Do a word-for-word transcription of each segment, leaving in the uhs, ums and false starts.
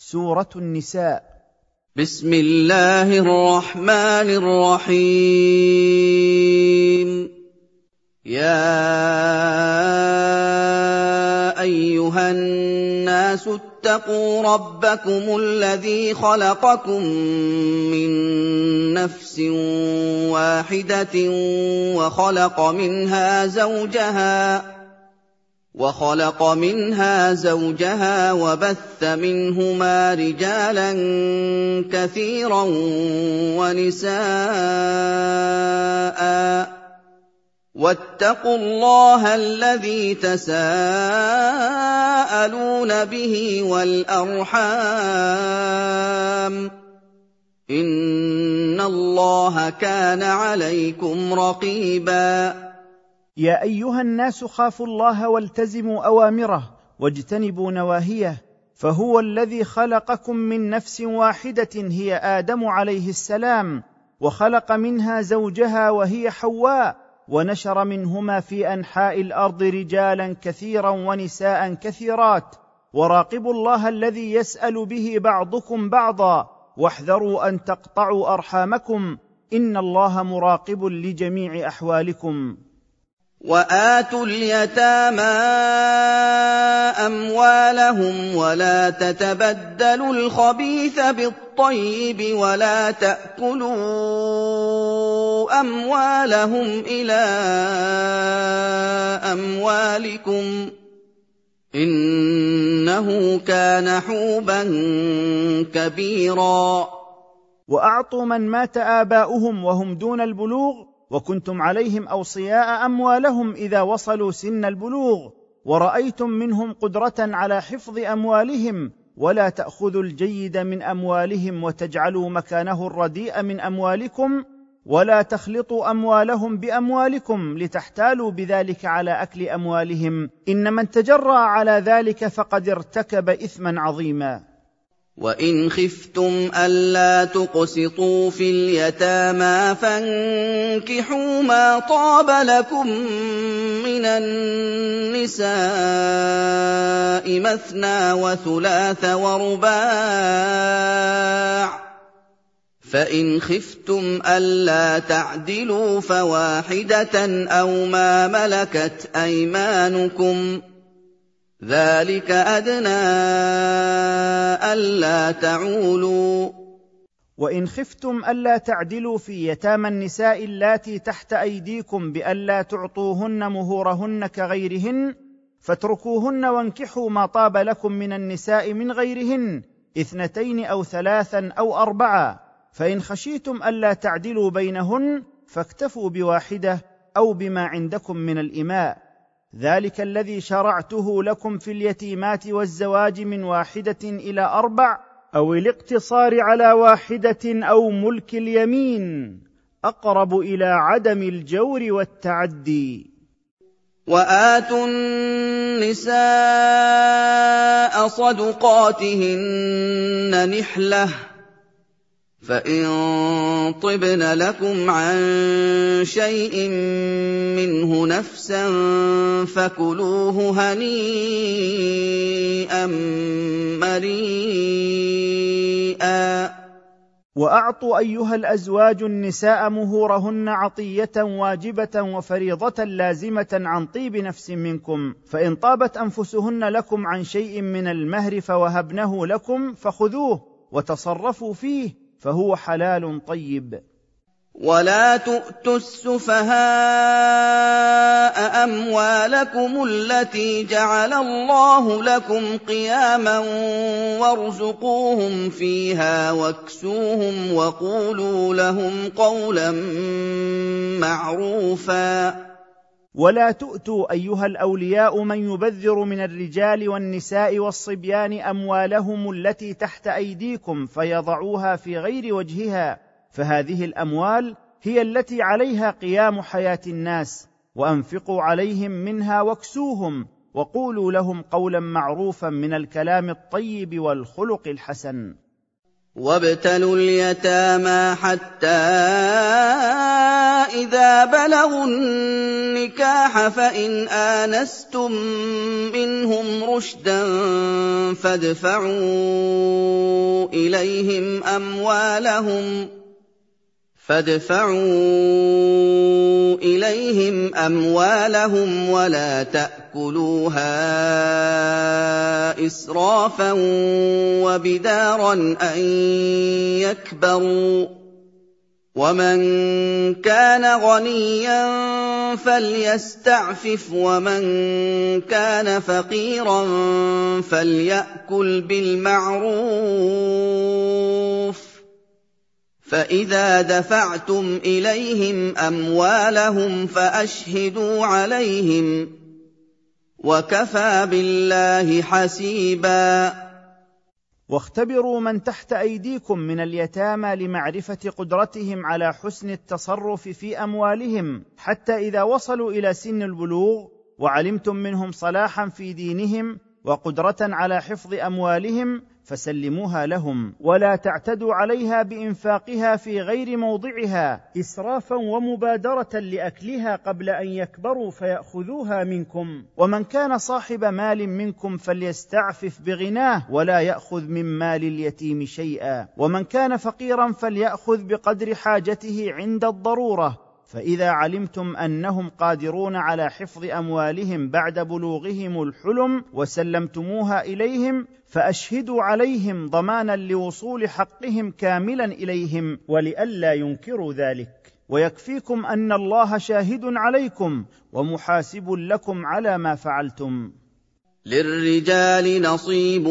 سورة النساء. بسم الله الرحمن الرحيم. يا أيها الناس اتقوا ربكم الذي خلقكم من نفس واحدة وخلق منها زوجها وخلق منها زوجها وبث منهما رجالا كثيرا ونساء واتقوا الله الذي تساءلون به والأرحام إن الله كان عليكم رقيبا. يا أيها الناس خافوا الله والتزموا أوامره واجتنبوا نواهيه، فهو الذي خلقكم من نفس واحدة هي آدم عليه السلام، وخلق منها زوجها وهي حواء، ونشر منهما في أنحاء الأرض رجالا كثيرا ونساء كثيرات. وراقبوا الله الذي يسأل به بعضكم بعضا، واحذروا أن تقطعوا أرحامكم، إن الله مراقب لجميع أحوالكم. وآتوا اليتامى أموالهم ولا تتبدلوا الخبيث بالطيب ولا تأكلوا أموالهم إلى أموالكم إنه كان حوبا كبيرا. وأعطوا من مات آباؤهم وهم دون البلوغ وكنتم عليهم أوصياء أموالهم إذا وصلوا سن البلوغ، ورأيتم منهم قدرة على حفظ أموالهم، ولا تأخذوا الجيد من أموالهم وتجعلوا مكانه الرديء من أموالكم، ولا تخلطوا أموالهم بأموالكم لتحتالوا بذلك على أكل أموالهم، إن من تجرأ على ذلك فقد ارتكب إثما عظيما. وإن خفتم ألا تقسطوا في اليتامى فانكحوا ما طاب لكم من النساء مثنى وثلاث ورباع، فإن خفتم ألا تعدلوا فواحدة أو ما ملكت أيمانكم، ذلك أدنى ألا تعولوا. وإن خفتم ألا تعدلوا في يتامى النساء اللاتي تحت أيديكم بألا تعطوهن مهورهن كغيرهن، فاتركوهن وانكحوا ما طاب لكم من النساء من غيرهن، اثنتين أو ثلاثا أو أربعة، فإن خشيتم ألا تعدلوا بينهن فاكتفوا بواحدة أو بما عندكم من الإماء، ذلك الذي شرعته لكم في اليتيمات والزواج من واحدة إلى أربع، أو الاقتصار على واحدة أو ملك اليمين، أقرب إلى عدم الجور والتعدي. وآتوا النساء صدقاتهن نحلة، فإن طبن لكم عن شيء منه نفسا فكلوه هنيئا مريئا. وأعطوا أيها الأزواج النساء مهورهن عطية واجبة وفريضة لازمة عن طيب نفس منكم، فإن طابت أنفسهن لكم عن شيء من المهر فوهبنه لكم فخذوه وتصرفوا فيه، فهو حلال طيب. ولا تؤتوا السفهاء أموالكم التي جعل الله لكم قياما وارزقوهم فيها واكسوهم وقولوا لهم قولا معروفا. ولا تؤتوا أيها الأولياء من يبذر من الرجال والنساء والصبيان أموالهم التي تحت أيديكم فيضعوها في غير وجهها، فهذه الأموال هي التي عليها قيام حياة الناس، وأنفقوا عليهم منها واكسوهم وقولوا لهم قولا معروفا من الكلام الطيب والخلق الحسن. وَابْتَلُوا الْيَتَامَىٰ حَتَّىٰ إِذَا بَلَغُوا النِّكَاحَ فَإِنْ آنَسْتُم مِّنْهُمْ رُشْدًا فَادْفَعُوا إِلَيْهِمْ أَمْوَالَهُمْ فادفعوا إليهم أموالهم ولا تأكلوها إسرافا وبدارا أن يكبروا ومن كان غنيا فليستعفف ومن كان فقيرا فليأكل بالمعروف فإذا دفعتم إليهم أموالهم فأشهدوا عليهم وكفى بالله حسيبا. واختبروا من تحت أيديكم من اليتامى لمعرفة قدرتهم على حسن التصرف في أموالهم حتى إذا وصلوا إلى سن البلوغ وعلمتم منهم صلاحا في دينهم وقدرة على حفظ أموالهم فسلموها لهم، ولا تعتدوا عليها بإنفاقها في غير موضعها إسرافا ومبادرة لأكلها قبل أن يكبروا فيأخذوها منكم. ومن كان صاحب مال منكم فليستعفف بغناه ولا يأخذ من مال اليتيم شيئا، ومن كان فقيرا فليأخذ بقدر حاجته عند الضرورة. فإذا علمتم أنهم قادرون على حفظ أموالهم بعد بلوغهم الحلم وسلمتموها إليهم فأشهدوا عليهم ضمانا لوصول حقهم كاملا إليهم ولئلا ينكروا ذلك. ويكفيكم أن الله شاهد عليكم ومحاسب لكم على ما فعلتم. للرجال نصيب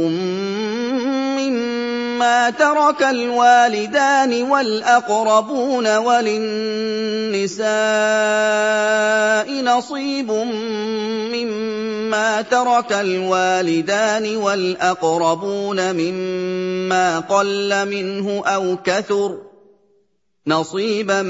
مما ترك الوالدان والأقربون وللنساء نصيب مما ترك الوالدان والأقربون مما قل منه أو كثر نصيبا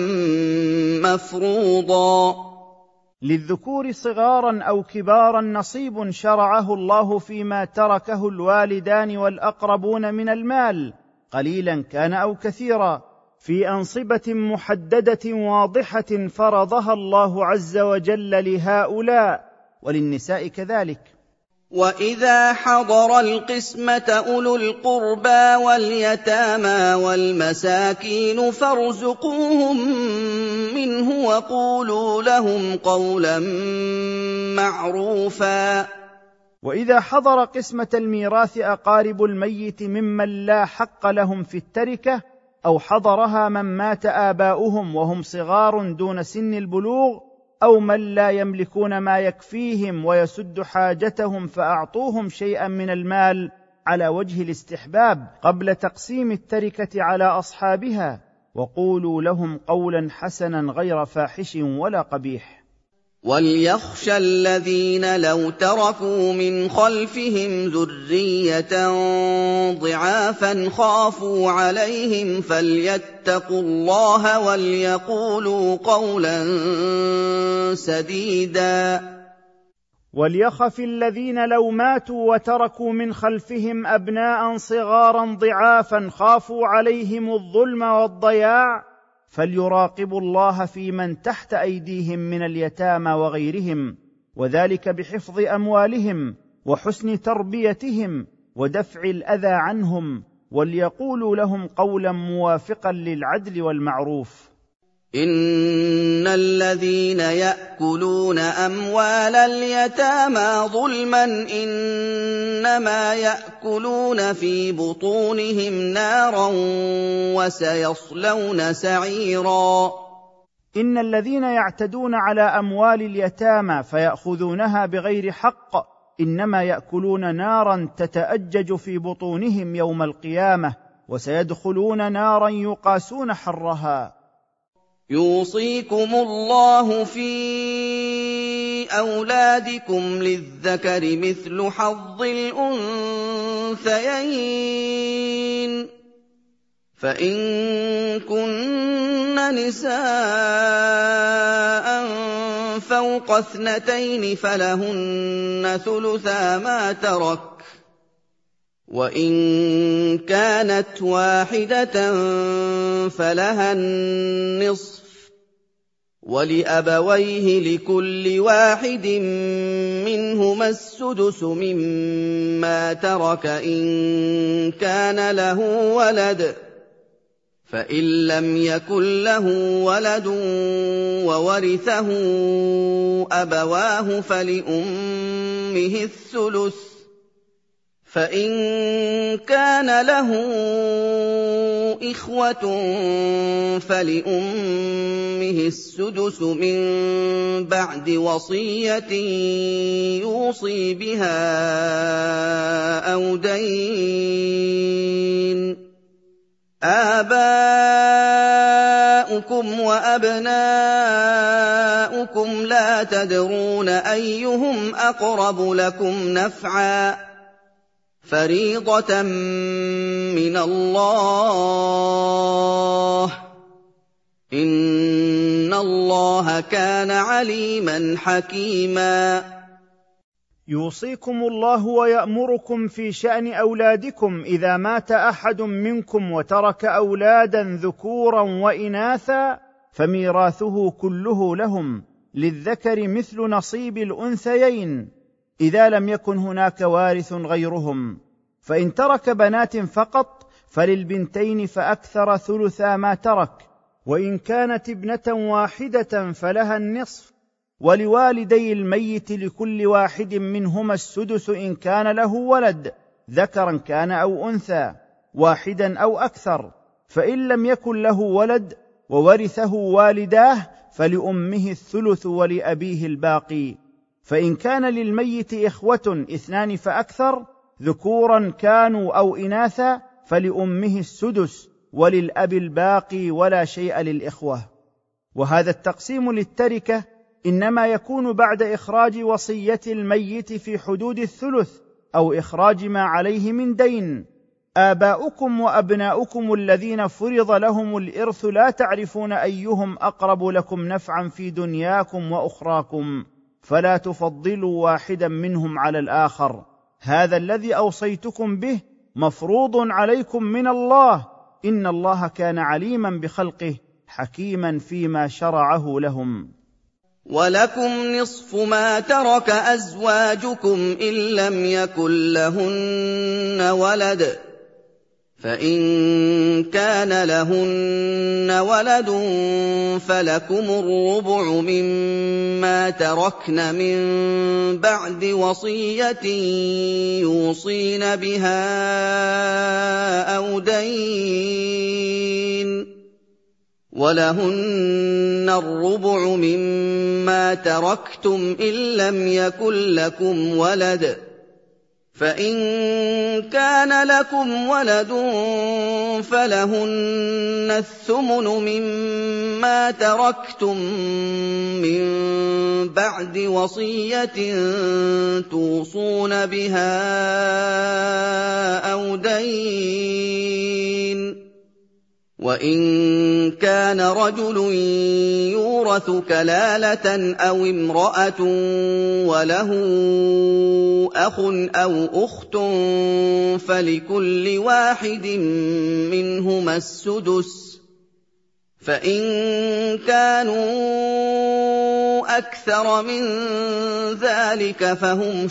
مفروضا. للذكور صغارا أو كبارا نصيب شرعه الله فيما تركه الوالدان والأقربون من المال قليلا كان أو كثيرا في أنصبة محددة واضحة فرضها الله عز وجل لهؤلاء، وللنساء كذلك. وَإِذَا حَضَرَ الْقِسْمَةَ أُولُو الْقُرْبَىٰ وَالْيَتَامَىٰ وَالْمَسَاكِينُ فَارْزُقُوهُم مِّنْهُ وَقُولُوا لَهُمْ قَوْلًا مَّعْرُوفًا. وإذا حضر قسمة الميراث أقارب الميت ممن لا حق لهم في التركة، أو حضرها من مات آباؤهم وهم صغار دون سن البلوغ، أو من لا يملكون ما يكفيهم ويسد حاجتهم، فأعطوهم شيئا من المال على وجه الاستحباب قبل تقسيم التركة على أصحابها، وقولوا لهم قولا حسنا غير فاحش ولا قبيح. وَلْيَخْشَ الَّذِينَ لَوْ تَرَكُوا مِنْ خَلْفِهِمْ ذُرِّيَّةً ضِعَافًا خَافُوا عَلَيْهِمْ فَلْيَتَّقُوا اللَّهَ وَلْيَقُولُوا قَوْلًا سَدِيدًا. وليخف الذين لو ماتوا وتركوا من خلفهم أبناء صغارا ضعافا خافوا عليهم الظلم والضياع فليراقبوا الله في من تحت أيديهم من اليتامى وغيرهم، وذلك بحفظ أموالهم وحسن تربيتهم ودفع الأذى عنهم، وليقولوا لهم قولا موافقا للعدل والمعروف. إِنَّ الَّذِينَ يَأْكُلُونَ أَمْوَالَ الْيَتَامَىٰ ظُلْمًا إِنَّمَا يَأْكُلُونَ فِي بُطُونِهِمْ نَارًا وَسَيَصْلَوْنَ سَعِيرًا. إن الذين يعتدون على أموال اليتامى فيأخذونها بغير حق إنما يأكلون نارا تتأجج في بطونهم يوم القيامة، وسيدخلون نارا يقاسون حرها. يوصيكم الله في أولادكم للذكر مثل حظ الأنثيين، فإن كن نساء فوق اثنتين فلهن ثلثا ما ترك، وَإِن كَانَتْ وَاحِدَةً فَلَهَا النِّصْفُ وَلِأَبَوَيْهِ لِكُلِّ واحد مِّنْهُمَا السُّدُسُ مِمَّا تَرَكَ إِن كَانَ لَهُ وَلَدٌ، فَإِن لَّمْ يَكُن لَّهُ وَلَدٌ وَوَرِثَهُ أَبَوَاهُ فَلِأُمِّهِ الثُّلُثُ، فَإِن كَانَ لَهُ إِخْوَةٌ فَلِأُمِّهِ السُّدُسُ مِن بَعْدِ وَصِيَّةٍ يُوصِي بِهَا أَوْ دَيْنٍ. آبَاؤُكُمْ وَأَبْنَاؤُكُمْ لَا تَدْرُونَ أَيُّهُمْ أَقْرَبُ لَكُمْ نَفْعًا ۚ فَرِيضَةً مِّنَ اللَّهِ ۗ إِنَّ اللَّهَ كَانَ عَلِيمًا حَكِيمًا. يوصيكم الله ويأمركم في شأن أولادكم إذا مات أحد منكم وترك أولادا ذكورا وإناثا فميراثه كله لهم للذكر مثل نصيب الأنثيين إذا لم يكن هناك وارث غيرهم، فإن ترك بنات فقط فللبنتين فأكثر ثلثا ما ترك، وإن كانت ابنة واحدة فلها النصف، ولوالدي الميت لكل واحد منهما السدس إن كان له ولد ذكرا كان أو أنثى واحدا أو أكثر، فإن لم يكن له ولد وورثه والداه فلأمه الثلث ولأبيه الباقي. فإن كان للميت إخوة اثنان فأكثر ذكورا كانوا أو إناثا فلأمه السدس وللأب الباقي ولا شيء للإخوة. وهذا التقسيم للتركة إنما يكون بعد إخراج وصية الميت في حدود الثلث أو إخراج ما عليه من دين. آباؤكم وأبناؤكم الذين فرض لهم الإرث لا تعرفون أيهم أقرب لكم نفعا في دنياكم وأخراكم، فلا تفضلوا واحدا منهم على الآخر. هذا الذي أوصيتكم به مفروض عليكم من الله، إن الله كان عليما بخلقه حكيما فيما شرعه لهم. وَلَكُمْ نِصْفُ مَا تَرَكَ أَزْوَاجُكُمْ إِن لَّمْ يَكُن لَّهُنَّ وَلَدٌ، فَإِن كَانَ لَهُنَّ وَلَدٌ فَلَكُمُ الرُّبُعُ مِمَّا تَرَكْنَ مِن بَعْدِ وَصِيَّةٍ يُوصِينَ بِهَا أَوْ دَيْنٍ ۗ وَلَهُنَّ الرُّبُعُ مِمَّا تَرَكْتُمْ إِن لَّمْ يَكُن لَّكُمْ وَلَدٌ، فَإِن كَانَ لَكُمْ وَلَدٌ فَلَهُنَّ الثُّمُنُ مِمَّا تَرَكْتُم مِّن بَعْدِ وَصِيَّةٍ تُوصُونَ بِهَا أَوْ دَيْنٍ ۗ وَإِن كَانَ رَجُلٌ يُورَثُ كَلَالَةً أَوِ امْرَأَةٌ وَلَهُ أَخٌ أَوْ أُخْتٌ فَلِكُلِّ وَاحِدٍ مِّنْهُمَا السُّدُسُ، فَإِن كَانُوا أَكْثَرَ مِن ذَٰلِكَ فَهُمْ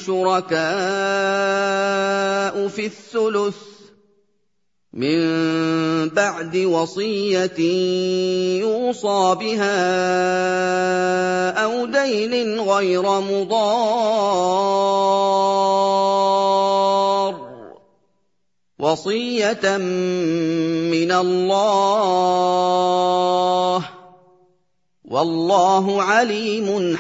شُرَكَاءُ فِي الثُّلُثِ مِن بَعْدِ وَصِيَّةٍ يُوصَىٰ بِهَا أَوْ دَيْنٍ غَيْرَ مُضَارٍّ ۚ وَصِيَّةً مِّنَ اللَّهِ ۗ وَاللَّهُ عَلِيمٌ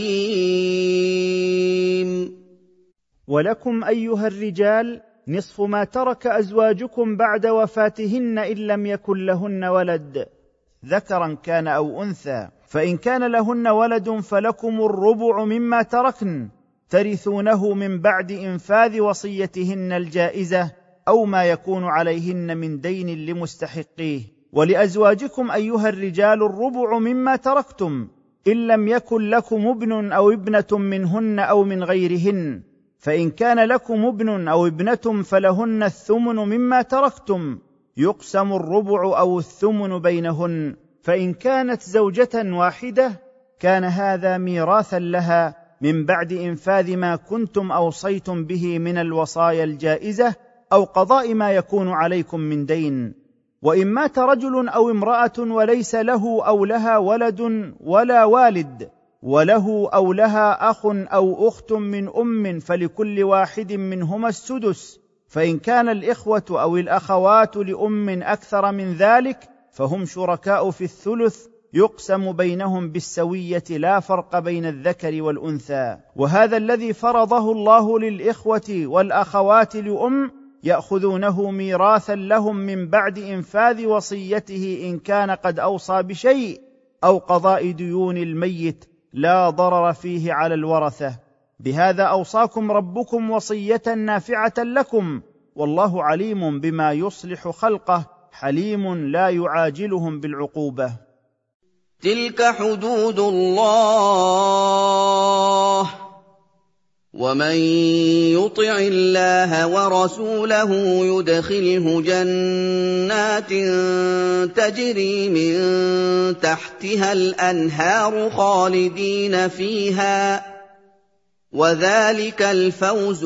حَلِيمٌ. ولكم أيها الرجال نصف ما ترك أزواجكم بعد وفاتهن إن لم يكن لهن ولد ذكرا كان أو أنثى، فإن كان لهن ولد فلكم الربع مما تركن ترثونه من بعد إنفاذ وصيتهن الجائزة أو ما يكون عليهن من دين لمستحقيه. ولأزواجكم أيها الرجال الربع مما تركتم إن لم يكن لكم ابن أو ابنة منهن أو من غيرهن، فإن كان لكم ابن أو ابنة فلهن الثمن مما تركتم، يقسم الربع أو الثمن بينهن، فإن كانت زوجة واحدة كان هذا ميراثا لها من بعد إنفاذ ما كنتم أوصيتم به من الوصايا الجائزة أو قضاء ما يكون عليكم من دين. وإن مات رجل أو امرأة وليس له أو لها ولد ولا والد، وله أو لها أخ أو أخت من أم، فلكل واحد منهما السدس، فإن كان الإخوة أو الأخوات لأم أكثر من ذلك فهم شركاء في الثلث، يقسم بينهم بالسوية لا فرق بين الذكر والأنثى. وهذا الذي فرضه الله للإخوة والأخوات لأم يأخذونه ميراثا لهم من بعد إنفاذ وصيته إن كان قد أوصى بشيء أو قضاء ديون الميت لا ضرر فيه على الورثة. بهذا أوصاكم ربكم وصية نافعة لكم، والله عليم بما يصلح خلقه، حليم لا يعاجلهم بالعقوبة. تلك حدود الله، ومن يطع الله ورسوله يدخله جنات تجري من تحتها الأنهار خالدين فيها، وذلك الفوز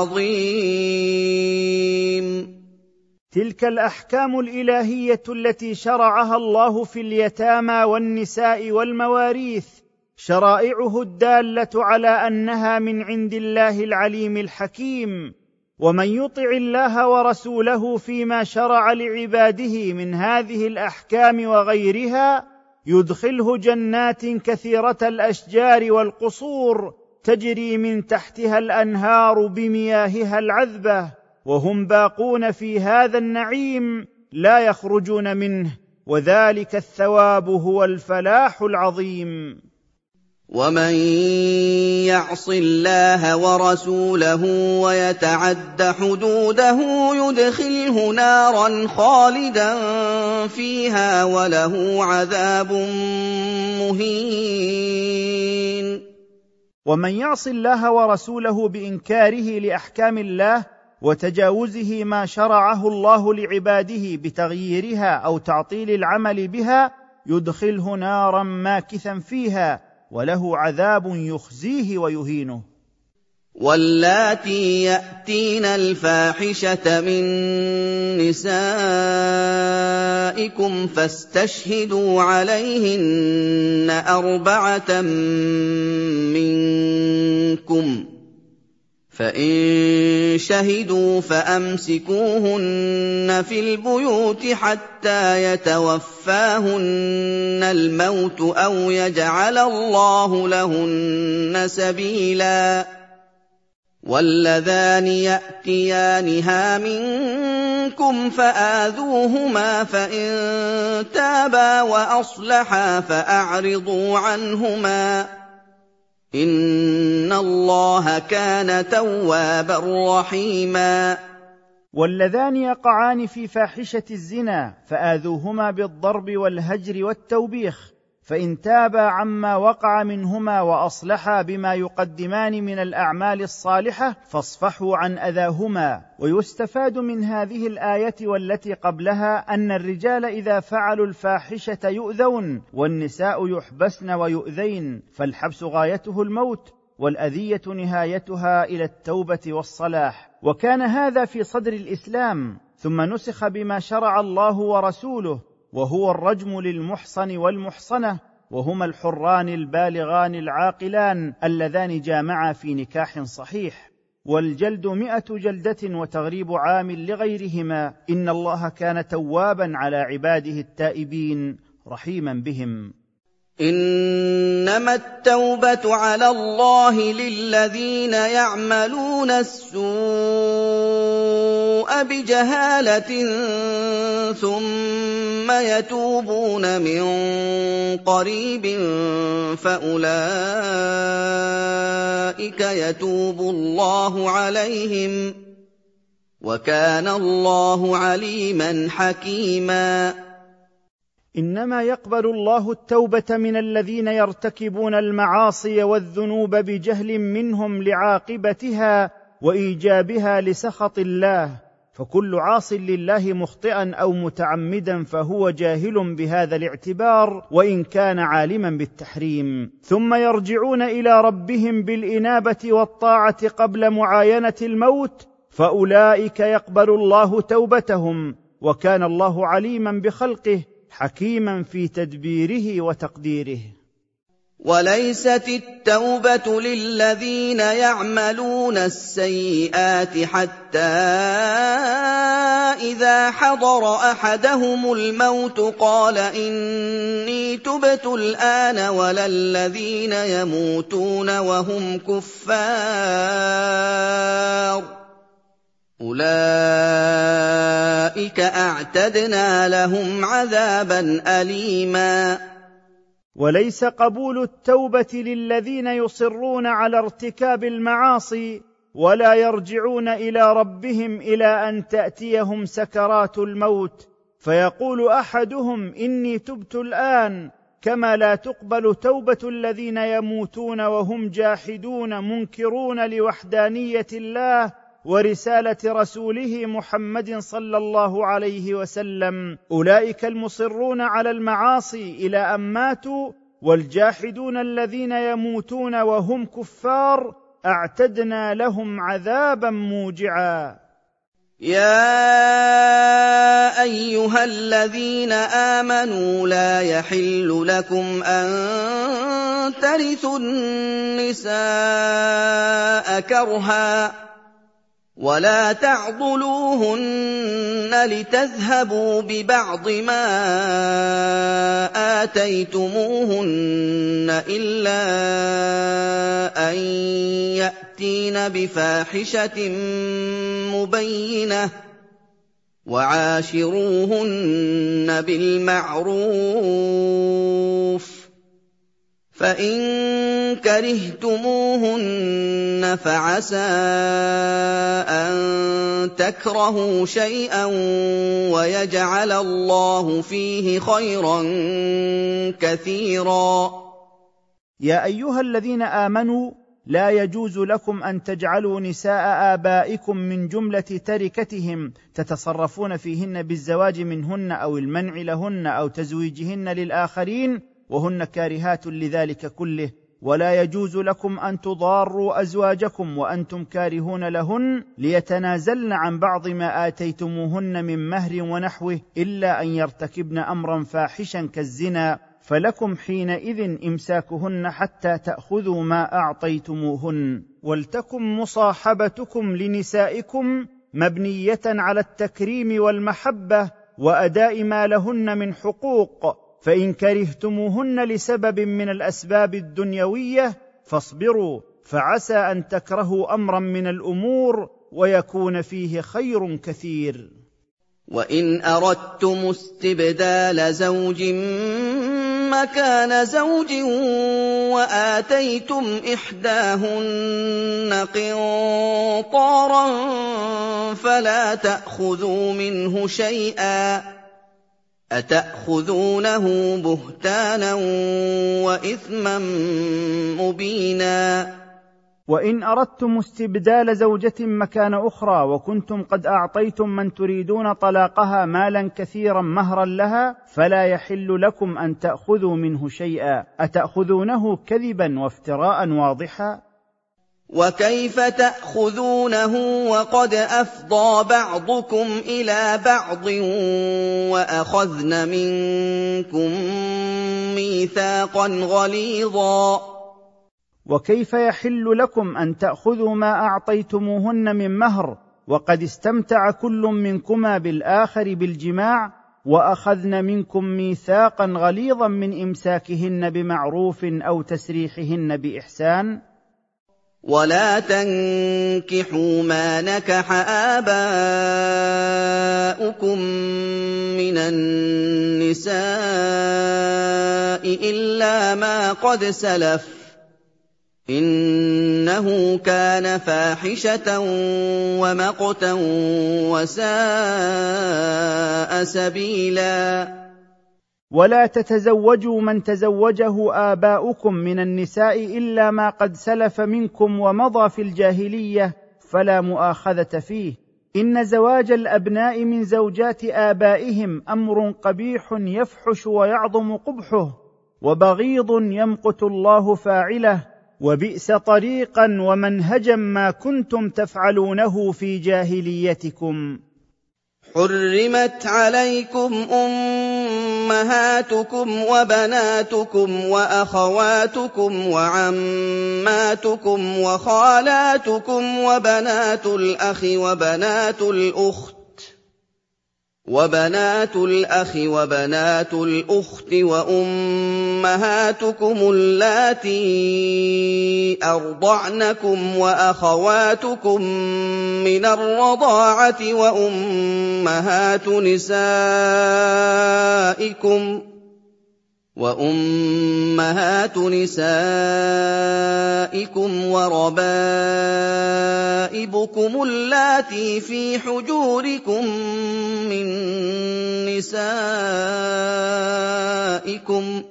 العظيم. تلك الأحكام الإلهية التي شرعها الله في اليتامى والنساء والمواريث، شرائعه الدالة على أنها من عند الله العليم الحكيم. ومن يطع الله ورسوله فيما شرع لعباده من هذه الأحكام وغيرها يدخله جنات كثيرة الأشجار والقصور تجري من تحتها الأنهار بمياهها العذبة، وهم باقون في هذا النعيم لا يخرجون منه، وذلك الثواب هو الفلاح العظيم. ومن يعص الله ورسوله ويتعد حدوده يدخله نارا خالدا فيها وله عذاب مهين. ومن يعص الله ورسوله بإنكاره لأحكام الله وتجاوزه ما شرعه الله لعباده بتغييرها أو تعطيل العمل بها يدخله نارا ماكثا فيها وله عذاب يخزيه ويهينه. واللاتي يأتين الفاحشة من نسائكم فاستشهدوا عليهن أربعة منكم، فإن شهدوا فأمسكوهن في البيوت حتى يتوفاهن الموت أو يجعل الله لهن سبيلا. واللذان يأتيانها منكم فآذوهما، فإن تابا وأصلحا فأعرضوا عنهما، إن الله كان توابا رحيما. واللذان يقعان في فاحشة الزنا فآذوهما بالضرب والهجر والتوبيخ، فإن تابا عما وقع منهما وأصلحا بما يقدمان من الأعمال الصالحة فاصفحوا عن أذاهما. ويستفاد من هذه الآية والتي قبلها أن الرجال إذا فعلوا الفاحشة يؤذون، والنساء يحبسن ويؤذين، فالحبس غايته الموت، والأذية نهايتها إلى التوبة والصلاح. وكان هذا في صدر الإسلام، ثم نسخ بما شرع الله ورسوله، وهو الرجم للمحصن والمحصنة، وهما الحران البالغان العاقلان اللذان جامعا في نكاح صحيح، والجلد مئة جلدة وتغريب عام لغيرهما. إن الله كان توابا على عباده التائبين رحيما بهم. إنما التوبة على الله للذين يعملون السوء بجهالة ثم يتوبون من قريب فأولئك يتوب الله عليهم، وكان الله عليما حكيما. إنما يقبل الله التوبة من الذين يرتكبون المعاصي والذنوب بجهل منهم لعاقبتها وايجابها لسخط الله، فكل عاص لله مخطئا او متعمدا فهو جاهل بهذا الاعتبار وان كان عالما بالتحريم، ثم يرجعون الى ربهم بالانابه والطاعه قبل معاينه الموت، فاولئك يقبل الله توبتهم، وكان الله عليما بخلقه حكيما في تدبيره وتقديره. وليست التوبة للذين يعملون السيئات حتى إذا حضر أحدهم الموت قال إني تبت الآن، ولا الذين يموتون وهم كفار أولئك أعتدنا لهم عذابا أليما. وليس قبول التوبة للذين يصرون على ارتكاب المعاصي ولا يرجعون إلى ربهم إلى أن تأتيهم سكرات الموت فيقول أحدهم إني تبت الآن، كما لا تقبل توبة الذين يموتون وهم جاحدون منكرون لوحدانية الله ورسالة رسوله محمد صلى الله عليه وسلم. أولئك المصرون على المعاصي إلى أن ماتوا، والجاحدون الذين يموتون وهم كفار أعتدنا لهم عذابا موجعا. يا أيها الذين آمنوا لا يحل لكم أن ترثوا النساء كرها ولا تعضلوهن لتذهبوا ببعض ما آتيتموهن إلا أن يأتين بفاحشة مبينة وعاشروهن بالمعروف، فإن كرهتموهن فعسى أن تكرهوا شيئا ويجعل الله فيه خيرا كثيرا. يا أيها الذين آمنوا لا يجوز لكم أن تجعلوا نساء آبائكم من جملة تركتهم تتصرفون فيهن بالزواج منهن أو المنع لهن أو تزويجهن للآخرين وهن كارهات لذلك كله، ولا يجوز لكم أن تضاروا أزواجكم وأنتم كارهون لهن ليتنازلن عن بعض ما آتيتموهن من مهر ونحوه إلا أن يرتكبن أمرا فاحشا كالزنا، فلكم حينئذ إمساكهن حتى تأخذوا ما أعطيتموهن. ولتكن مصاحبتكم لنسائكم مبنية على التكريم والمحبة وأداء ما لهن من حقوق، فإن كرهتموهن لسبب من الأسباب الدنيوية فاصبروا، فعسى أن تكرهوا أمرا من الأمور ويكون فيه خير كثير. وإن أردتم استبدال زوج مكان زوج وآتيتم إحداهن قنطارا فلا تأخذوا منه شيئا، أتأخذونه بهتانا وإثما مبينا. وإن أردتم استبدال زوجة مكان أخرى وكنتم قد أعطيتم من تريدون طلاقها مالا كثيرا مهرا لها فلا يحل لكم أن تأخذوا منه شيئا، أتأخذونه كذبا وافتراء واضحا؟ وكيف تأخذونه وقد أفضى بعضكم إلى بعض وأخذن منكم ميثاقا غليظا؟ وكيف يحل لكم أن تأخذوا ما أعطيتموهن من مهر وقد استمتع كل منكما بالآخر بالجماع وأخذن منكم ميثاقا غليظا من إمساكهن بمعروف أو تسريحهن بإحسان؟ ولا تنكحوا ما نكح آباؤكم من النساء إلا ما قد سلف إنه كان فاحشة ومقتا وساء سبيلا. ولا تتزوجوا من تزوجه آباؤكم من النساء إلا ما قد سلف منكم ومضى في الجاهلية، فلا مؤاخذة فيه. إن زواج الأبناء من زوجات آبائهم أمر قبيح يفحش ويعظم قبحه، وبغيض يمقت الله فاعله، وبئس طريقا ومنهجا ما كنتم تفعلونه في جاهليتكم. حرمت عليكم أمهاتكم وبناتكم وأخواتكم وعماتكم وخالاتكم وبنات الأخ وبنات الأخت وبنات الأخ وبنات الأخت وأمهاتكم اللاتي أرضعنكم وأخواتكم من الرضاعة وأمهات نسائكم وأمهات نسائكم وربائبكم اللاتي في حجوركم من نسائكم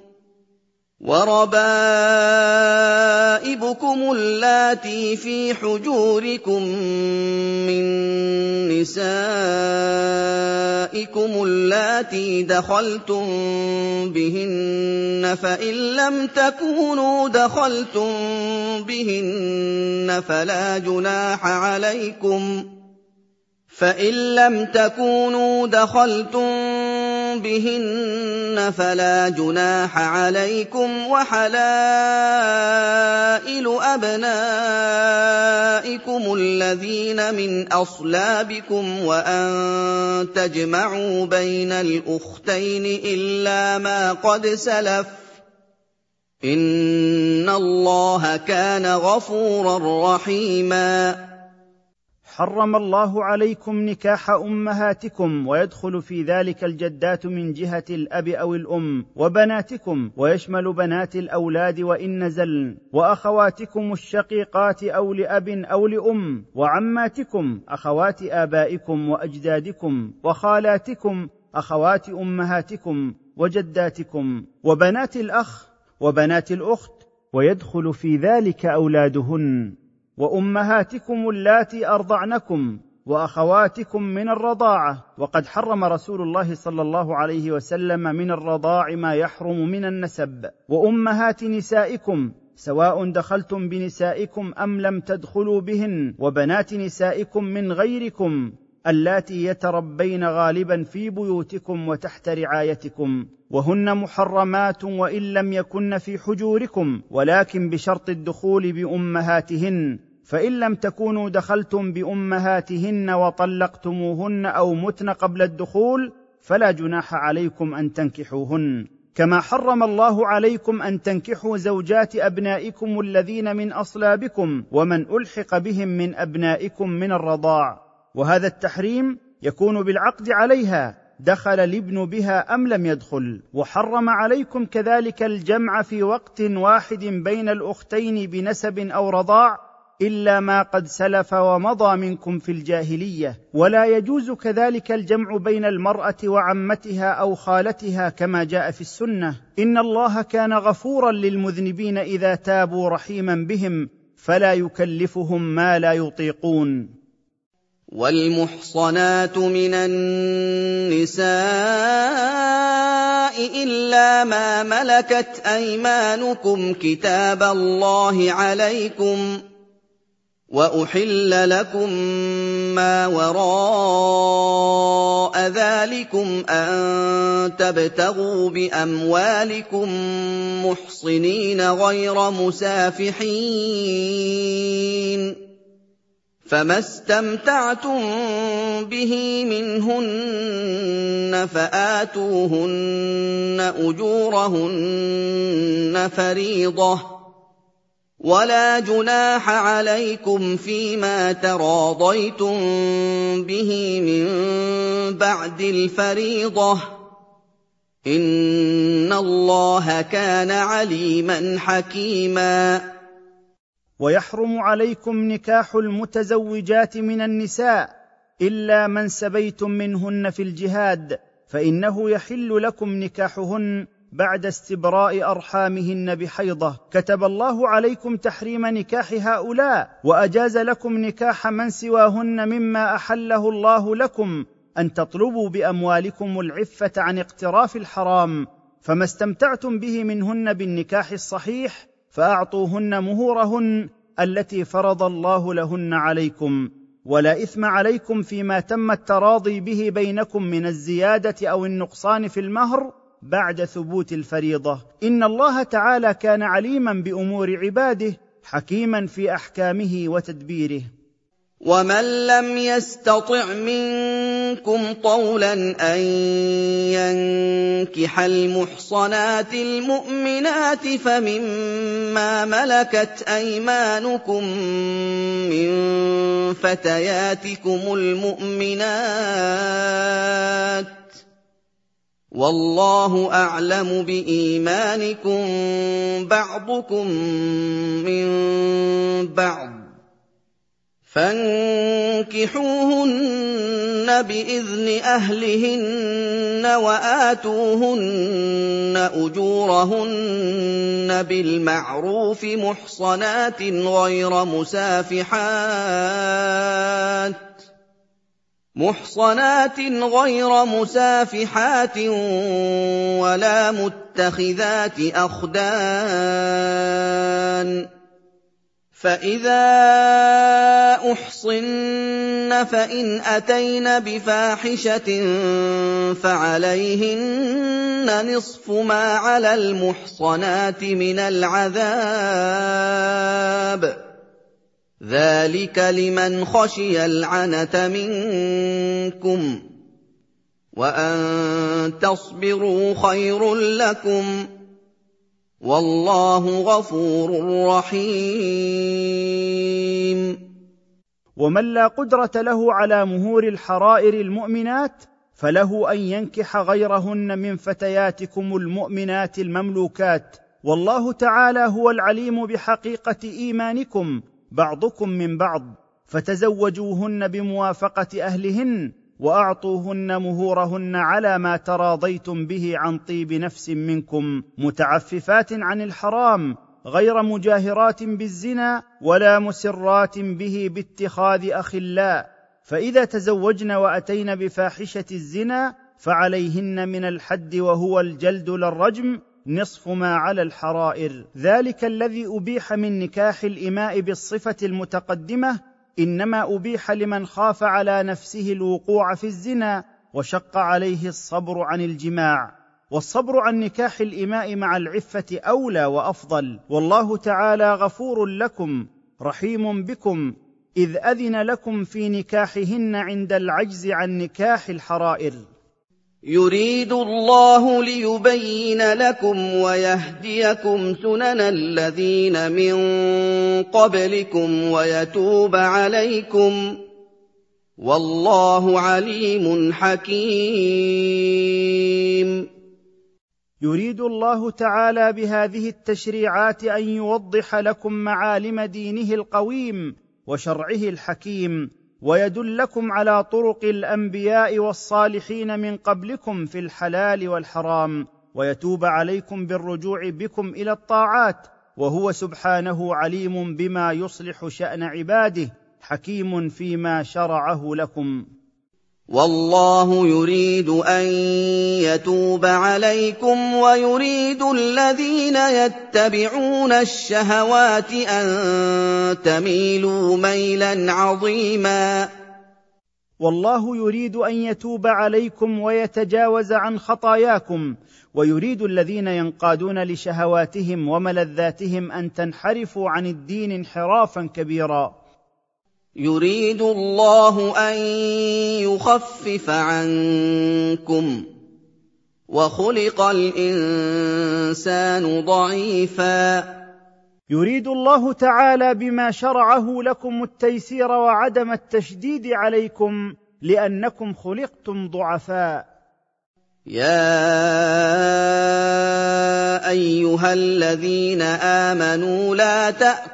وربائبكم اللاتي في حجوركم من نسائكم اللاتي دخلتم بهن فإن لم تكونوا دخلتم بهن فلا جناح عليكم فإن لم تكونوا دخلتم بهن فلا جناح عليكم وحلائل أبنائكم الذين من أصلابكم وأن تجمعوا بين الأختين إلا ما قد سلف إن الله كان غفورا رحيما. حرم الله عليكم نكاح أمهاتكم، ويدخل في ذلك الجدات من جهة الأب أو الأم، وبناتكم، ويشمل بنات الأولاد وإن نزلن، وأخواتكم الشقيقات أو لأب أو لأم، وعماتكم أخوات آبائكم وأجدادكم، وخالاتكم أخوات أمهاتكم وجداتكم، وبنات الأخ وبنات الأخت، ويدخل في ذلك أولادهن، وأمهاتكم اللاتي أرضعنكم، وأخواتكم من الرضاعة. وقد حرم رسول الله صلى الله عليه وسلم من الرضاع ما يحرم من النسب. وأمهات نسائكم سواء دخلتم بنسائكم أم لم تدخلوا بهن، وبنات نسائكم من غيركم اللاتي يتربين غالبا في بيوتكم وتحت رعايتكم، وهن محرمات وإن لم يكن في حجوركم، ولكن بشرط الدخول بأمهاتهن. فإن لم تكونوا دخلتم بأمهاتهن وطلقتموهن أو متن قبل الدخول فلا جناح عليكم أن تنكحوهن. كما حرم الله عليكم أن تنكحوا زوجات أبنائكم الذين من أصلابكم ومن ألحق بهم من أبنائكم من الرضاع، وهذا التحريم يكون بالعقد عليها، دخل الابن بها أم لم يدخل. وحرم عليكم كذلك الجمع في وقت واحد بين الأختين بنسب أو رضاع إلا ما قد سلف ومضى منكم في الجاهلية. ولا يجوز كذلك الجمع بين المرأة وعمتها أو خالتها كما جاء في السنة. إن الله كان غفورا للمذنبين إذا تابوا رحيما بهم، فلا يكلفهم ما لا يطيقون. والمحصنات من النساء إلا ما ملكت أيمانكم كتاب الله عليكم، وأحل لكم ما وراء ذلكم أن تبتغوا بأموالكم محصنين غير مسافحين، فما استمتعتم به منهن فآتوهن أجورهن فريضة، ولا جناح عليكم فيما تراضيتم به من بعد الفريضة، إن الله كان عليما حكيما. ويحرم عليكم نكاح المتزوجات من النساء إلا من سبيتم منهن في الجهاد، فإنه يحل لكم نكاحهن بعد استبراء أرحامهن بحيضة. كتب الله عليكم تحريم نكاح هؤلاء، وأجاز لكم نكاح من سواهن مما أحله الله لكم، أن تطلبوا بأموالكم العفة عن اقتراف الحرام. فما استمتعتم به منهن بالنكاح الصحيح فأعطوهن مهورهن التي فرض الله لهن عليكم، ولا إثم عليكم فيما تم التراضي به بينكم من الزيادة أو النقصان في المهر بعد ثبوت الفريضة. إن الله تعالى كان عليما بأمور عباده، حكيما في أحكامه وتدبيره. ومن لم يستطع منكم طولا أن ينكح المحصنات المؤمنات فمما ملكت أيمانكم من فتياتكم المؤمنات، والله أعلم بإيمانكم بعضكم من بعض، فانكحوهن بإذن أهلهن وآتوهن أجورهن بالمعروف محصنات غير مسافحات محصنات غير مسافحات ولا متخذات أخدان. فإذا أحصن فإن أتين بفاحشة فعليهن نصف ما على المحصنات من العذاب، ذلك لمن خشي العنة منكم، وأن تصبروا خير لكم، والله غفور رحيم. ومن لا قدرة له على مهور الحرائر المؤمنات فله أن ينكح غيرهن من فتياتكم المؤمنات المملوكات، والله تعالى هو العليم بحقيقة إيمانكم بعضكم من بعض، فتزوجوهن بموافقة أهلهن وأعطوهن مهورهن على ما تراضيتم به عن طيب نفس منكم، متعففات عن الحرام غير مجاهرات بالزنا ولا مسرات به باتخاذ أخلاء. فإذا تزوجن وأتين بفاحشة الزنا فعليهن من الحد وهو الجلد للرجم نصف ما على الحرائر، ذلك الذي أبيح من نكاح الإماء بالصفة المتقدمة إنما أبيح لمن خاف على نفسه الوقوع في الزنا وشق عليه الصبر عن الجماع، والصبر عن نكاح الإماء مع العفة أولى وأفضل، والله تعالى غفور لكم رحيم بكم، إذ أذن لكم في نكاحهن عند العجز عن نكاح الحرائر. يريد الله ليبين لكم ويهديكم سنن الذين من قبلكم ويتوب عليكم، والله عليم حكيم. يريد الله تعالى بهذه التشريعات أن يوضح لكم معالم دينه القويم وشرعه الحكيم، ويدلكم على طرق الأنبياء والصالحين من قبلكم في الحلال والحرام، ويتوب عليكم بالرجوع بكم إلى الطاعات، وهو سبحانه عليم بما يصلح شأن عباده، حكيم فيما شرعه لكم. والله يريد أن يتوب عليكم ويريد الذين يتبعون الشهوات أن تميلوا ميلا عظيما. والله يريد أن يتوب عليكم ويتجاوز عن خطاياكم، ويريد الذين ينقادون لشهواتهم وملذاتهم أن تنحرفوا عن الدين انحرافا كبيرا. يريد الله أن يخفف عنكم، وخلق الإنسان ضعيفا. يريد الله تعالى بما شرعه لكم التيسير وعدم التشديد عليكم، لأنكم خلقتم ضعفاء. يا أيها الذين آمنوا لا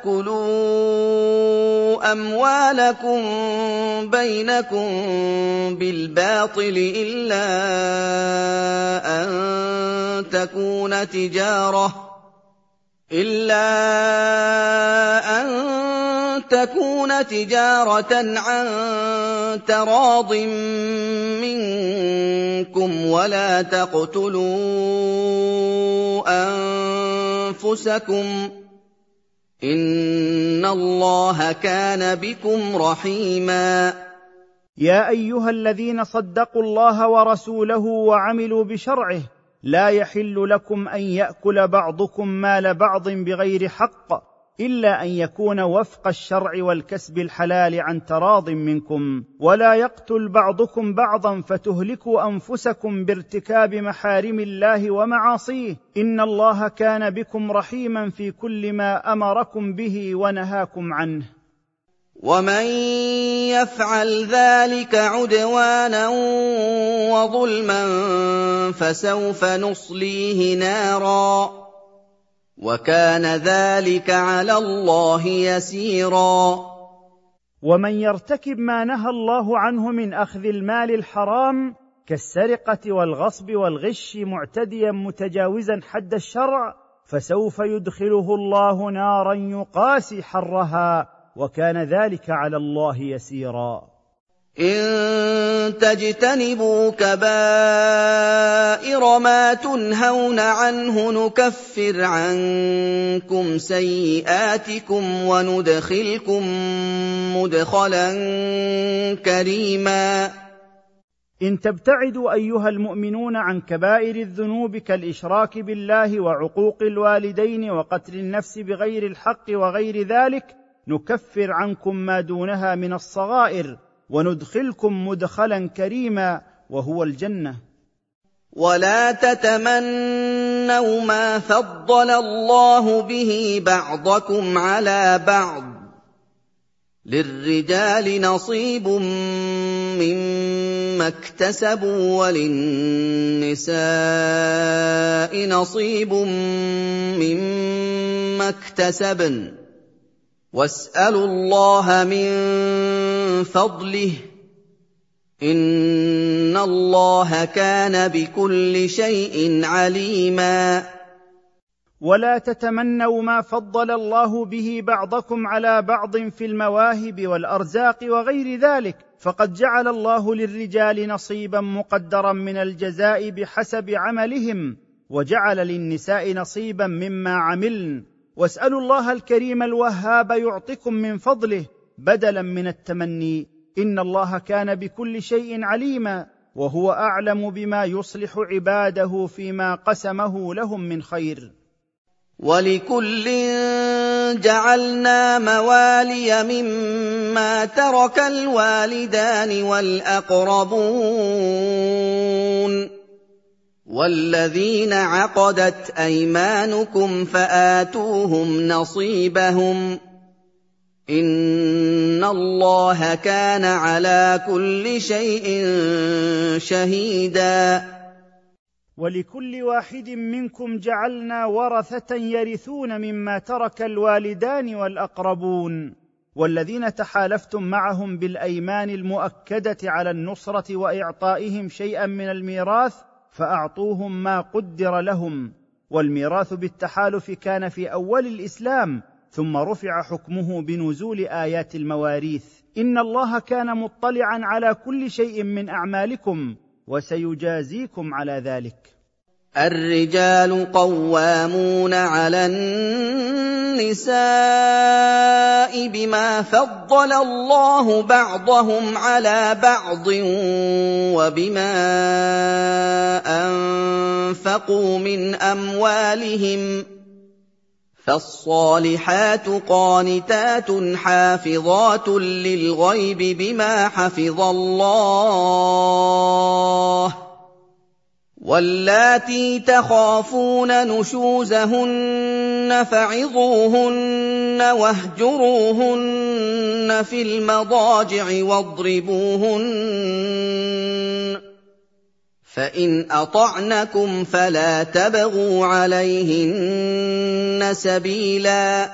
تأكلوا أموالكم بينكم بالباطل إلا أن تكون تكون تجارة إلا أن تكون تجارة عن تراض منكم ولا تقتلوا أنفسكم إن الله كان بكم رحيما. يا أيها الذين صدقوا الله ورسوله وعملوا بشرعه لا يحل لكم أن يأكل بعضكم مال بعض بغير حق إلا أن يكون وفق الشرع والكسب الحلال عن تراض منكم، ولا يقتل بعضكم بعضا فتهلكوا أنفسكم بارتكاب محارم الله ومعاصيه إن الله كان بكم رحيما في كل ما أمركم به ونهاكم عنه. ومن يفعل ذلك عدوانا وظلما فسوف نصليه نارا وكان ذلك على الله يسيرا. ومن يرتكب ما نهى الله عنه من أخذ المال الحرام كالسرقة والغصب والغش معتديا متجاوزا حد الشرع فسوف يدخله الله نارا يقاسي حرها وكان ذلك على الله يسيرا. إن تجتنبوا كبائر ما تنهون عنه نكفر عنكم سيئاتكم وندخلكم مدخلا كريما. إن تبتعدوا أيها المؤمنون عن كبائر الذنوب كالإشراك بالله وعقوق الوالدين وقتل النفس بغير الحق وغير ذلك نكفر عنكم ما دونها من الصغائر وندخلكم مدخلا كريما وهو الجنة. ولا تتمنوا ما فضل الله به بعضكم على بعض للرجال نصيب مما اكتسبوا وللنساء نصيب مما اكتسبن واسألوا الله من فضله إن الله كان بكل شيء عليما. ولا تتمنوا ما فضل الله به بعضكم على بعض في المواهب والأرزاق وغير ذلك فقد جعل الله للرجال نصيبا مقدرا من الجزاء بحسب عملهم وجعل للنساء نصيبا مما عملن واسألوا الله الكريم الوهاب يعطكم من فضله بدلا من التمني إن الله كان بكل شيء عليما وهو أعلم بما يصلح عباده فيما قسمه لهم من خير. ولكل جعلنا موالي مما ترك الوالدان والأقربون والذين عقدت أيمانكم فآتوهم نصيبهم إن الله كان على كل شيء شهيدا. ولكل واحد منكم جعلنا ورثة يرثون مما ترك الوالدان والأقربون والذين تحالفتم معهم بالأيمان المؤكدة على النصرة وإعطائهم شيئا من الميراث فأعطوهم ما قدر لهم. والميراث بالتحالف كان في أول الإسلام ثم رفع حكمه بنزول آيات المواريث. إن الله كان مطلعا على كل شيء من أعمالكم وسيجازيكم على ذلك. الرجال قوامون على النساء بما فضل الله بعضهم على بعض وبما أنفقوا من أموالهم فالصالحات قانتات حافظات للغيب بما حفظ الله واللاتي تخافون نشوزهن فعظوهن واهجروهن في المضاجع واضربوهن فإن أطعنكم فلا تبغوا عليهن سبيلا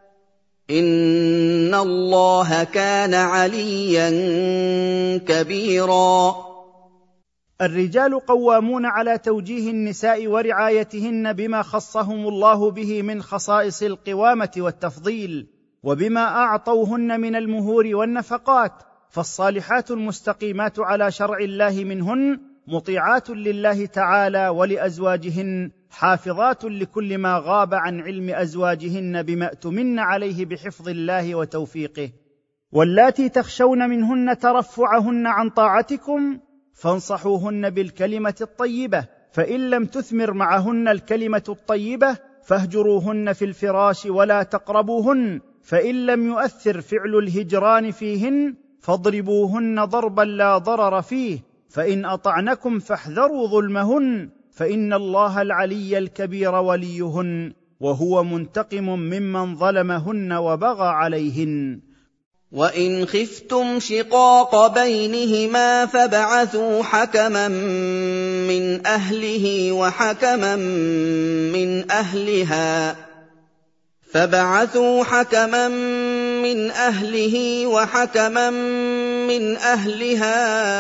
إن الله كان عليا كبيرا. الرجال قوامون على توجيه النساء ورعايتهن بما خصهم الله به من خصائص القوامة والتفضيل، وبما أعطوهن من المهور والنفقات، فالصالحات المستقيمات على شرع الله منهن مطيعات لله تعالى ولأزواجهن، حافظات لكل ما غاب عن علم أزواجهن بما اؤتمن عليه بحفظ الله وتوفيقه. واللاتي تخشون منهن ترفعهن عن طاعتكم فانصحوهن بالكلمة الطيبة، فإن لم تثمر معهن الكلمة الطيبة فاهجروهن في الفراش ولا تقربوهن، فإن لم يؤثر فعل الهجران فيهن فاضربوهن ضربا لا ضرر فيه، فإن أطعنكم فاحذروا ظلمهن، فإن الله العلي الكبير وليهن، وهو منتقم ممن ظلمهن وبغى عليهن. وَإِنْ خِفْتُمْ شِقَاقَ بَيْنِهِمَا فَابْعَثُوا حَكَمًا مِّنْ أَهْلِهِ وَحَكَمًا مِّنْ أَهْلِهَا فَابْعَثُوا حَكَمًا مِّنْ أَهْلِهِ وَحَكَمًا مِّنْ أَهْلِهَا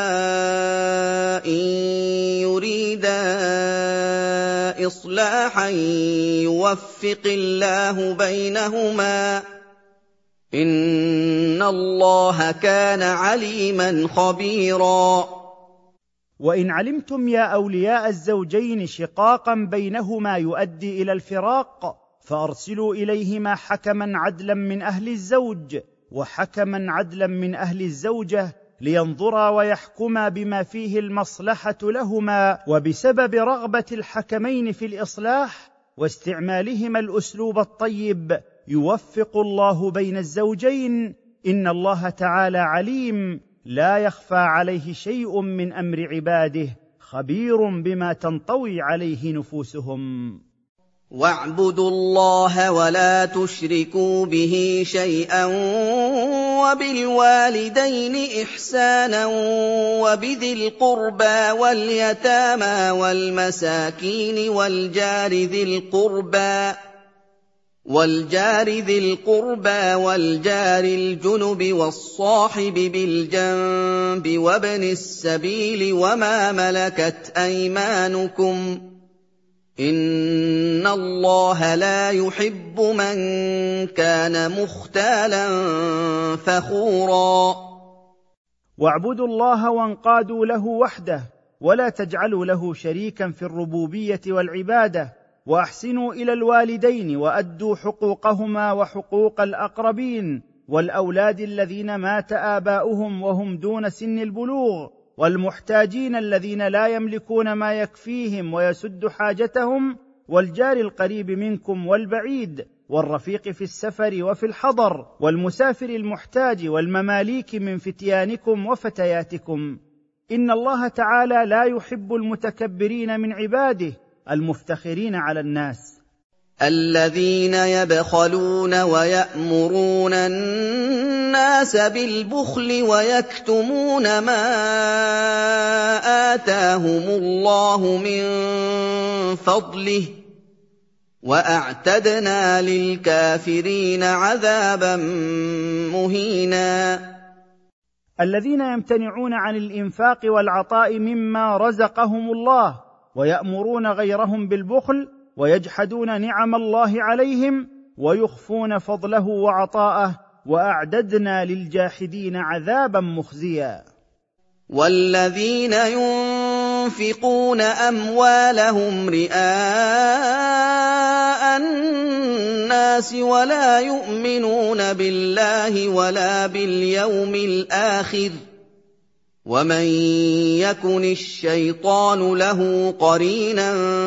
إِن يُرِيدَا إِصْلَاحًا يُوَفِّقِ اللَّهُ بَيْنَهُمَا ۗ إِنَّ اللَّهَ كَانَ عَلِيمًا خَبِيرًا. وإن علمتم يا أولياء الزوجين شقاقا بينهما يؤدي إلى الفراق فأرسلوا إليهما حكما عدلا من أهل الزوج وحكما عدلا من أهل الزوجة لينظرا ويحكما بما فيه المصلحة لهما، وبسبب رغبة الحكمين في الإصلاح واستعمالهما الأسلوب الطيب يوفق الله بين الزوجين، إن الله تعالى عليم لا يخفى عليه شيء من أمر عباده، خبير بما تنطوي عليه نفوسهم. وَاعْبُدُوا اللَّهَ وَلَا تُشْرِكُوا بِهِ شَيْئًا وَبِالْوَالِدَيْنِ إِحْسَانًا وَبِذِي الْقُرْبَىٰ وَالْيَتَامَىٰ وَالْمَسَاكِينِ وَالْجَارِ ذِي الْقُرْبَىٰ والجار ذي القربى والجار الجنب والصاحب بالجنب وابن السبيل وما ملكت أيمانكم، إن الله لا يحب من كان مختالا فخورا. واعبدوا الله وانقادوا له وحده ولا تجعلوا له شريكا في الربوبية والعبادة، واحسنوا الى الوالدين وادوا حقوقهما وحقوق الاقربين والاولاد الذين مات آباؤهم وهم دون سن البلوغ، والمحتاجين الذين لا يملكون ما يكفيهم ويسد حاجتهم، والجار القريب منكم والبعيد، والرفيق في السفر وفي الحضر، والمسافر المحتاج، والمماليك من فتيانكم وفتياتكم. إن الله تعالى لا يحب المتكبرين من عباده المفتخرين على الناس، الذين يبخلون ويأمرون الناس بالبخل ويكتمون ما آتاهم الله من فضله، وأعتدنا للكافرين عذابا مهينا. الذين يمتنعون عن الإنفاق والعطاء مما رزقهم الله ويأمرون غيرهم بالبخل ويجحدون نعم الله عليهم ويخفون فضله وعطاءه، وأعددنا للجاحدين عذابا مخزيا. والذين ينفقون أموالهم رئاء الناس ولا يؤمنون بالله ولا باليوم الآخر، ومن يكن الشيطان له قرينا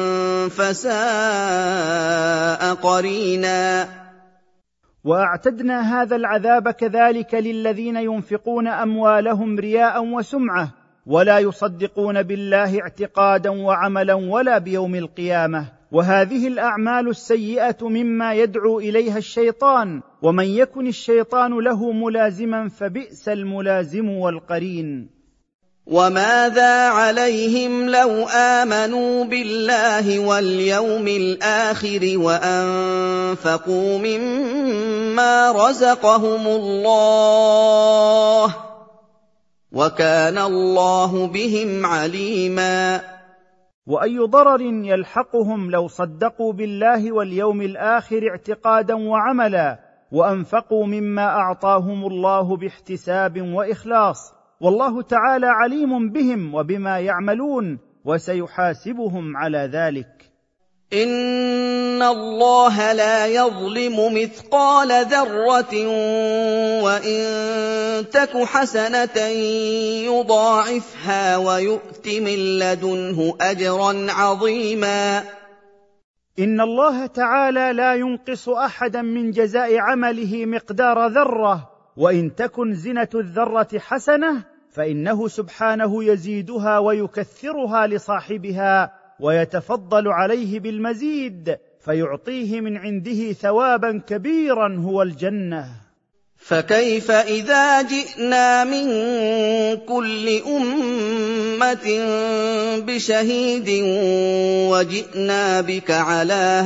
فساء قرينا. وأعتدنا هذا العذاب كذلك للذين ينفقون أموالهم رياء وسمعة ولا يصدقون بالله اعتقادا وعملا ولا بيوم القيامة، وهذه الأعمال السيئة مما يدعو إليها الشيطان، ومن يكن الشيطان له ملازما فبئس الملازم والقرين. وماذا عليهم لو آمنوا بالله واليوم الآخر وأنفقوا مما رزقهم الله، وَكَانَ اللَّهُ بِهِمْ عَلِيمًا. وأي ضرر يلحقهم لو صدقوا بالله واليوم الآخر اعتقادا وعملا، وأنفقوا مما أعطاهم الله باحتساب وإخلاص، والله تعالى عليم بهم وبما يعملون، وسيحاسبهم على ذلك. إِنَّ اللَّهَ لَا يَظْلِمُ مِثْقَالَ ذَرَّةٍ وَإِن تَكُ حَسَنَةً يُضَاعِفْهَا وَيُؤْتِ مِن لَّدُنْهُ أَجْرًا عَظِيمًا. إن الله تعالى لا ينقص أحدا من جزاء عمله مقدار ذرة، وإن تكن زنة الذرة حسنة فإنه سبحانه يزيدها ويكثرها لصاحبها، ويتفضل عليه بالمزيد فيعطيه من عنده ثوابا كبيرا هو الجنة. فكيف إذا جئنا من كل أمة بشهيد وجئنا بك على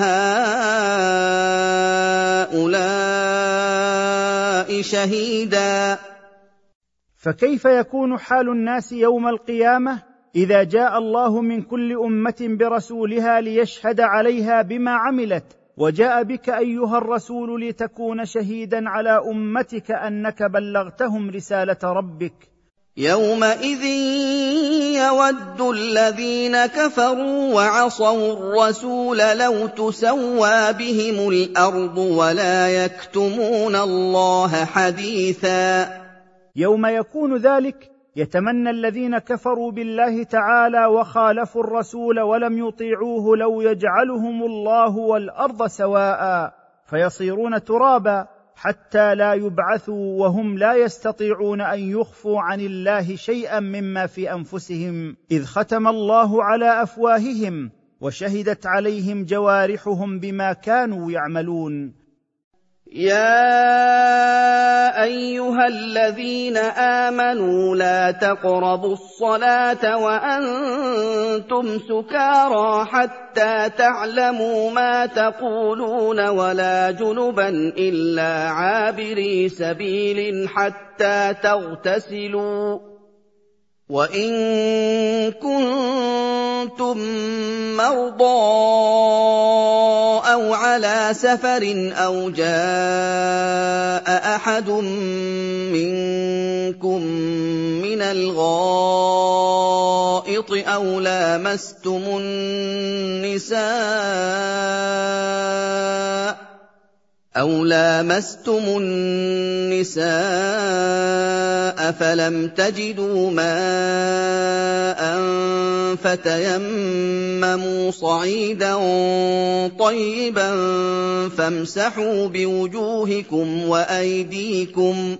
هؤلاء شهيدا. فكيف يكون حال الناس يوم القيامة إذا جاء الله من كل أمة برسولها ليشهد عليها بما عملت، وجاء بك أيها الرسول لتكون شهيدا على أمتك أنك بلغتهم رسالة ربك. يومئذ يود الذين كفروا وعصوا الرسول لو تسوى بهم الأرض ولا يكتمون الله حديثا. يوم يكون ذلك يتمنى الذين كفروا بالله تعالى وخالفوا الرسول ولم يطيعوه لو يجعلهم الله والأرض سواء، فيصيرون ترابا حتى لا يبعثوا وهم لا يستطيعون أن يخفوا عن الله شيئا مما في أنفسهم، إذ ختم الله على أفواههم وشهدت عليهم جوارحهم بما كانوا يعملون. يا أيها الذين آمنوا لا تقربوا الصلاة وأنتم سكارى حتى تعلموا ما تقولون ولا جنبا إلا عابري سبيل حتى تغتسلوا، وإن كنتم مرضى أو على سفر أو جاء أحد منكم من الغائط أو لامستم النساء أو لامستم النساء فلم تجدوا ماء فتيمموا صعيدا طيبا فامسحوا بوجوهكم وأيديكم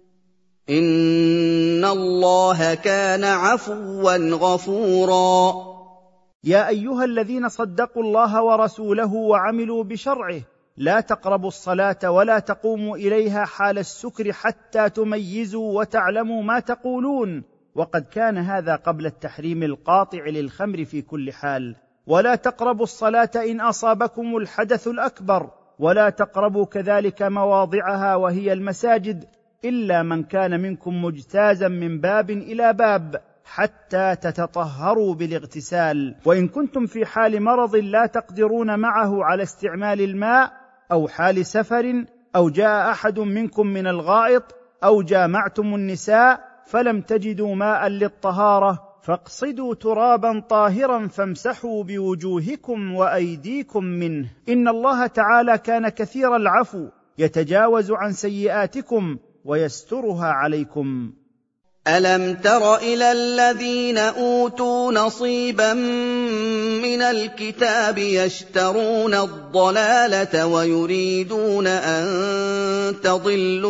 إن الله كان عفوا غفورا. يا أيها الذين صدقوا الله ورسوله وعملوا بشرعه، لا تقربوا الصلاة ولا تقوموا إليها حال السكر حتى تميزوا وتعلموا ما تقولون، وقد كان هذا قبل التحريم القاطع للخمر في كل حال. ولا تقربوا الصلاة إن أصابكم الحدث الأكبر، ولا تقربوا كذلك مواضعها وهي المساجد إلا من كان منكم مجتازا من باب إلى باب حتى تتطهروا بالاغتسال. وإن كنتم في حال مرض لا تقدرون معه على استعمال الماء أو حال سفر أو جاء أحد منكم من الغائط أو جامعتم النساء فلم تجدوا ماء للطهارة فاقصدوا ترابا طاهرا فامسحوا بوجوهكم وأيديكم منه، إن الله تعالى كان كثير العفو يتجاوز عن سيئاتكم ويسترها عليكم. ألم تر إلى الذين أوتوا نصيبا من الكتاب يشترون الضلالة ويريدون أن تضلوا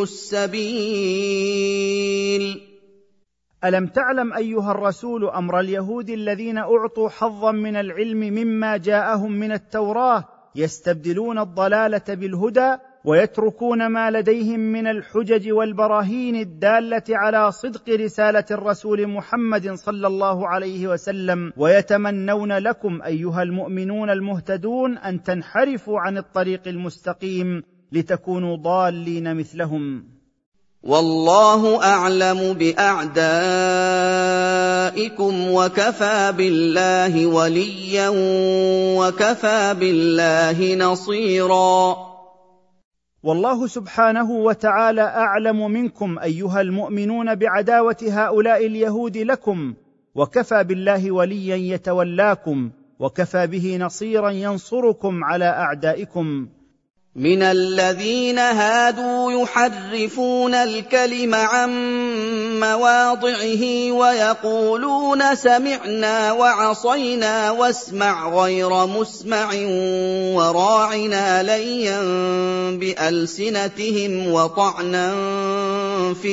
السبيل. ألم تعلم أيها الرسول أمر اليهود الذين أعطوا حظا من العلم مما جاءهم من التوراة يستبدلون الضلالة بالهدى ويتركون ما لديهم من الحجج والبراهين الدالة على صدق رسالة الرسول محمد صلى الله عليه وسلم، ويتمنون لكم أيها المؤمنون المهتدون أن تنحرفوا عن الطريق المستقيم لتكونوا ضالين مثلهم. وَاللَّهُ أَعْلَمُ بِأَعْدَائِكُمْ وَكَفَىٰ بِاللَّهِ وَلِيًّا وَكَفَىٰ بِاللَّهِ نَصِيرًا. والله سبحانه وتعالى أعلم منكم أيها المؤمنون بعداوة هؤلاء اليهود لكم، وكفى بالله وليا يتولاكم، وكفى به نصيرا ينصركم على أعدائكم. مِنَ الَّذِينَ هَادُوا يُحَرِّفُونَ الْكَلِمَ عَن مَّوَاضِعِهِ وَيَقُولُونَ سَمِعْنَا وَعَصَيْنَا وَاسْمَعْ غَيْرَ مُسْمَعٍ وَرَاعِنَا لَيًّا بِأَلْسِنَتِهِمْ وَطَعْنًا فِي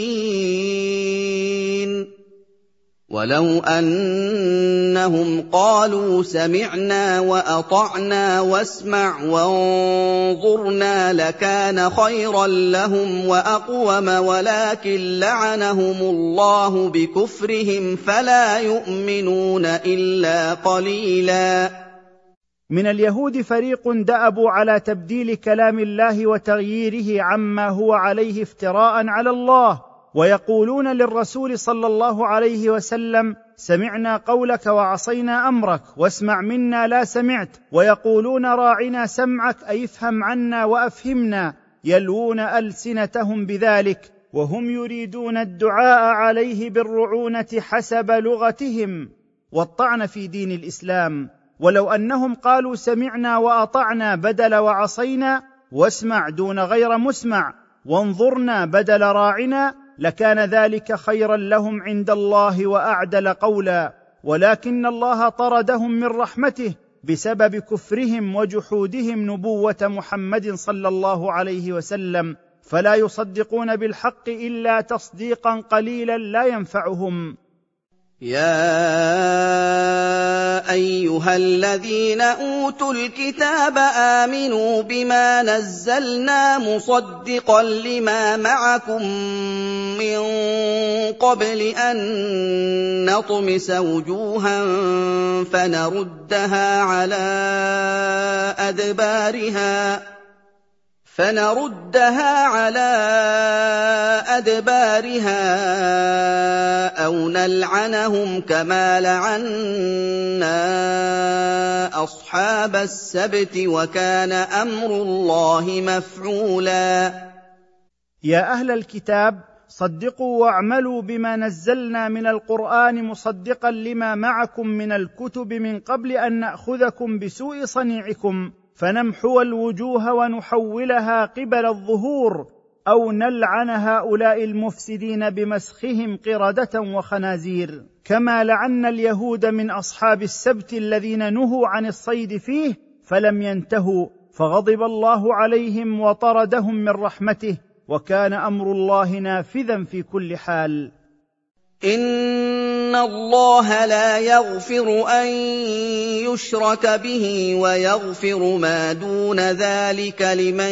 الدِّينِ. وَلَوْ أَنَّهُمْ قَالُوا سَمِعْنَا وَأَطَعْنَا وَاسْمَعْ وَانظُرْنَا لَكَانَ خَيْرًا لَّهُمْ وَأَقْوَمَ، وَلَٰكِن لَّعَنَهُمُ اللَّهُ بِكُفْرِهِمْ فَلَا يُؤْمِنُونَ إِلَّا قَلِيلًا. من اليهود فريق دأبوا على تبديل كلام الله وتغييره عما هو عليه افتراء على الله، ويقولون للرسول صلى الله عليه وسلم: سمعنا قولك وعصينا أمرك، واسمع منا لا سمعت، ويقولون راعنا سمعك أي افهم عنا وأفهمنا، يلوون ألسنتهم بذلك، وهم يريدون الدعاء عليه بالرعونة حسب لغتهم والطعن في دين الإسلام. ولو أنهم قالوا سمعنا وأطعنا بدل وعصينا، واسمع دون غير مسمع، وانظرنا بدل راعنا، لكان ذلك خيرا لهم عند الله وأعدل قولا، ولكن الله طردهم من رحمته بسبب كفرهم وجحودهم نبوة محمد صلى الله عليه وسلم، فلا يصدقون بالحق إلا تصديقا قليلا لا ينفعهم. يا أيها الذين أوتوا الكتاب آمنوا بما نزلنا مصدقا لما معكم من قبل أن نطمس وجوها فنردها على أدبارها فنردها على أدبارها أو نلعنهم كما لعنا أصحاب السبت وكان أمر الله مفعولا. يا أهل الكتاب، صدقوا واعملوا بما نزلنا من القرآن مصدقا لما معكم من الكتب من قبل أن نأخذكم بسوء صنيعكم فنمحو الوجوه ونحولها قبل الظهور، أو نلعن هؤلاء المفسدين بمسخهم قردة وخنازير، كما لعنا اليهود من أصحاب السبت الذين نهوا عن الصيد فيه فلم ينتهوا، فغضب الله عليهم وطردهم من رحمته، وكان أمر الله نافذا في كل حال. إِنَّ اللَّهَ لَا يَغْفِرُ أَن يُشْرَكَ بِهِ وَيَغْفِرُ مَا دُونَ ذَلِكَ لِمَن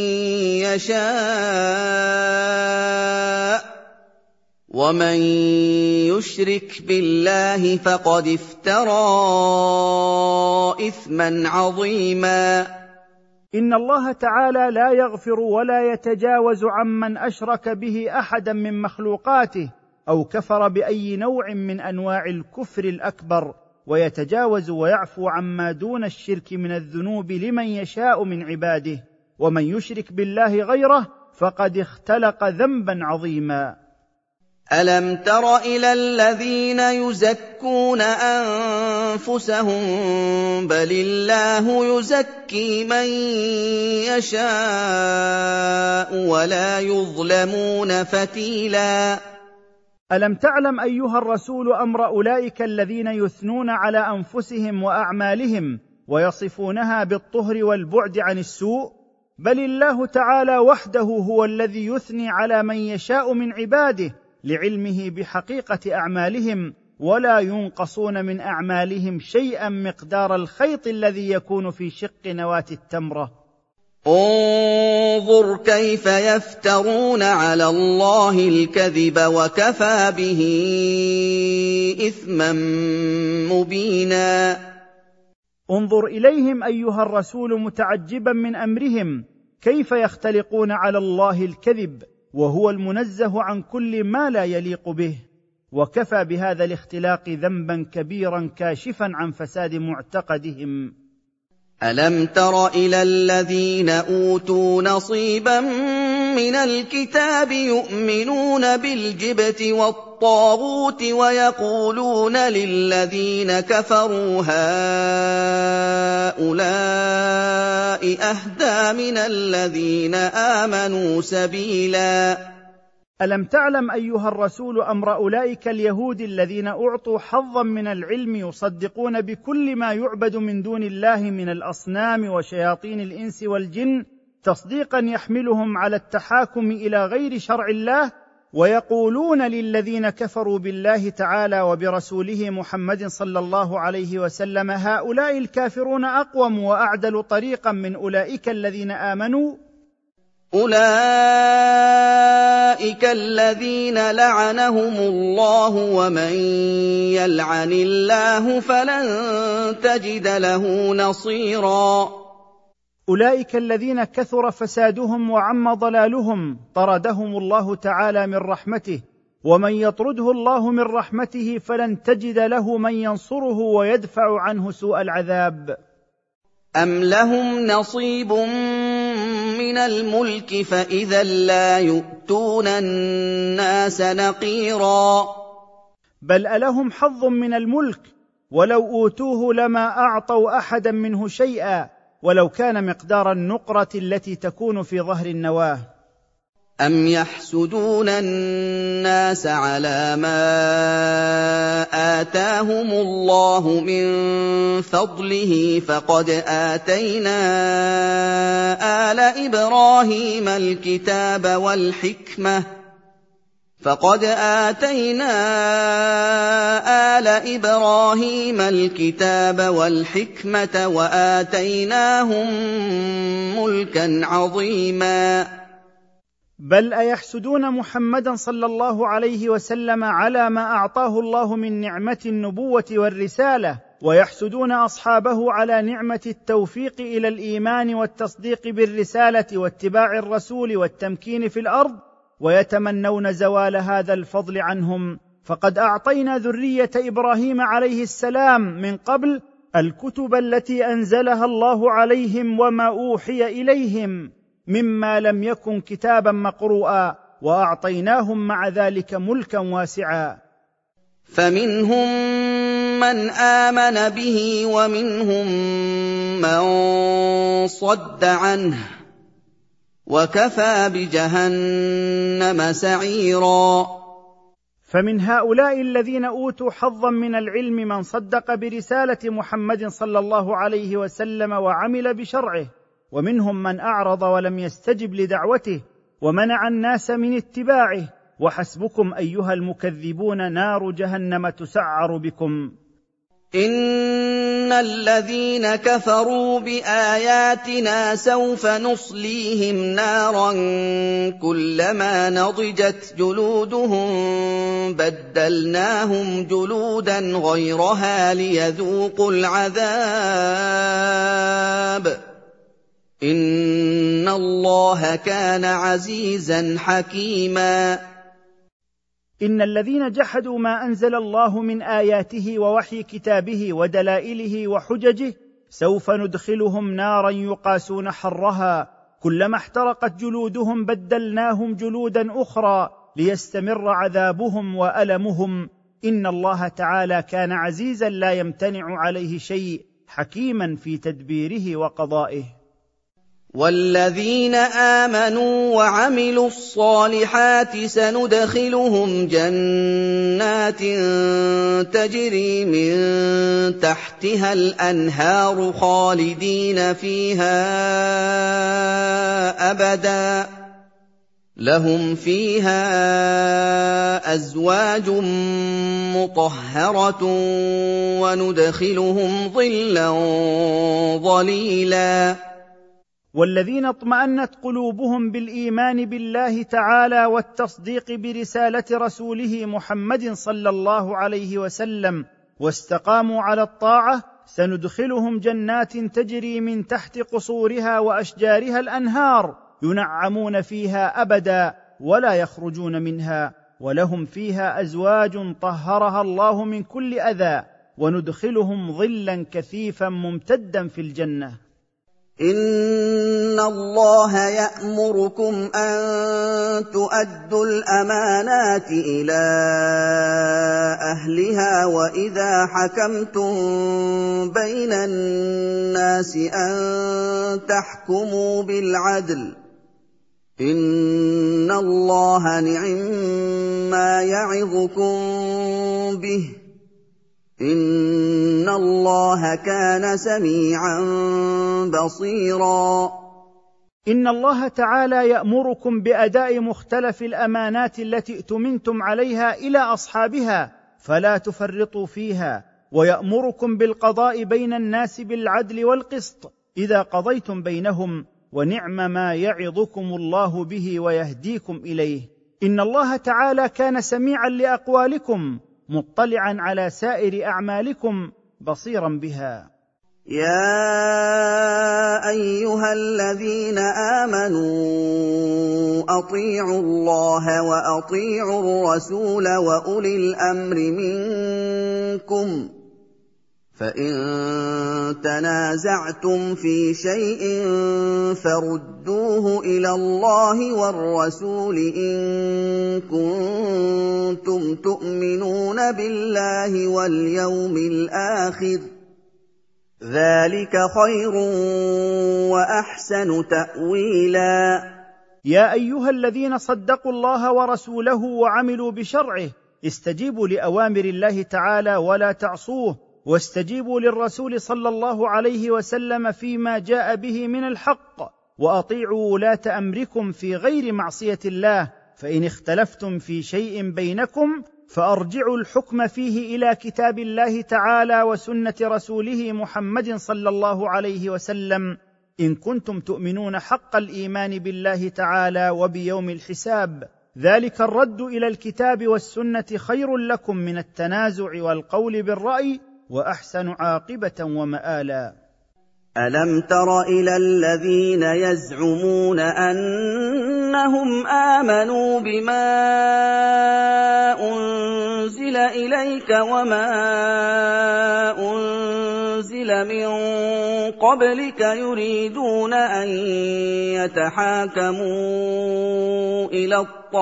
يَشَاءُ ۚ وَمَن يُشْرِكْ بِاللَّهِ فَقَدِ افْتَرَىٰ إِثْمًا عَظِيمًا. إن الله تعالى لا يغفر ولا يتجاوز عمن أشرك به أحدا من مخلوقاته أو كفر بأي نوع من أنواع الكفر الأكبر، ويتجاوز ويعفو عما دون الشرك من الذنوب لمن يشاء من عباده، ومن يشرك بالله غيره فقد اختلق ذنبا عظيما. أَلَمْ تَرَ إِلَى الَّذِينَ يُزَكُّونَ أَنفُسَهُم بَلِ اللَّهُ يُزَكِّي مَن يَشَاءُ وَلَا يُظْلَمُونَ فَتِيلًا. ألم تعلم أيها الرسول أمر أولئك الذين يثنون على أنفسهم وأعمالهم ويصفونها بالطهر والبعد عن السوء؟ بل الله تعالى وحده هو الذي يثني على من يشاء من عباده لعلمه بحقيقة أعمالهم، ولا ينقصون من أعمالهم شيئا مقدار الخيط الذي يكون في شق نواة التمرة. انظر كيف يفترون على الله الكذب وكفى به إثما مبينا. انظر إليهم أيها الرسول متعجبا من أمرهم، كيف يختلقون على الله الكذب وهو المنزه عن كل ما لا يليق به، وكفى بهذا الاختلاق ذنبا كبيرا كاشفا عن فساد معتقدهم. ألم تر إلى الذين أوتوا نصيبا من الكتاب يؤمنون بالجبت والطاغوت ويقولون للذين كفروا هؤلاء أهدى من الذين آمنوا سبيلا. ألم تعلم أيها الرسول أمر أولئك اليهود الذين أعطوا حظا من العلم يصدقون بكل ما يعبد من دون الله من الأصنام وشياطين الإنس والجن تصديقا يحملهم على التحاكم إلى غير شرع الله، ويقولون للذين كفروا بالله تعالى وبرسوله محمد صلى الله عليه وسلم هؤلاء الكافرون أقوم وأعدل طريقا من أولئك الذين آمنوا. أولئك الذين لعنهم الله ومن يلعن الله فلن تجد له نصيرا. أولئك الذين كثر فسادهم وعم ضلالهم طردهم الله تعالى من رحمته، ومن يطرده الله من رحمته فلن تجد له من ينصره ويدفع عنه سوء العذاب. أم لهم نصيب من الملك فإذا لا يؤتون الناس نقيرا. بل ألهم حظ من الملك ولو أوتوه لما أعطوا أحدا منه شيئا، ولو كان مقدار النقرة التي تكون في ظهر النواة. أم يحسدون الناس على ما آتاهم الله من فضله فقد آتينا آل إبراهيم الكتاب والحكمة فقد آتينا آل إبراهيم الكتاب والحكمة وآتيناهم ملكا عظيما. بل أيحسدون محمدا صلى الله عليه وسلم على ما أعطاه الله من نعمة النبوة والرسالة، ويحسدون أصحابه على نعمة التوفيق إلى الإيمان والتصديق بالرسالة واتباع الرسول والتمكين في الأرض، ويتمنون زوال هذا الفضل عنهم. فقد أعطينا ذرية إبراهيم عليه السلام من قبل الكتب التي أنزلها الله عليهم وما أوحي إليهم مما لم يكن كتابا مقروءا، وأعطيناهم مع ذلك ملكا واسعا. فمنهم من آمن به ومنهم من صد عنه وكفى بجهنم سعيرا. فمن هؤلاء الذين أوتوا حظا من العلم من صدق برسالة محمد صلى الله عليه وسلم وعمل بشرعه، ومنهم من أعرض ولم يستجب لدعوته ومنع الناس من اتباعه. وحسبكم أيها المكذبون نار جهنم تسعر بكم. إن الذين كفروا بآياتنا سوف نصليهم نارا كلما نضجت جلودهم بدلناهم جلودا غيرها ليذوقوا العذاب إن الله كان عزيزا حكيما. إن الذين جحدوا ما أنزل الله من آياته ووحي كتابه ودلائله وحججه سوف ندخلهم نارا يقاسون حرها، كلما احترقت جلودهم بدلناهم جلودا أخرى ليستمر عذابهم وألمهم. إن الله تعالى كان عزيزا لا يمتنع عليه شيء، حكيما في تدبيره وقضائه. والذين آمنوا وعملوا الصالحات سندخلهم جنات تجري من تحتها الأنهار خالدين فيها أبدا لهم فيها أزواج مطهرة وندخلهم ظلا ظليلا. والذين اطمأنت قلوبهم بالإيمان بالله تعالى والتصديق برسالة رسوله محمد صلى الله عليه وسلم واستقاموا على الطاعة سندخلهم جنات تجري من تحت قصورها وأشجارها الأنهار ينعمون فيها أبدا، ولا يخرجون منها، ولهم فيها أزواج طهرها الله من كل أذى، وندخلهم ظلا كثيفا ممتدا في الجنة. إن الله يأمركم أن تؤدوا الأمانات إلى أهلها وإذا حكمتم بين الناس أن تحكموا بالعدل إن الله نعما يعظكم به إن الله كان سميعا بصيرا. إن الله تعالى يأمركم بأداء مختلف الأمانات التي ائتمنتم عليها إلى أصحابها فلا تفرطوا فيها، ويأمركم بالقضاء بين الناس بالعدل والقسط إذا قضيتم بينهم، ونعم ما يعظكم الله به ويهديكم إليه. إن الله تعالى كان سميعا لأقوالكم مطلعا على سائر أعمالكم بصيرا بها. يا أيها الذين آمنوا أطيعوا الله وأطيعوا الرسول وأولي الأمر منكم فإن تنازعتم في شيء فردوه إلى الله والرسول إن كنتم تؤمنون بالله واليوم الآخر ذلك خير وأحسن تأويلا. يا أيها الذين صدقوا الله ورسوله وعملوا بشرعه استجيبوا لأوامر الله تعالى ولا تعصوه، واستجيبوا للرسول صلى الله عليه وسلم فيما جاء به من الحق، وأطيعوا ولاة أمركم في غير معصية الله، فإن اختلفتم في شيء بينكم فأرجعوا الحكم فيه إلى كتاب الله تعالى وسنة رسوله محمد صلى الله عليه وسلم إن كنتم تؤمنون حق الإيمان بالله تعالى وبيوم الحساب، ذلك الرد إلى الكتاب والسنة خير لكم من التنازع والقول بالرأي وأحسن عاقبة ومآلا. ألم تر إلى الذين يزعمون أنهم آمنوا بما أنزل إليك وما أنزل من قبلك يريدون أن يتحاكموا إلى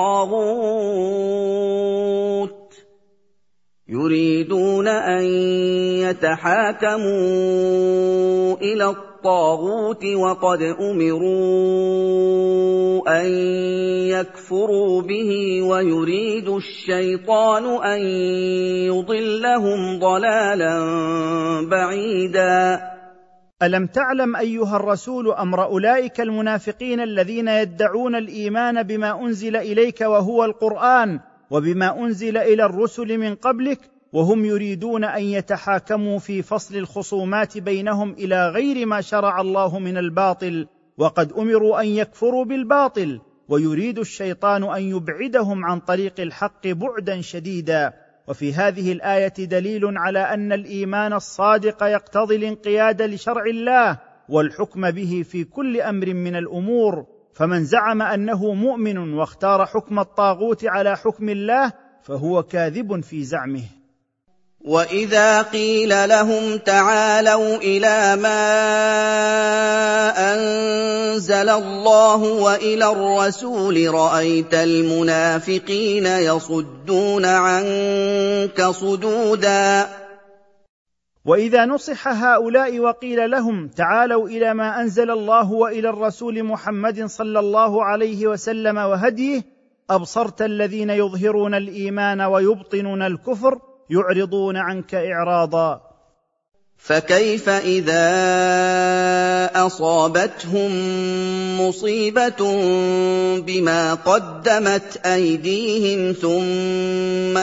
الطاغوت يريدون أن يتحاكموا إلى الطاغوت وقد أمروا أن يكفروا به ويريد الشيطان أن يضلهم ضلالا بعيدا. ألم تعلم أيها الرسول أمر أولئك المنافقين الذين يدعون الإيمان بما أنزل إليك وهو القرآن وبما أنزل إلى الرسل من قبلك، وهم يريدون أن يتحاكموا في فصل الخصومات بينهم إلى غير ما شرع الله من الباطل، وقد أمروا أن يكفروا بالباطل، ويريد الشيطان أن يبعدهم عن طريق الحق بعدا شديدا. وفي هذه الآية دليل على أن الإيمان الصادق يقتضي الانقياد لشرع الله والحكم به في كل أمر من الأمور، فمن زعم أنه مؤمن واختار حكم الطاغوت على حكم الله فهو كاذب في زعمه. وإذا قيل لهم تعالوا إلى ما أنزل الله وإلى الرسول رأيت المنافقين يصدون عنك صدودا. وإذا نصح هؤلاء وقيل لهم تعالوا إلى ما أنزل الله وإلى الرسول محمد صلى الله عليه وسلم وهديه، أبصرت الذين يظهرون الإيمان ويبطنون الكفر يعرضون عنك إعراضا. فكيف إذا أصابتهم مصيبة بما قدمت أيديهم ثم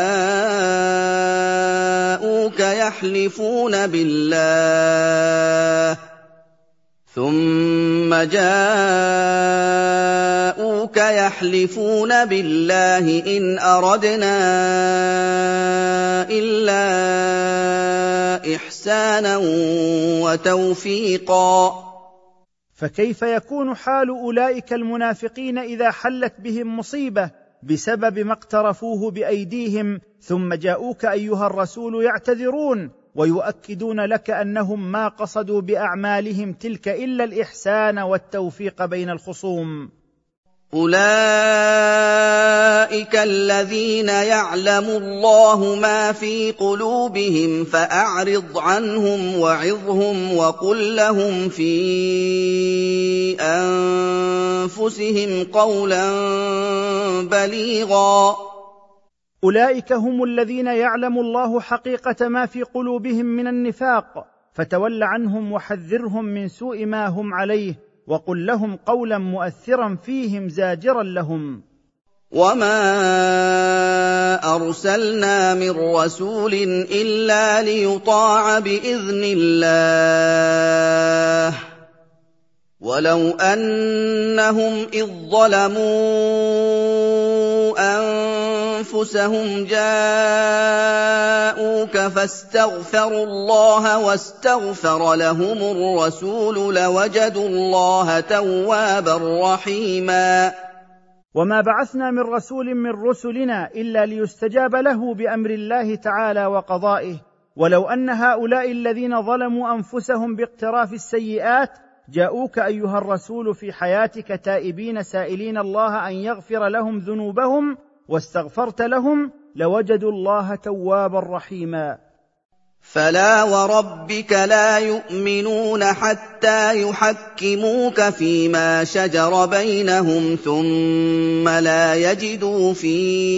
جاءوك يحلفون بالله ثم جاءوك يحلفون بالله إن أردنا إلا إحسانا وتوفيقا. فكيف يكون حال اولئك المنافقين اذا حلت بهم مصيبه بسبب ما اقترفوه بايديهم ثم جاءوك ايها الرسول يعتذرون ويؤكدون لك انهم ما قصدوا باعمالهم تلك الا الاحسان والتوفيق بين الخصوم؟ أولئك الذين يعلم الله ما في قلوبهم فأعرض عنهم وعظهم وقل لهم في أنفسهم قولا بليغا. أولئك هم الذين يعلم الله حقيقة ما في قلوبهم من النفاق، فتول عنهم وحذرهم من سوء ما هم عليه، وقل لهم قولا مؤثرا فيهم زاجرا لهم. وما أرسلنا من رسول إلا ليطاع بإذن الله ولو أنهم إذ ظلموا أنفسهم جاءوك فاستغفروا الله واستغفر لهم الرسول لوجدوا الله توابا رحيما. وما بعثنا من رسول من رسلنا إلا ليستجاب له بأمر الله تعالى وقضائه، ولو أن هؤلاء الذين ظلموا أنفسهم باقتراف السيئات جاءوك أيها الرسول في حياتك تائبين سائلين الله أن يغفر لهم ذنوبهم واستغفرت لهم لوجدوا الله توابا رحيما. فلا وربك لا يؤمنون حتى يحكموك فيما شجر بينهم ثم لا يجدوا في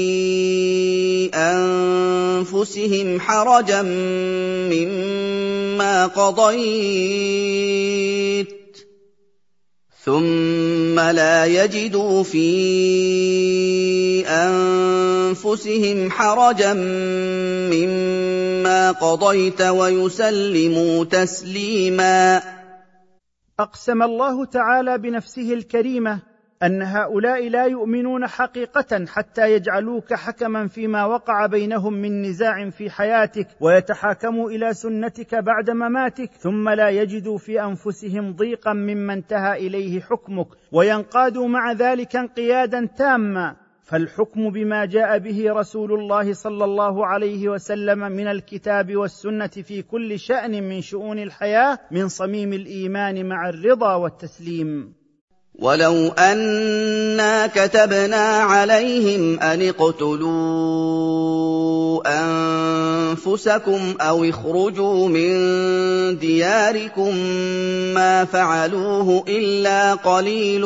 أنفسهم حرجا مما قضيت ثم لا يجدوا في أنفسهم حرجا مما قضيت ويسلموا تسليما. أقسم الله تعالى بنفسه الكريمة أن هؤلاء لا يؤمنون حقيقة حتى يجعلوك حكما فيما وقع بينهم من نزاع في حياتك ويتحاكموا إلى سنتك بعد مماتك ثم لا يجدوا في أنفسهم ضيقا مما انتهى إليه حكمك وينقادوا مع ذلك انقيادا تاما. فالحكم بما جاء به رسول الله صلى الله عليه وسلم من الكتاب والسنة في كل شأن من شؤون الحياة من صميم الإيمان مع الرضا والتسليم. ولو أنا كتبنا عليهم أن اقتلوا أنفسكم أو اخرجوا من دياركم ما فعلوه إلا قليل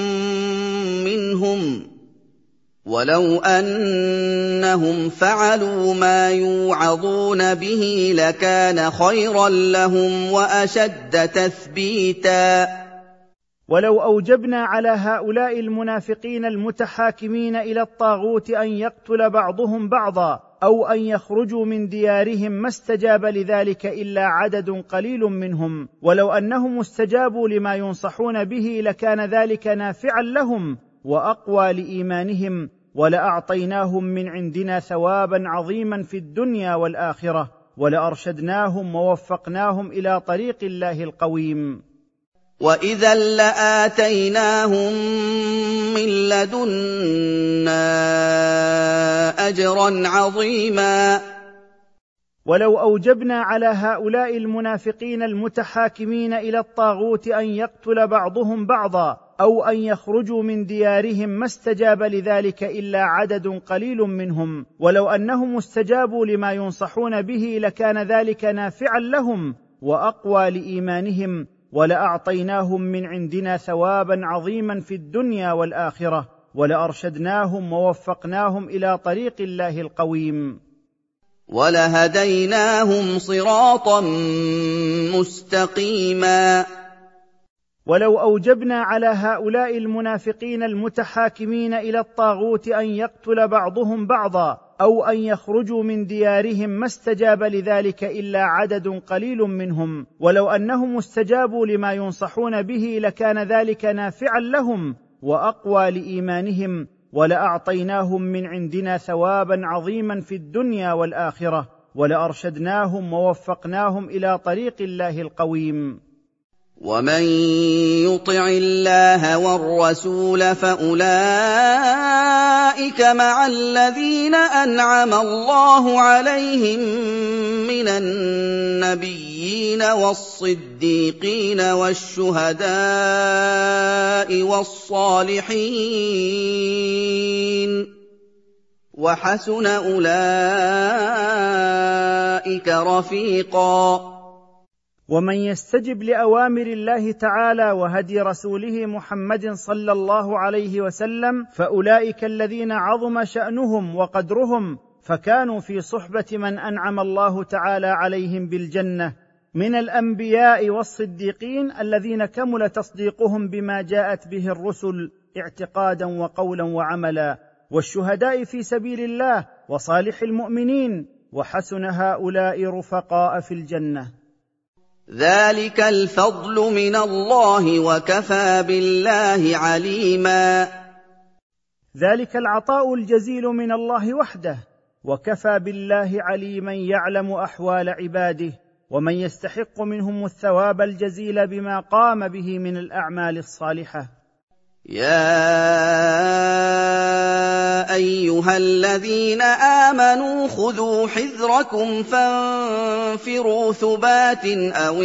منهم ولو أنهم فعلوا ما يوعظون به لكان خيرا لهم وأشد تثبيتا. ولو أوجبنا على هؤلاء المنافقين المتحاكمين إلى الطاغوت أن يقتل بعضهم بعضا أو أن يخرجوا من ديارهم ما استجاب لذلك إلا عدد قليل منهم، ولو أنهم استجابوا لما ينصحون به لكان ذلك نافعا لهم وأقوى لإيمانهم، ولأعطيناهم من عندنا ثوابا عظيما في الدنيا والآخرة، ولأرشدناهم ووفقناهم إلى طريق الله القويم. وَإِذًا لَّآتَيْنَاهُم مِّن لَّدُنَّا أَجْرًا عَظِيمًا. ولو أوجبنا على هؤلاء المنافقين المتحاكمين إلى الطاغوت أن يقتل بعضهم بعضا أو أن يخرجوا من ديارهم ما استجاب لذلك إلا عدد قليل منهم، ولو أنهم استجابوا لما ينصحون به لكان ذلك نافعا لهم وأقوى لإيمانهم، ولأعطيناهم من عندنا ثوابا عظيما في الدنيا والآخرة، ولأرشدناهم ووفقناهم إلى طريق الله القويم. وَلَهَدَيْنَاهُمْ صِرَاطًا مُّسْتَقِيمًا. ولو أوجبنا على هؤلاء المنافقين المتحاكمين إلى الطاغوت أن يقتل بعضهم بعضا أو أن يخرجوا من ديارهم ما استجاب لذلك إلا عدد قليل منهم، ولو أنهم استجابوا لما ينصحون به لكان ذلك نافعا لهم وأقوى لإيمانهم، ولأعطيناهم من عندنا ثوابا عظيما في الدنيا والآخرة، ولأرشدناهم ووفقناهم إلى طريق الله القويم. ومن يطع الله والرسول فأولئك مع الذين أنعم الله عليهم من النبيين والصديقين والشهداء والصالحين وحسن أولئك رفيقا. ومن يستجب لأوامر الله تعالى وهدي رسوله محمد صلى الله عليه وسلم فأولئك الذين عظم شأنهم وقدرهم، فكانوا في صحبة من أنعم الله تعالى عليهم بالجنة من الأنبياء والصديقين الذين كمل تصديقهم بما جاءت به الرسل اعتقادا وقولا وعملا، والشهداء في سبيل الله وصالح المؤمنين، وحسن هؤلاء رفقاء في الجنة. ذلك الفضل من الله وكفى بالله عليما. ذلك العطاء الجزيل من الله وحده، وكفى بالله عليما يعلم أحوال عباده ومن يستحق منهم الثواب الجزيل بما قام به من الأعمال الصالحة. يا أيها الذين آمنوا خذوا حذركم فانفروا ثبات أو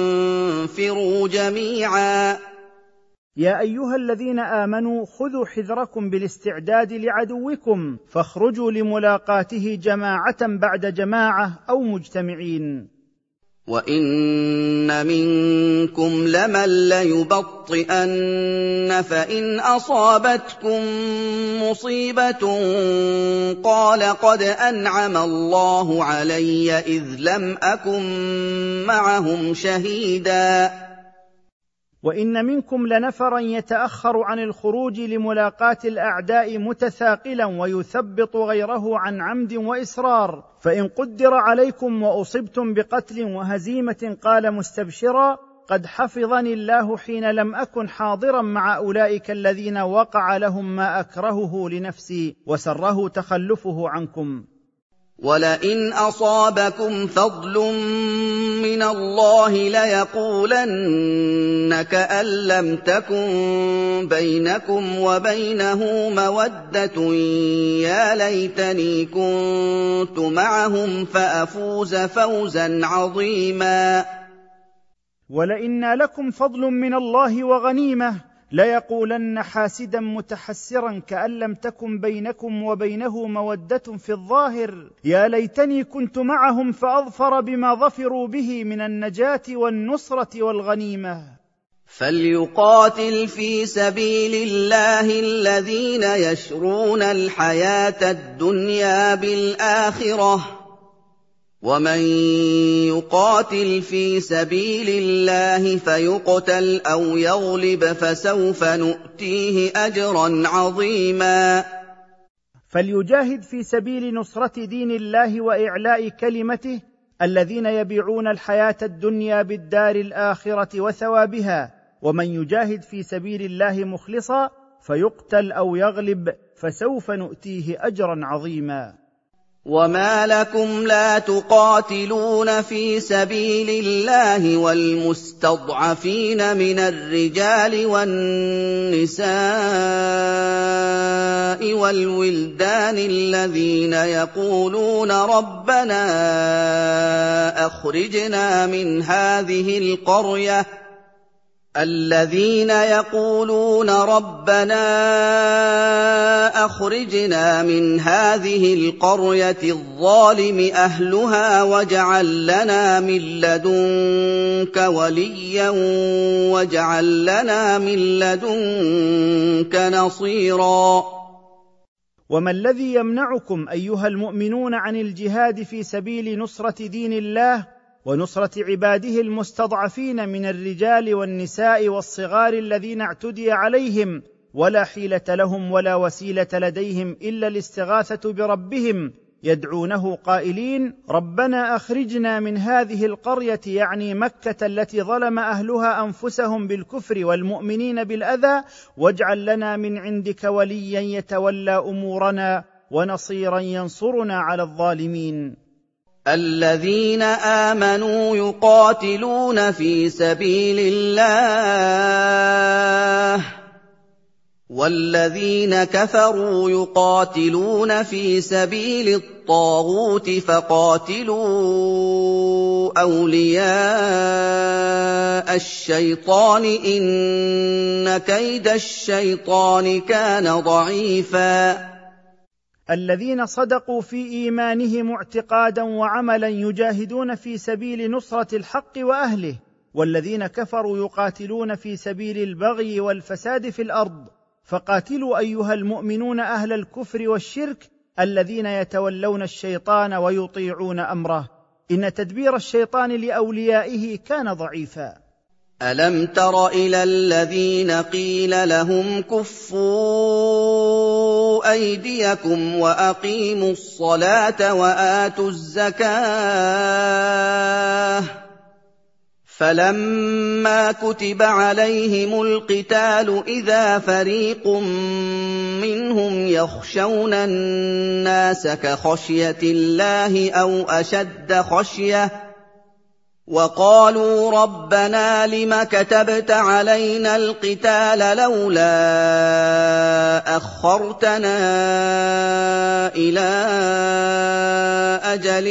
انفروا جميعا. يا أيها الذين آمنوا خذوا حذركم بالاستعداد لعدوكم فاخرجوا لملاقاته جماعة بعد جماعة أو مجتمعين. وَإِنَّ مِنكُمْ لَمَن لَّيُبَطِّئَنَّ فَإِنْ أَصَابَتْكُم مُّصِيبَةٌ قَالَ قَدْ أَنْعَمَ اللَّهُ عَلَيَّ إِذْ لَمْ أَكُن مَّعَهُمْ شَهِيدًا. وإن منكم لنفرا يتأخر عن الخروج لملاقاة الأعداء متثاقلا ويثبط غيره عن عمد وإصرار، فإن قدر عليكم وأصبتم بقتل وهزيمة قال مستبشرا قد حفظني الله حين لم أكن حاضرا مع أولئك الذين وقع لهم ما أكرهه لنفسي وسره تخلفه عنكم. وَلَئِنْ أَصَابَكُمْ فَضْلٌ مِّنَ اللَّهِ لَيَقُولَنَّ كَأَن لَّمْ تَكُن بَيْنَكُمْ وَبَيْنَهُ مَوَدَّةٌ يَا لَيْتَنِي كُنتُ مَعَهُمْ فَأَفُوزَ فَوْزًا عَظِيمًا. وَلَئِنَّ لَكُمْ فَضْلٌ مِّنَ اللَّهِ وَغَنِيمَةٌ ليقولن حاسدا متحسرا كأن لم تكن بينكم وبينه مودة في الظاهر يا ليتني كنت معهم فأظفر بما ظفروا به من النجاة والنصرة والغنيمة. فليقاتل في سبيل الله الذين يشرون الحياة الدنيا بالآخرة، ومن يقاتل في سبيل الله فيقتل أو يغلب فسوف نؤتيه أجرا عظيما. فليجاهد في سبيل نصرة دين الله وإعلاء كلمته الذين يبيعون الحياة الدنيا بالدار الآخرة وثوابها، ومن يجاهد في سبيل الله مخلصا فيقتل أو يغلب فسوف نؤتيه أجرا عظيما. وما لكم لا تقاتلون في سبيل الله والمستضعفين من الرجال والنساء والولدان الذين يقولون ربنا أخرجنا من هذه القرية الذين يقولون ربنا أخرجنا من هذه القرية الظالم أهلها واجعل لنا من لدنك وليا واجعل لنا من لدنك نصيرا. وما الذي يمنعكم أيها المؤمنون عن الجهاد في سبيل نصرة دين الله ونصرة عباده المستضعفين من الرجال والنساء والصغار الذين اعتدي عليهم ولا حيلة لهم ولا وسيلة لديهم إلا الاستغاثة بربهم، يدعونه قائلين ربنا أخرجنا من هذه القرية، يعني مكة التي ظلم أهلها أنفسهم بالكفر والمؤمنين بالأذى، واجعل لنا من عندك وليا يتولى أمورنا ونصيرا ينصرنا على الظالمين. الذين آمنوا يقاتلون في سبيل الله والذين كفروا يقاتلون في سبيل الطاغوت فقاتلوا أولياء الشيطان إن كيد الشيطان كان ضعيفا. الذين صدقوا في إيمانهم اعتقادا وعملا يجاهدون في سبيل نصرة الحق وأهله، والذين كفروا يقاتلون في سبيل البغي والفساد في الأرض، فقاتلوا أيها المؤمنون أهل الكفر والشرك الذين يتولون الشيطان ويطيعون أمره، إن تدبير الشيطان لأوليائه كان ضعيفا. ألم تر إلى الذين قيل لهم كفوا أيديكم وأقيموا الصلاة وآتوا الزكاة فلما كتب عليهم القتال إذا فريق منهم يخشون الناس كخشية الله أو أشد خشية وقالوا ربنا لم كتبت علينا القتال لولا أخرتنا إلى أجل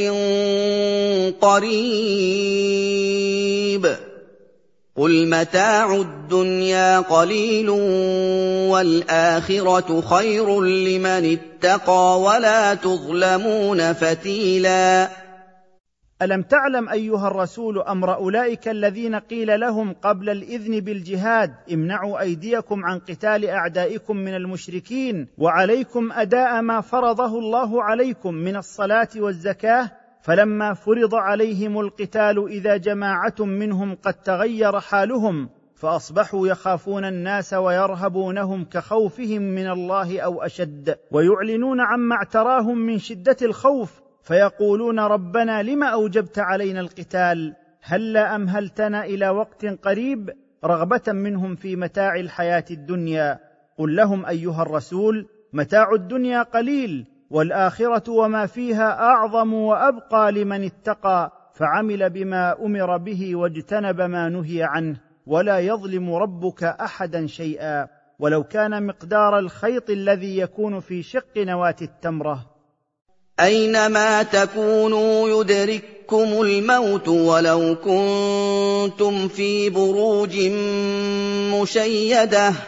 قريب قل متاع الدنيا قليل والآخرة خير لمن اتقى ولا تظلمون فتيلا. ألم تعلم أيها الرسول أمر أولئك الذين قيل لهم قبل الإذن بالجهاد امنعوا أيديكم عن قتال أعدائكم من المشركين وعليكم أداء ما فرضه الله عليكم من الصلاة والزكاة، فلما فرض عليهم القتال إذا جماعة منهم قد تغير حالهم فأصبحوا يخافون الناس ويرهبونهم كخوفهم من الله أو أشد، ويعلنون عما اعتراهم من شدة الخوف فيقولون ربنا لم أوجبت علينا القتال هلا أمهلتنا إلى وقت قريب رغبة منهم في متاع الحياة الدنيا. قل لهم أيها الرسول متاع الدنيا قليل والآخرة وما فيها أعظم وأبقى لمن اتقى فعمل بما أمر به واجتنب ما نهي عنه ولا يظلم ربك أحدا شيئا ولو كان مقدار الخيط الذي يكون في شق نواة التمرة. أينما تكونوا يدرككم الموت ولو كنتم في بروج مشيدة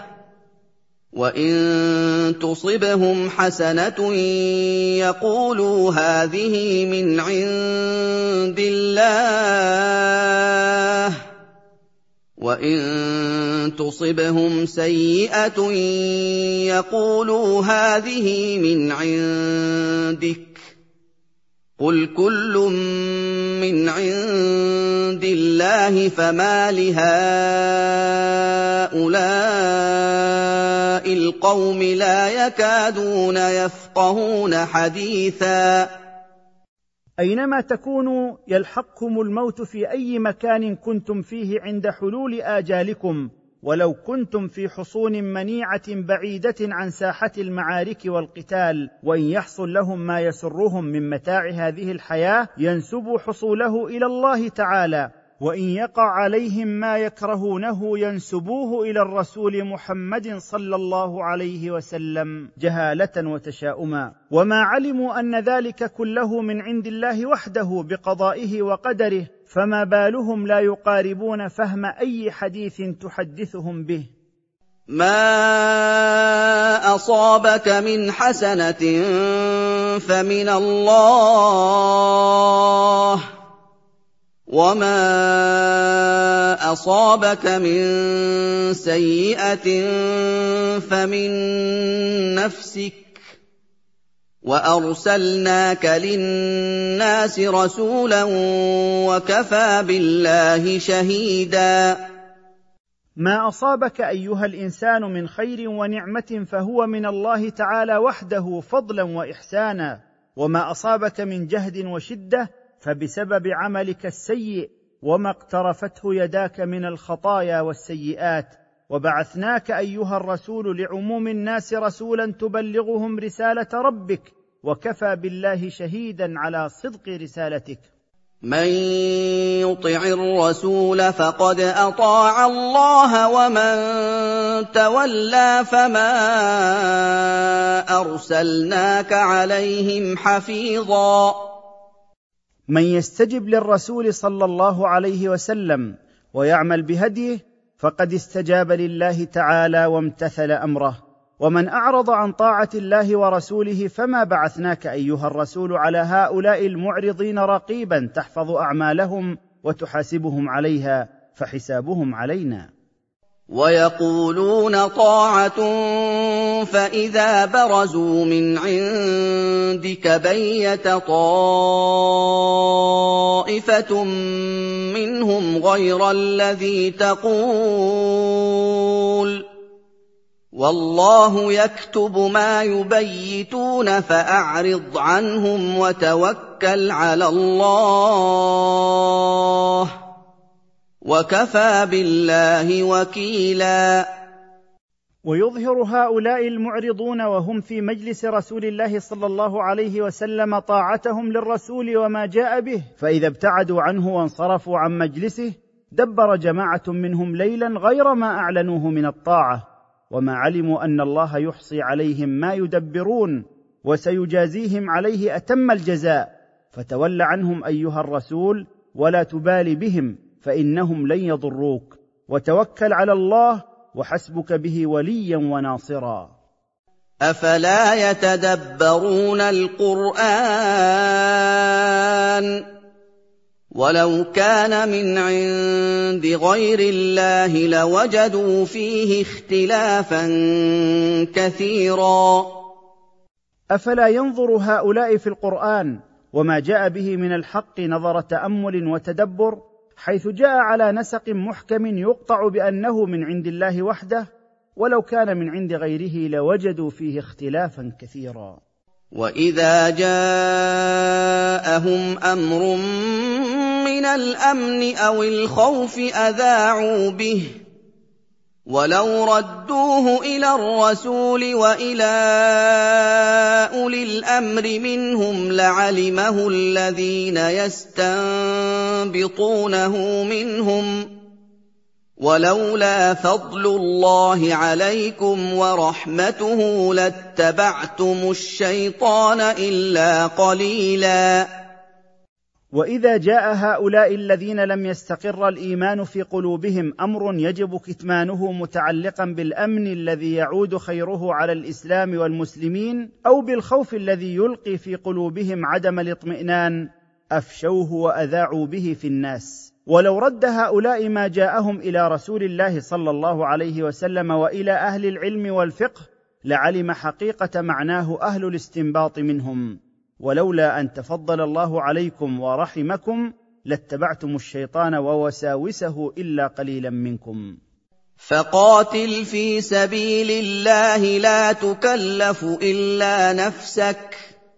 وإن تصبهم حسنة يقولوا هذه من عند الله وإن تصبهم سيئة يقولوا هذه من عندك قل كل من عند الله فما لهؤلاء القوم لا يكادون يفقهون حديثا. أينما تكونوا يلحقكم الموت في أي مكان كنتم فيه عند حلول آجالكم ولو كنتم في حصون منيعة بعيدة عن ساحة المعارك والقتال، وإن يحصل لهم ما يسرهم من متاع هذه الحياة ينسبوا حصوله إلى الله تعالى، وإن يقع عليهم ما يكرهونه ينسبوه إلى الرسول محمد صلى الله عليه وسلم جهالة وتشاؤما، وما علموا أن ذلك كله من عند الله وحده بقضائه وقدره، فما بالهم لا يقاربون فهم أي حديث تحدثهم به. ما أصابك من حسنة فمن الله وما أصابك من سيئة فمن نفسك وأرسلناك للناس رسولا وكفى بالله شهيدا. ما أصابك أيها الإنسان من خير ونعمة فهو من الله تعالى وحده فضلا وإحسانا، وما أصابك من جهد وشدة فبسبب عملك السيء وما اقترفته يداك من الخطايا والسيئات. وبعثناك أيها الرسول لعموم الناس رسولا تبلغهم رسالة ربك وكفى بالله شهيدا على صدق رسالتك. من يطع الرسول فقد أطاع الله ومن تولى فما أرسلناك عليهم حفيظا. من يستجب للرسول صلى الله عليه وسلم ويعمل بهديه فقد استجاب لله تعالى وامتثل أمره، ومن أعرض عن طاعة الله ورسوله فما بعثناك أيها الرسول على هؤلاء المعرضين رقيبا تحفظ أعمالهم وتحاسبهم عليها، فحسابهم علينا. ويقولون طاعة فإذا برزوا من عندك بيت طائفة منهم غير الذي تقول والله يكتب ما يبيتون فأعرض عنهم وتوكل على الله وكفى بالله وكيلا. ويظهر هؤلاء المعرضون وهم في مجلس رسول الله صلى الله عليه وسلم طاعتهم للرسول وما جاء به، فإذا ابتعدوا عنه وانصرفوا عن مجلسه دبر جماعة منهم ليلا غير ما أعلنوه من الطاعة، وما علموا أن الله يحصي عليهم ما يدبرون وسيجازيهم عليه أتم الجزاء، فتول عنهم أيها الرسول ولا تبال بهم فإنهم لن يضروك، وتوكل على الله وحسبك به وليا وناصرا. أفلا يتدبرون القرآن ولو كان من عند غير الله لوجدوا فيه اختلافا كثيرا. أفلا ينظر هؤلاء في القرآن وما جاء به من الحق نظر تأمل وتدبر، حيث جاء على نسق محكم يقطع بأنه من عند الله وحده، ولو كان من عند غيره لوجدوا فيه اختلافا كثيرا. وإذا جاءهم أمر من الأمن أو الخوف أذاعوا به ولو ردوه إلى الرسول وإلى أولي الأمر منهم لعلمه الذين يستنبطونه منهم ولولا فضل الله عليكم ورحمته لاتبعتم الشيطان إلا قليلا. وإذا جاء هؤلاء الذين لم يستقر الإيمان في قلوبهم أمر يجب كتمانه متعلقا بالأمن الذي يعود خيره على الإسلام والمسلمين أو بالخوف الذي يلقي في قلوبهم عدم الاطمئنان، أفشوه وأذاعوا به في الناس. ولو رد هؤلاء ما جاءهم إلى رسول الله صلى الله عليه وسلم وإلى أهل العلم والفقه لعلم حقيقة معناه أهل الاستنباط منهم، ولولا أن تفضل الله عليكم ورحمكم لاتبعتم الشيطان ووساوسه إلا قليلا منكم. فقاتل في سبيل الله لا تكلف إلا نفسك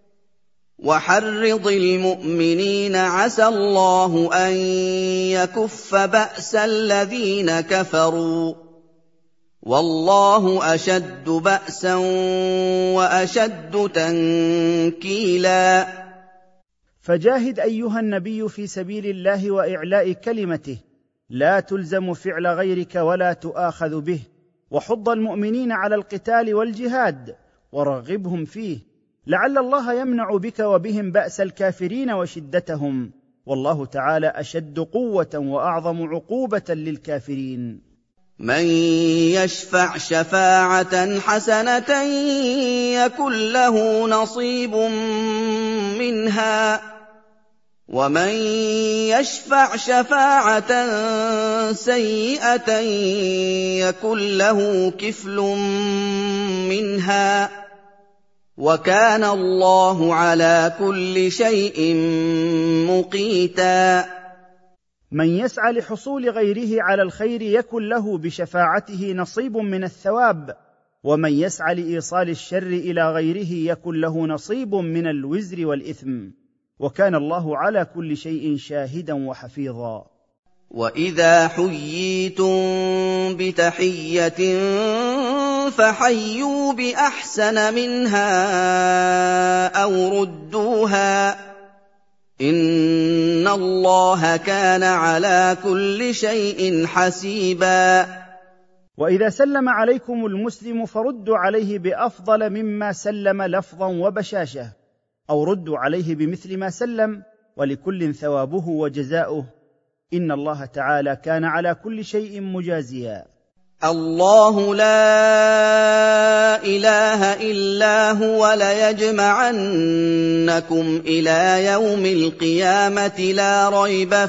وحرض المؤمنين عسى الله أن يكف بأس الذين كفروا والله أشد بأسا وأشد تنكيلا. فجاهد أيها النبي في سبيل الله وإعلاء كلمته، لا تلزم فعل غيرك ولا تؤاخذ به، وحض المؤمنين على القتال والجهاد ورغبهم فيه، لعل الله يمنع بك وبهم بأس الكافرين وشدتهم، والله تعالى أشد قوة وأعظم عقوبة للكافرين. من يشفع شفاعة حسنة يكن له نصيب منها ومن يشفع شفاعة سيئة يكن له كفل منها وكان الله على كل شيء مقيتا. من يسعى لحصول غيره على الخير يكن له بشفاعته نصيب من الثواب، ومن يسعى لإيصال الشر إلى غيره يكن له نصيب من الوزر والإثم، وكان الله على كل شيء شاهدا وحفيظا. وَإِذَا حُيِّيتُم بِتَحِيَّةٍ فَحَيُّوا بِأَحْسَنَ مِنْهَا أَوْ رُدُّوهَا ۗ إِنَّ اللَّهَ كَانَ عَلَىٰ كُلِّ شَيْءٍ حَسِيبًا. وإذا سلم عليكم المسلم فردوا عليه بأفضل مما سلم لفظا وبشاشة، أو ردوا عليه بمثل ما سلم، ولكل ثوابه وجزاؤه، إن الله تعالى كان على كل شيء مجازيا. الله لا إله إلا هو ليجمعنكم إلى يوم القيامة لا ريب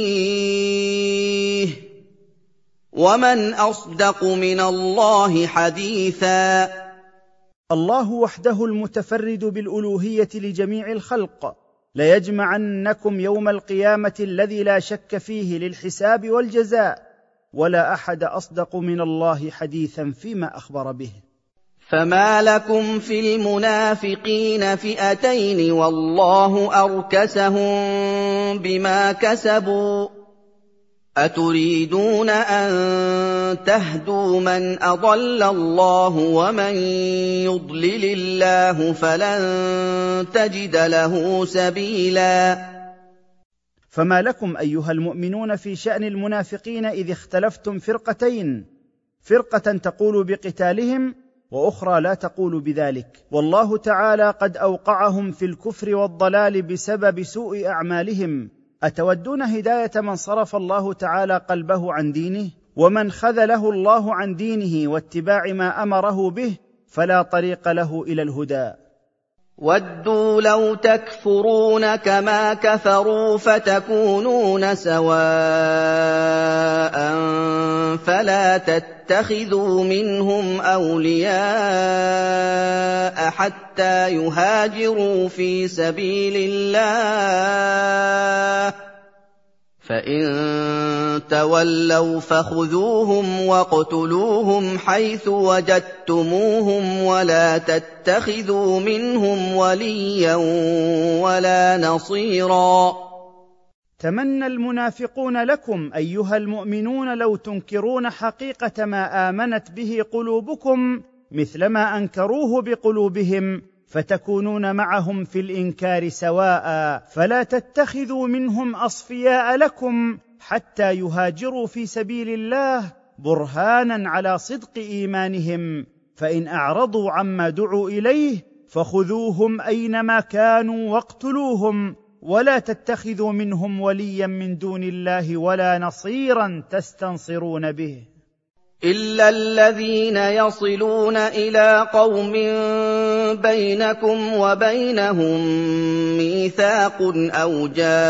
فيه، ومن أصدق من الله حديثا. الله وحده المتفرد بالألوهية لجميع الخلق ليجمعنكم يوم القيامة الذي لا شك فيه للحساب والجزاء، ولا أحد أصدق من الله حديثا فيما أخبر به. فما لكم في المنافقين فئتين والله أركسهم بما كسبوا، أتريدون أن تهدوا من أضل الله ومن يضلل الله فلن تجد له سبيلا. فما لكم أيها المؤمنون في شأن المنافقين إذ اختلفتم فرقتين، فرقة تقول بقتالهم وأخرى لا تقول بذلك، والله تعالى قد أوقعهم في الكفر والضلال بسبب سوء أعمالهم. أتودون هداية من صرف الله تعالى قلبه عن دينه؟ ومن خذله الله عن دينه واتباع ما أمره به فلا طريق له إلى الهدى. وَدُّوا لَوْ تَكْفُرُونَ كَمَا كَفَرُوا فَتَكُونُونَ سَوَاءً فَلَا تَتَّخِذُوا مِنْهُمْ أَوْلِيَاءَ حَتَّىٰ يُهَاجِرُوا فِي سَبِيلِ اللَّهِ ۚ فَإِن تَوَلَّوْا فَخُذُوهُمْ وَاقْتُلُوهُمْ حَيْثُ وَجَدتُّمُوهُمْ وَلَا تَتَّخِذُوا مِنْهُمْ وَلِيًّا وَلَا نَصِيرًا. تمنى المنافقون لكم أيها المؤمنون لو تنكرون حقيقة ما آمنت به قلوبكم مثلما أنكروه بقلوبهم، فتكونون معهم في الإنكار سواء، فلا تتخذوا منهم أصفياء لكم حتى يهاجروا في سبيل الله برهانا على صدق إيمانهم، فإن أعرضوا عما دعوا إليه فخذوهم أينما كانوا واقتلوهم، ولا تتخذوا منهم وليا من دون الله ولا نصيرا تستنصرون به. إِلَّا الَّذِينَ يَصِلُونَ إِلَىٰ قَوْمٍ بَيْنَكُمْ وَبَيْنَهُم مِّيثَاقٌ أَوْ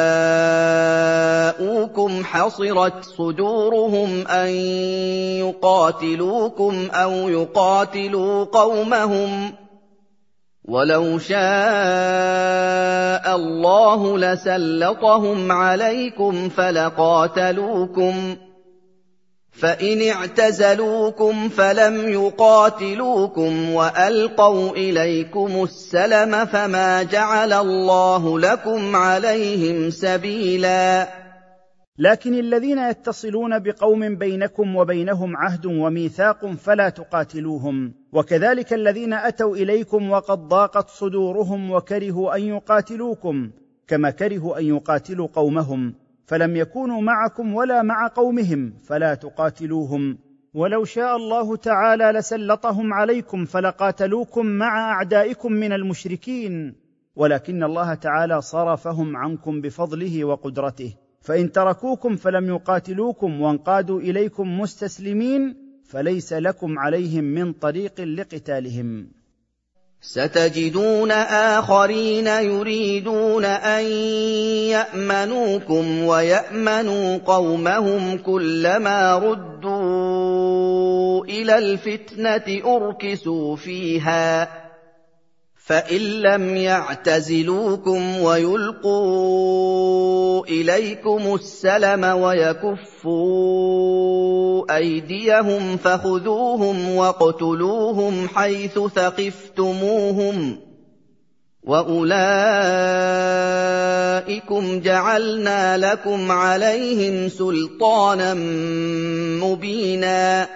جَاءُوكُمْ حَصِرَتْ صُدُورُهُمْ أَن يُقَاتِلُوكُمْ أَوْ يُقَاتِلُوا قَوْمَهُمْ ۚ وَلَوْ شَاءَ اللَّهُ لَسَلَّطَهُمْ عَلَيْكُمْ فَلَقَاتَلُوكُمْ ۚ فَإِنِ اعْتَزَلُوكُمْ فَلَمْ يُقَاتِلُوكُمْ وَأَلْقَوْا إِلَيْكُمُ السَّلَمَ فَمَا جَعَلَ اللَّهُ لَكُمْ عَلَيْهِمْ سَبِيلًا. لكن الذين يتصلون بقوم بينكم وبينهم عهد وميثاق فلا تقاتلوهم، وكذلك الذين أتوا إليكم وقد ضاقت صدورهم وكرهوا أن يقاتلوكم كما كرهوا أن يقاتلوا قومهم، فلم يكونوا معكم ولا قوم قومهم فلا تقاتلوهم، ولو شاء الله تعالى لسلطهم عليكم فلقاتلوكم مع أعدائكم من المشركين، ولكن الله تعالى صرفهم عنكم بفضله وقدرته، فإن تركوكم فلم يقاتلوكم وانقادوا إليكم مستسلمين فليس لكم عليهم من طريق لقتالهم. ستجدون آخرين يريدون أن يأمنوكم ويأمنوا قومهم كلما ردوا إلى الفتنة أركسوا فيها، فإن لم يعتزلوكم ويلقوا إليكم السلم ويكفوا أيديهم فخذوهم واقتلوهم حيث ثقفتموهم، وَأُولَٰئِكُمْ جَعَلْنَا لَكُمْ عَلَيْهِمْ سُلْطَانًا مُّبِينًا.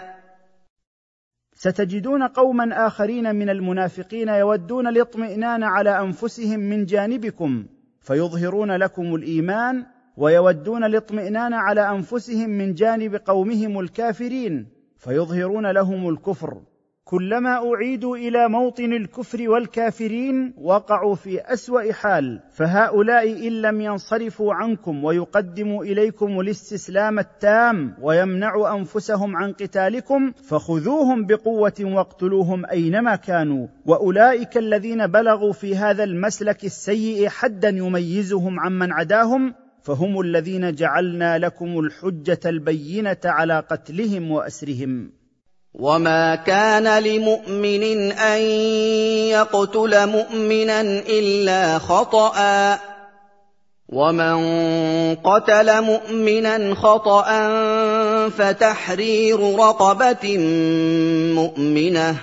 ستجدون قوما آخرين من المنافقين يودون الاطمئنان على أنفسهم من جانبكم فيظهرون لكم الإيمان، ويودون الاطمئنان على أنفسهم من جانب قومهم الكافرين فيظهرون لهم الكفر. كلما أعيدوا إلى موطن الكفر والكافرين وقعوا في أسوأ حال، فهؤلاء إن لم ينصرفوا عنكم ويقدموا إليكم الاستسلام التام ويمنعوا أنفسهم عن قتالكم فخذوهم بقوة واقتلوهم أينما كانوا. وأولئك الذين بلغوا في هذا المسلك السيء حدا يميزهم عمن عداهم، فهم الذين جعلنا لكم الحجة البينة على قتلهم وأسرهم. وَمَا كَانَ لِمُؤْمِنٍ أَن يَقْتُلَ مُؤْمِنًا إِلَّا خَطَأً ۚ وَمَن قَتَلَ مُؤْمِنًا خَطَأً فَتَحْرِيرُ رَقَبَةٍ مُّؤْمِنَةٍ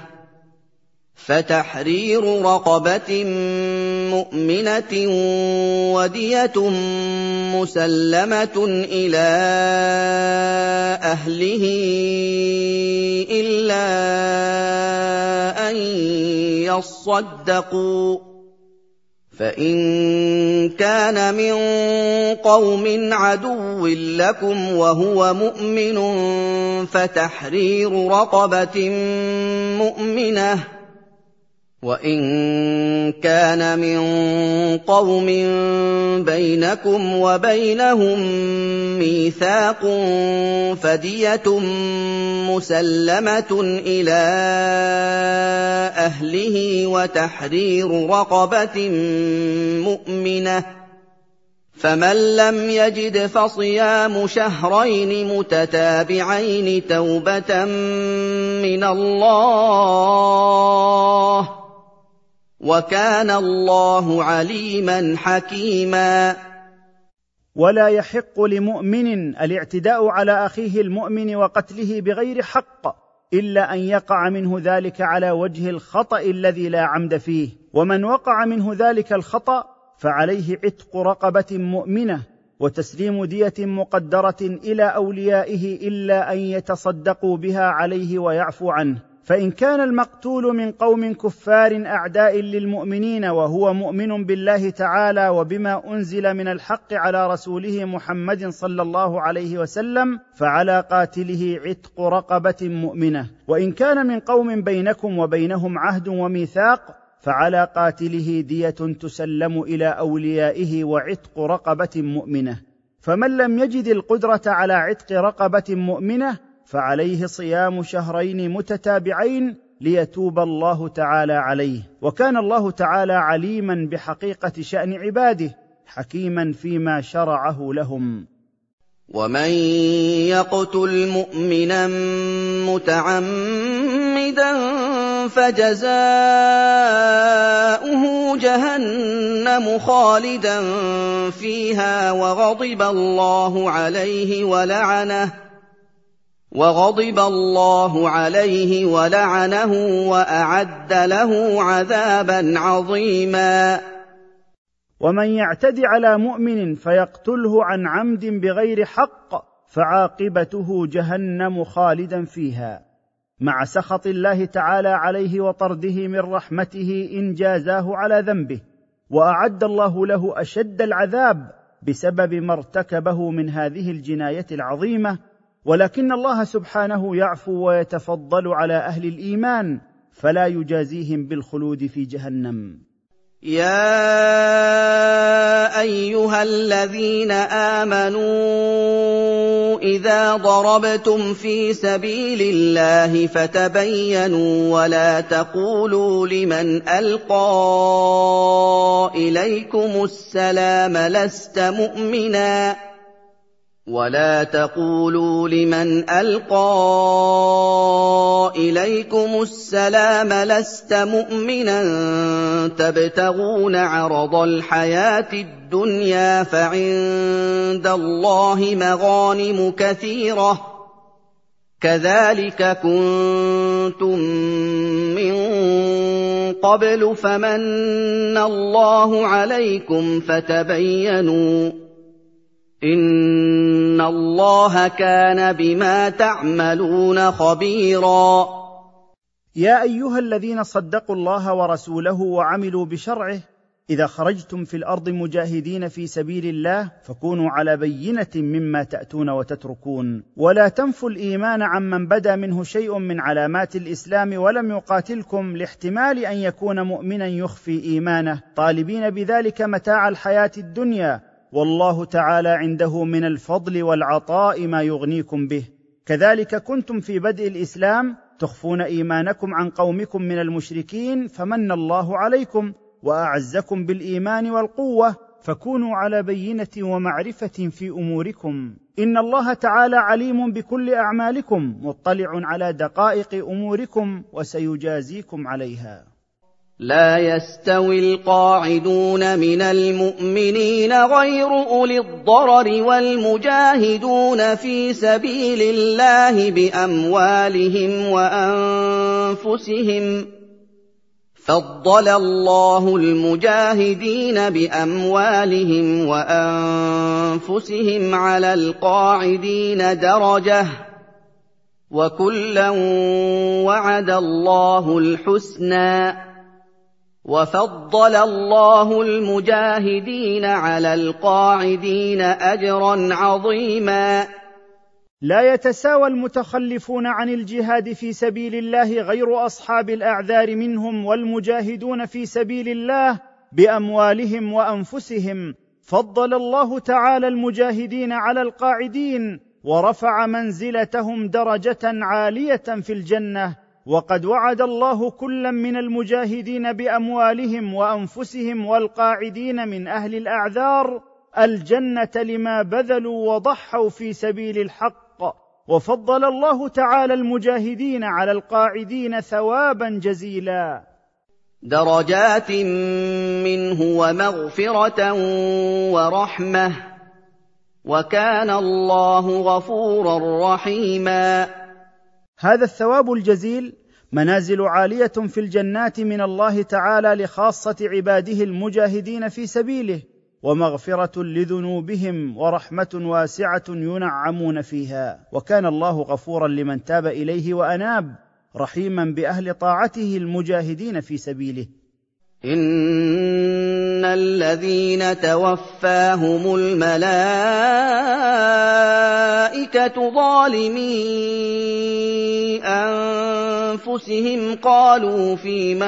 فتحرير رقبة مؤمنة ودية مسلمة إلى أهله إلا أن يصدقوا، فإن كان من قوم عدو لكم وهو مؤمن فتحرير رقبة مؤمنة، وَإِن كَانَ مِن قَوْمٍ بَيْنَكُمْ وَبَيْنَهُم مِّيثَاقٌ فَدِيَةٌ مُّسَلَّمَةٌ إِلَىٰ أَهْلِهِ وَتَحْرِيرُ رَقَبَةٍ مُّؤْمِنَةٍ ۖ فَمَن لَّمْ يَجِدْ فَصِيَامُ شَهْرَيْنِ مُتَتَابِعَيْنِ تَوْبَةً مِّنَ اللَّهِ ۗ وَكَانَ اللَّهُ عَلِيمًا حَكِيمًا. ولا يحق لمؤمن الاعتداء على أخيه المؤمن وقتله بغير حق إلا أن يقع منه ذلك على وجه الخطأ الذي لا عمد فيه، ومن وقع منه ذلك الخطأ فعليه عتق رقبة مؤمنة وتسليم دية مقدرة إلى أوليائه إلا أن يتصدقوا بها عليه ويعفو عنه. فإن كان المقتول من قوم كفار أعداء للمؤمنين وهو مؤمن بالله تعالى وبما أنزل من الحق على رسوله محمد صلى الله عليه وسلم فعلى قاتله عتق رقبة مؤمنة، وإن كان من قوم بينكم وبينهم عهد وميثاق فعلى قاتله دية تسلم إلى أوليائه وعتق رقبة مؤمنة. فمن لم يجد القدرة على عتق رقبة مؤمنة فعليه صيام شهرين متتابعين ليتوب الله تعالى عليه، وكان الله تعالى عليما بحقيقة شأن عباده حكيما فيما شرعه لهم. ومن يقتل مؤمنا متعمدا فجزاؤه جهنم خالدا فيها وغضب الله عليه ولعنه وغضب الله عليه ولعنه وأعد له عذابا عظيما. ومن يعتد على مؤمن فيقتله عن عمد بغير حق فعاقبته جهنم خالدا فيها مع سخط الله تعالى عليه وطرده من رحمته إن جازاه على ذنبه، وأعد الله له أشد العذاب بسبب ما ارتكبه من هذه الجناية العظيمة. ولكن الله سبحانه يعفو ويتفضل على أهل الإيمان فلا يجازيهم بالخلود في جهنم. يا أيها الذين آمنوا إذا ضربتم في سبيل الله فتبينوا ولا تقولوا لمن ألقى إليكم السلام لست مؤمنا ولا تقولوا لمن ألقى إليكم السلام لست مؤمنا تبتغون عرض الحياة الدنيا فعند الله مغانم كثيرة كَذَٰلِكَ كُنتُم مِّن قَبْلُ فَمَنَّ اللَّهُ عَلَيْكُمْ فَتَبَيَّنُوا ۚ إِنَّ اللَّهَ كَانَ بِمَا تَعْمَلُونَ خَبِيرًا. يا أيها الذين صدقوا الله ورسوله وعملوا بشرعه، إذا خرجتم في الأرض مجاهدين في سبيل الله فكونوا على بينة مما تأتون وتتركون، ولا تنفوا الإيمان عمن بدا منه شيء من علامات الإسلام ولم يقاتلكم، لاحتمال أن يكون مؤمنا يخفي إيمانه، طالبين بذلك متاع الحياة الدنيا، والله تعالى عنده من الفضل والعطاء ما يغنيكم به. كذلك كنتم في بدء الإسلام تخفون إيمانكم عن قومكم من المشركين، فمن الله عليكم وأعزكم بالإيمان والقوة، فكونوا على بينة ومعرفة في أموركم، إن الله تعالى عليم بكل أعمالكم، مطلع على دقائق أموركم، وسيجازيكم عليها. لا يستوي القاعدون من المؤمنين غير أولي الضرر والمجاهدون في سبيل الله بأموالهم وأنفسهم، فضل الله المجاهدين بأموالهم وأنفسهم على القاعدين درجة، وكلا وعد الله الحسنى، وفضل الله المجاهدين على القاعدين أجرا عظيما. لا يتساوى المتخلفون عن الجهاد في سبيل الله غير أصحاب الأعذار منهم والمجاهدون في سبيل الله بأموالهم وأنفسهم، فضل الله تعالى المجاهدين على القاعدين ورفع منزلتهم درجة عالية في الجنة، وقد وعد الله كلا من المجاهدين بأموالهم وأنفسهم والقاعدين من أهل الأعذار الجنة لما بذلوا وضحوا في سبيل الحق، وفضل الله تعالى المجاهدين على القاعدين ثوابا جزيلا. درجات منه ومغفرة ورحمة، وكان الله غفورا رحيما. هذا الثواب الجزيل منازل عالية في الجنات من الله تعالى لخاصة عباده المجاهدين في سبيله، ومغفرة لذنوبهم ورحمة واسعة ينعمون فيها، وكان الله غفورا لمن تاب إليه وأناب، رحيما بأهل طاعته المجاهدين في سبيله. إن الذين توفاهم الملائكة ظالمي أنفسهم قالوا فيم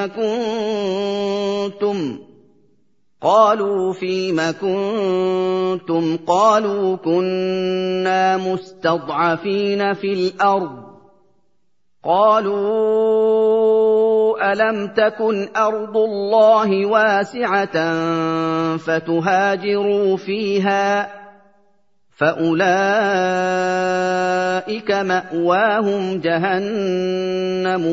كنتم قالوا فيم كنتم قالوا كنا مستضعفين في الأرض، قالوا ألم تكن أرض الله واسعة فتهاجروا فيها، فأولئك مأواهم جهنم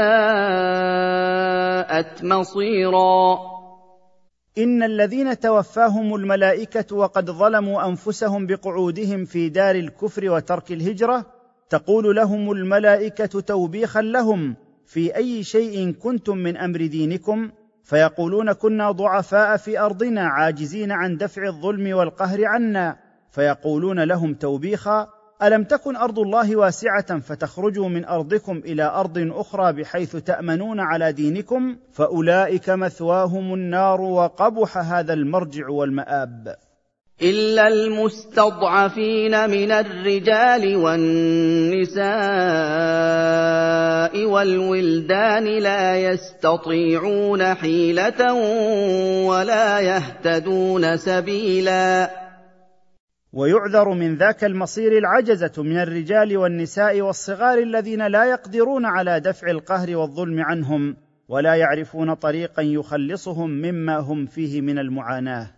وساءت مصيرا. إن الذين توفاهم الملائكة وقد ظلموا أنفسهم بقعودهم في دار الكفر وترك الهجرة، تقول لهم الملائكة توبيخا لهم: في أي شيء كنتم من أمر دينكم؟ فيقولون: كنا ضعفاء في أرضنا عاجزين عن دفع الظلم والقهر عنا. فيقولون لهم توبيخا: ألم تكن أرض الله واسعة فتخرجوا من أرضكم إلى أرض أخرى بحيث تأمنون على دينكم؟ فأولئك مثواهم النار، وقبح هذا المرجع والمآب. إلا المستضعفين من الرجال والنساء والولدان لا يستطيعون حيلة ولا يهتدون سبيلا. ويعذر من ذاك المصير العجزة من الرجال والنساء والصغار الذين لا يقدرون على دفع القهر والظلم عنهم، ولا يعرفون طريقا يخلصهم مما هم فيه من المعاناة.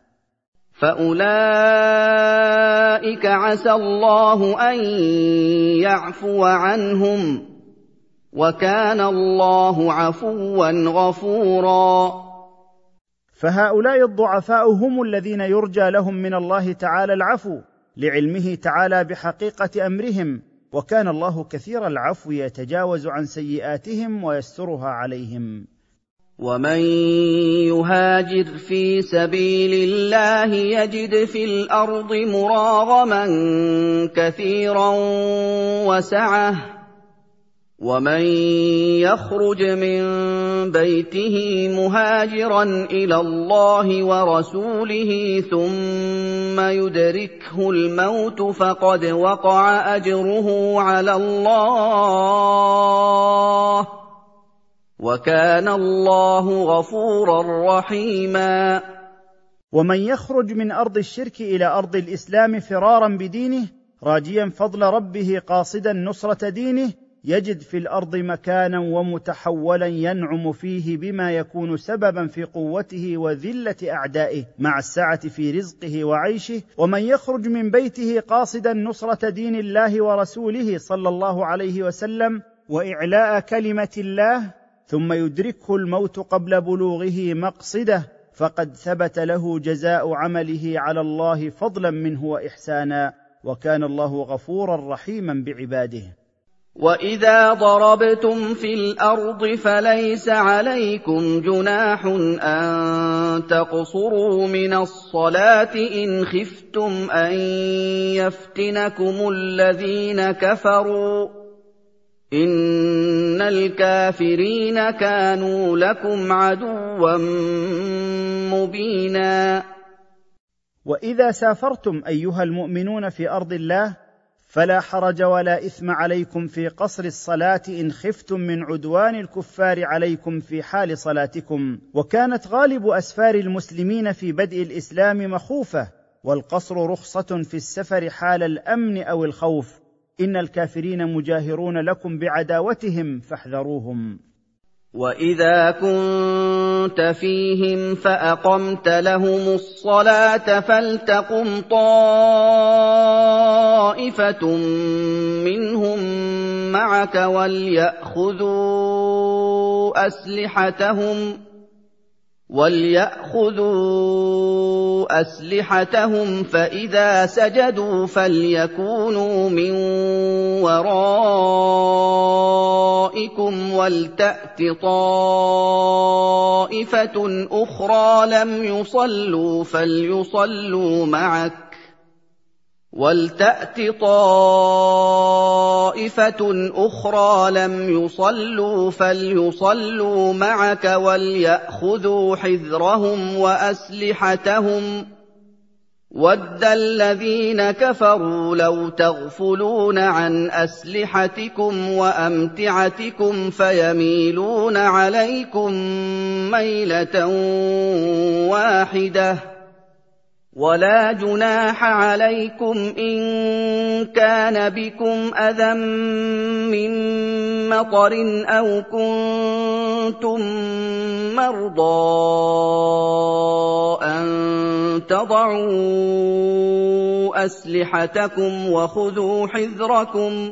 فأولئك عسى الله أن يعفو عنهم، وكان الله عفوا غفورا. فهؤلاء الضعفاء هم الذين يرجى لهم من الله تعالى العفو، لعلمه تعالى بحقيقة أمرهم، وكان الله كثير العفو يتجاوز عن سيئاتهم ويسترها عليهم. ومن يهاجر في سبيل الله يجد في الأرض مراغما كثيرا وسعة، ومن يخرج من بيته مهاجرا إلى الله ورسوله ثم يدركه الموت فقد وقع أجره على الله، وكان الله غفورا رحيما. ومن يخرج من أرض الشرك إلى أرض الإسلام فرارا بدينه راجيا فضل ربه قاصدا نصرة دينه يجد في الأرض مكانا ومتحولا ينعم فيه بما يكون سببا في قوته وذلة أعدائه مع السعة في رزقه وعيشه. ومن يخرج من بيته قاصدا نصرة دين الله ورسوله صلى الله عليه وسلم وإعلاء كلمة الله ثم يدركه الموت قبل بلوغه مقصده فقد ثبت له جزاء عمله على الله فضلا منه وإحسانا، وكان الله غفورا رحيما بعباده. وَإِذَا ضَرَبْتُمْ فِي الْأَرْضِ فَلَيْسَ عَلَيْكُمْ جُنَاحٌ أَن تَقْصُرُوا مِنَ الصَّلَاةِ إِنْ خِفْتُمْ أَن يَفْتِنَكُمُ الَّذِينَ كَفَرُوا ۚ إِنَّ الْكَافِرِينَ كَانُوا لَكُمْ عَدُوًّا مُّبِينًا. وإذا سافرتم أيها المؤمنون في أرض الله فلا حرج ولا إثم عليكم في قصر الصلاة إن خفتم من عدوان الكفار عليكم في حال صلاتكم. وكانت غالب أسفار المسلمين في بدء الإسلام مخوفة، والقصر رخصة في السفر حال الأمن أو الخوف. إن الكافرين مجاهرون لكم بعداوتهم فاحذروهم. وَإِذَا كُنتَ فِيهِمْ فَأَقَمْتَ لَهُمُ الصَّلَاةَ فَلْتَقُمْ طَائِفَةٌ مِّنْهُم مَّعَكَ وَلْيَأْخُذُوا أَسْلِحَتَهُمْ وَلْيَأْخُذُوا أَسْلِحَتَهُمْ فَإِذَا سَجَدُوا فَلْيَكُونُوا مِن وَرَائِكُمْ وَلْتَأْتِ طَائِفَةٌ أُخْرَىٰ لَمْ يُصَلُّوا فَلْيُصَلُّوا مَعَكَ وَلْتَأْتِ طَائِفَةٌ أُخْرَىٰ لَمْ يُصَلُّوا فَلْيُصَلُّوا مَعَكَ وَلْيَأْخُذُوا حِذْرَهُمْ وَأَسْلِحَتَهُمْ ۗ وَدَّ الَّذِينَ كَفَرُوا لَوْ تَغْفُلُونَ عَنْ أَسْلِحَتِكُمْ وَأَمْتِعَتِكُمْ فَيَمِيلُونَ عَلَيْكُم مَّيْلَةً وَاحِدَةً. وَلَا جُنَاحَ عَلَيْكُمْ إِن كَانَ بِكُمْ أَذًى مِّن مَّطَرٍ أَوْ كُنتُم مَّرْضَىٰ أَن تَضَعُوا أَسْلِحَتَكُمْ وَخُذُوا حِذْرَكُمْ ۗ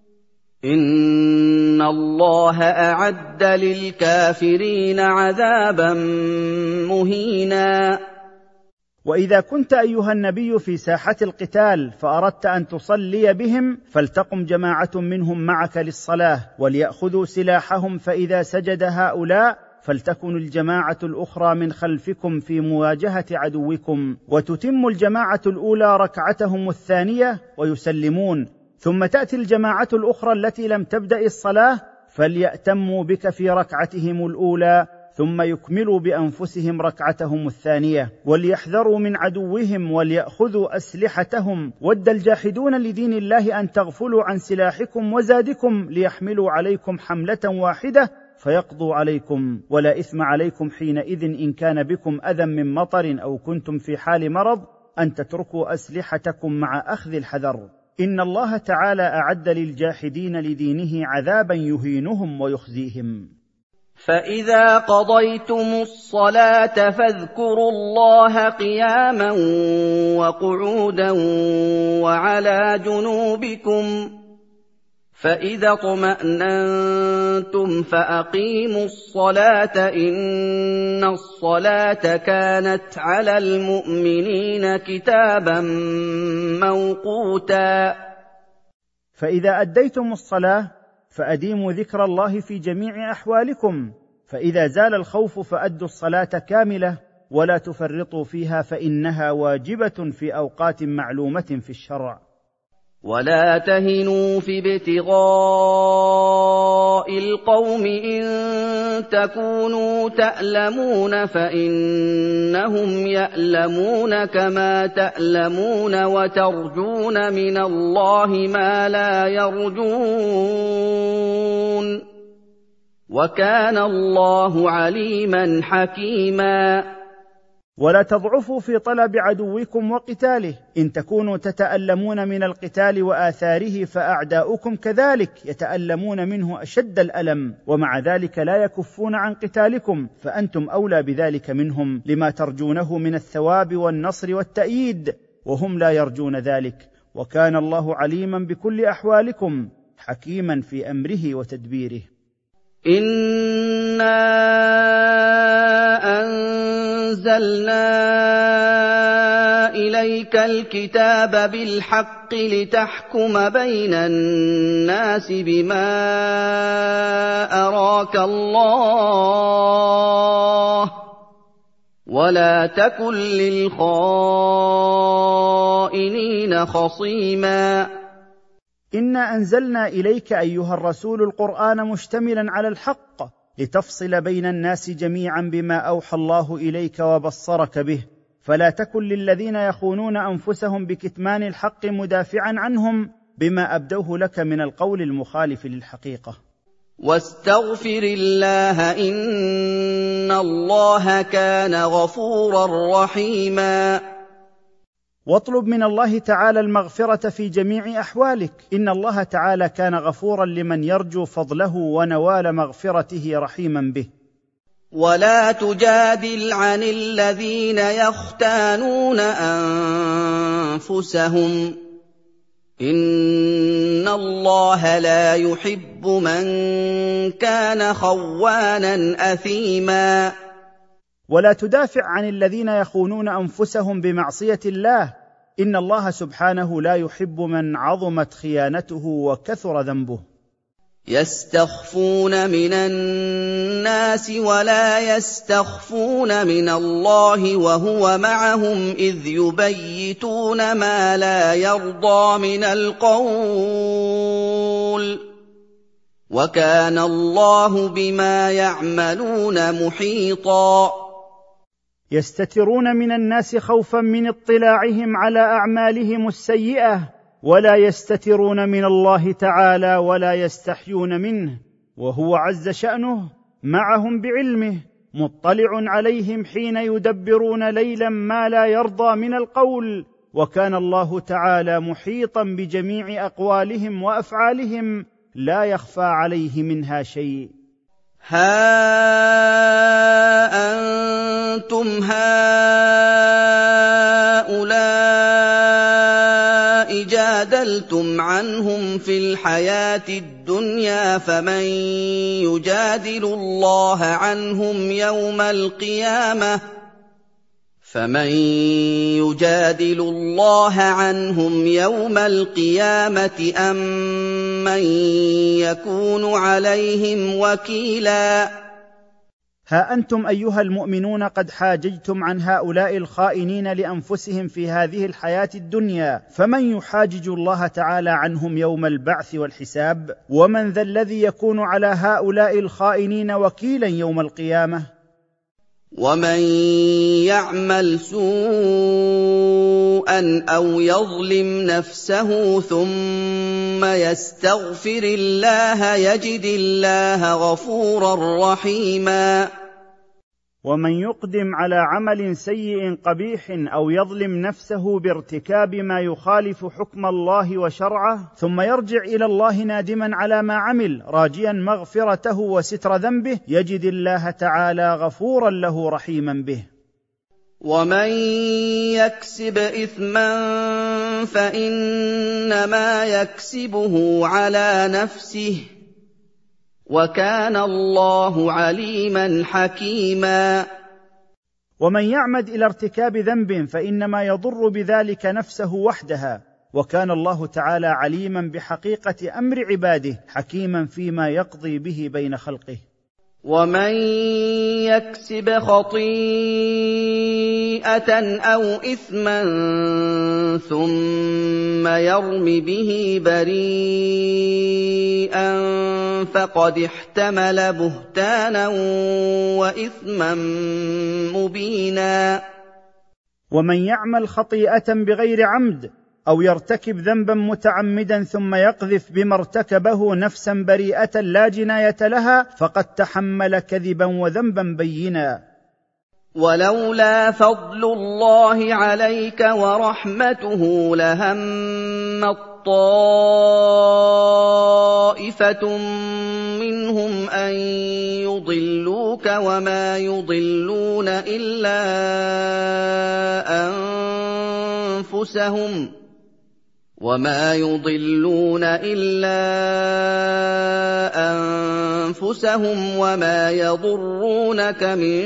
إِنَّ اللَّهَ أَعَدَّ لِلْكَافِرِينَ عَذَابًا مُّهِينًا. وإذا كنت أيها النبي في ساحة القتال فأردت أن تصلي بهم فلتقم جماعة منهم معك للصلاة وليأخذوا سلاحهم، فإذا سجد هؤلاء فلتكن الجماعة الأخرى من خلفكم في مواجهة عدوكم، وتتم الجماعة الأولى ركعتهم الثانية ويسلمون، ثم تأتي الجماعة الأخرى التي لم تبدأ الصلاة فليأتموا بك في ركعتهم الأولى ثم يكملوا بأنفسهم ركعتهم الثانية، وليحذروا من عدوهم وليأخذوا أسلحتهم. ود الجاحدون لدين الله أن تغفلوا عن سلاحكم وزادكم ليحملوا عليكم حملة واحدة فيقضوا عليكم، ولا إثم عليكم حينئذ إن كان بكم أذى من مطر أو كنتم في حال مرض أن تتركوا أسلحتكم مع أخذ الحذر. إن الله تعالى أعد للجاحدين لدينه عذابا يهينهم ويخزيهم. فَإِذَا قَضَيْتُمُ الصَّلَاةَ فَاذْكُرُوا اللَّهَ قِيَامًا وَقُعُودًا وَعَلَىٰ جُنُوبِكُمْ ۚ فَإِذَا اطْمَأْنَنتُمْ فَأَقِيمُوا الصَّلَاةَ ۚ إِنَّ الصَّلَاةَ كَانَتْ عَلَى الْمُؤْمِنِينَ كِتَابًا مَّوْقُوتًا. فإذا أديتم الصلاة فأديموا ذكر الله في جميع أحوالكم، فإذا زال الخوف فأدوا الصلاة كاملة ولا تفرطوا فيها، فإنها واجبة في أوقات معلومة في الشرع. ولا تهنوا في ابتغاء القوم إن تكونوا تألمون فإنهم يألمون كما تألمون وترجون من الله ما لا يرجون وكان الله عليما حكيما. ولا تضعفوا في طلب عدوكم وقتاله، إن تكونوا تتألمون من القتال وآثاره فأعداؤكم كذلك يتألمون منه أشد الألم، ومع ذلك لا يكفون عن قتالكم، فأنتم أولى بذلك منهم لما ترجونه من الثواب والنصر والتأييد، وهم لا يرجون ذلك. وكان الله عليما بكل أحوالكم حكيما في أمره وتدبيره. إنا أنزلنا إليك الكتاب بالحق لتحكم بين الناس بما أراك الله ولا تكن للخائنين خصيما. إنا أنزلنا إليك أيها الرسول القرآن مشتملا على الحق لتفصل بين الناس جميعا بما أوحى الله إليك وبصرك به، فلا تكن للذين يخونون أنفسهم بكتمان الحق مدافعا عنهم بما أبدوه لك من القول المخالف للحقيقة. واستغفر الله إن الله كان غفورا رحيما. واطلب من الله تعالى المغفرة في جميع أحوالك، إن الله تعالى كان غفورا لمن يرجو فضله ونوال مغفرته رحيما به. ولا تجادل عن الذين يختانون أنفسهم إن الله لا يحب من كان خوانا أثيما. ولا تدافع عن الذين يخونون أنفسهم بمعصية الله، إن الله سبحانه لا يحب من عظمت خيانته وكثر ذنبه. يستخفون من الناس ولا يستخفون من الله وهو معهم إذ يبيتون ما لا يرضى من القول وكان الله بما يعملون محيطا. يستترون من الناس خوفا من اطلاعهم على أعمالهم السيئة، ولا يستترون من الله تعالى ولا يستحيون منه، وهو عز شأنه معهم بعلمه مطلع عليهم حين يدبرون ليلا ما لا يرضى من القول، وكان الله تعالى محيطا بجميع أقوالهم وأفعالهم لا يخفى عليه منها شيء. ها أنتم هؤلاء جادلتم عنهم في الحياة الدنيا فمن يجادل الله عنهم يوم القيامة فمن يجادل الله عنهم يوم القيامة أم من يكون عليهم وكيلا. ها أنتم أيها المؤمنون قد حاججتم عن هؤلاء الخائنين لأنفسهم في هذه الحياة الدنيا، فمن يحاجج الله تعالى عنهم يوم البعث والحساب؟ ومن ذا الذي يكون على هؤلاء الخائنين وكيلا يوم القيامة؟ ومن يعمل سوءا أو يظلم نفسه ثم يستغفر الله يجد الله غفورا رحيما. ومن يقدم على عمل سيء قبيح أو يظلم نفسه بارتكاب ما يخالف حكم الله وشرعه ثم يرجع إلى الله نادما على ما عمل راجيا مغفرته وستر ذنبه يجد الله تعالى غفورا له رحيما به. ومن يكسب إثما فإنما يكسبه على نفسه وكان الله عليما حكيما. ومن يعمد إلى ارتكاب ذنب فإنما يضر بذلك نفسه وحدها، وكان الله تعالى عليما بحقيقة أمر عباده، حكيما فيما يقضي به بين خلقه. ومن يكسب خطيئة أو إثما ثم يرم به بريئا فقد احتمل بهتانا وإثما مبينا. ومن يعمل خطيئة بغير عمد أو يرتكب ذنبا متعمدا ثم يقذف بما ارتكبه نفسا بريئة لا جناية لها فقد تحمل كذبا وذنبا بينا. ولولا فضل الله عليك ورحمته لهم طائفة منهم أن يضلوك وما يضلون إلا أنفسهم وما يضلون إلا أنفسهم وما يضرونك من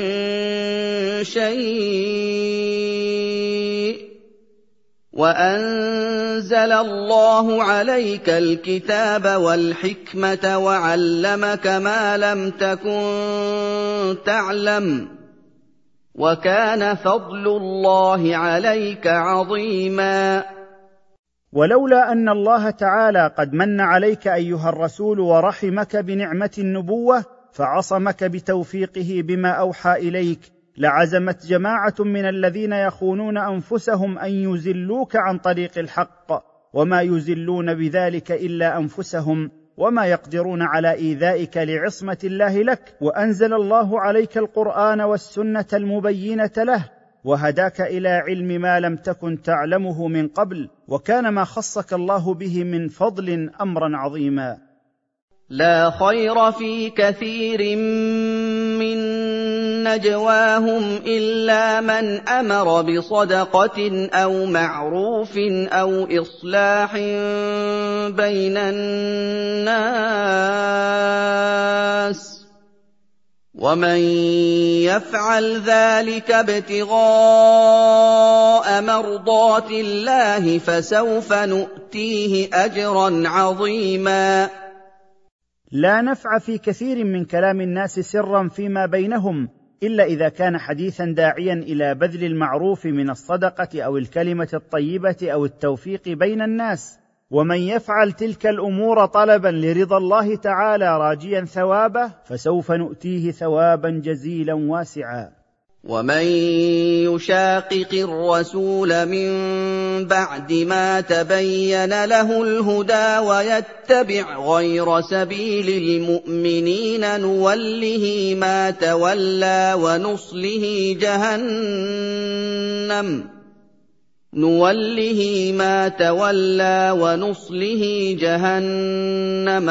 شيء وأنزل الله عليك الكتاب والحكمة وعلمك ما لم تكن تعلم وكان فضل الله عليك عظيما. ولولا أن الله تعالى قد من عليك أيها الرسول ورحمك بنعمة النبوة فعصمك بتوفيقه بما أوحى إليك لعزمت جماعة من الذين يخونون أنفسهم أن يزلوك عن طريق الحق، وما يزلون بذلك إلا أنفسهم، وما يقدرون على إيذائك لعصمة الله لك. وأنزل الله عليك القرآن والسنة المبينة له، وهداك إلى علم ما لم تكن تعلمه من قبل، وكان ما خصك الله به من فضل أمرا عظيما. لا خير في كثير من نجواهم إلا من أمر بصدقة أو معروف أو إصلاح بين الناس، ومن يفعل ذلك ابتغاء مرضات الله فسوف نؤتيه أجرا عظيما. لا نفع في كثير من كلام الناس سرا فيما بينهم إلا إذا كان حديثا داعيا إلى بذل المعروف من الصدقة أو الكلمة الطيبة أو التوفيق بين الناس. ومن يفعل تلك الأمور طلبا لرضا الله تعالى راجيا ثوابه فسوف نؤتيه ثوابا جزيلا واسعا. ومن يشاقق الرسول من بعد ما تبين له الهدى ويتبع غير سبيل المؤمنين نوله ما تولى ونصله جهنم نوله ما تولى ونصله جهنم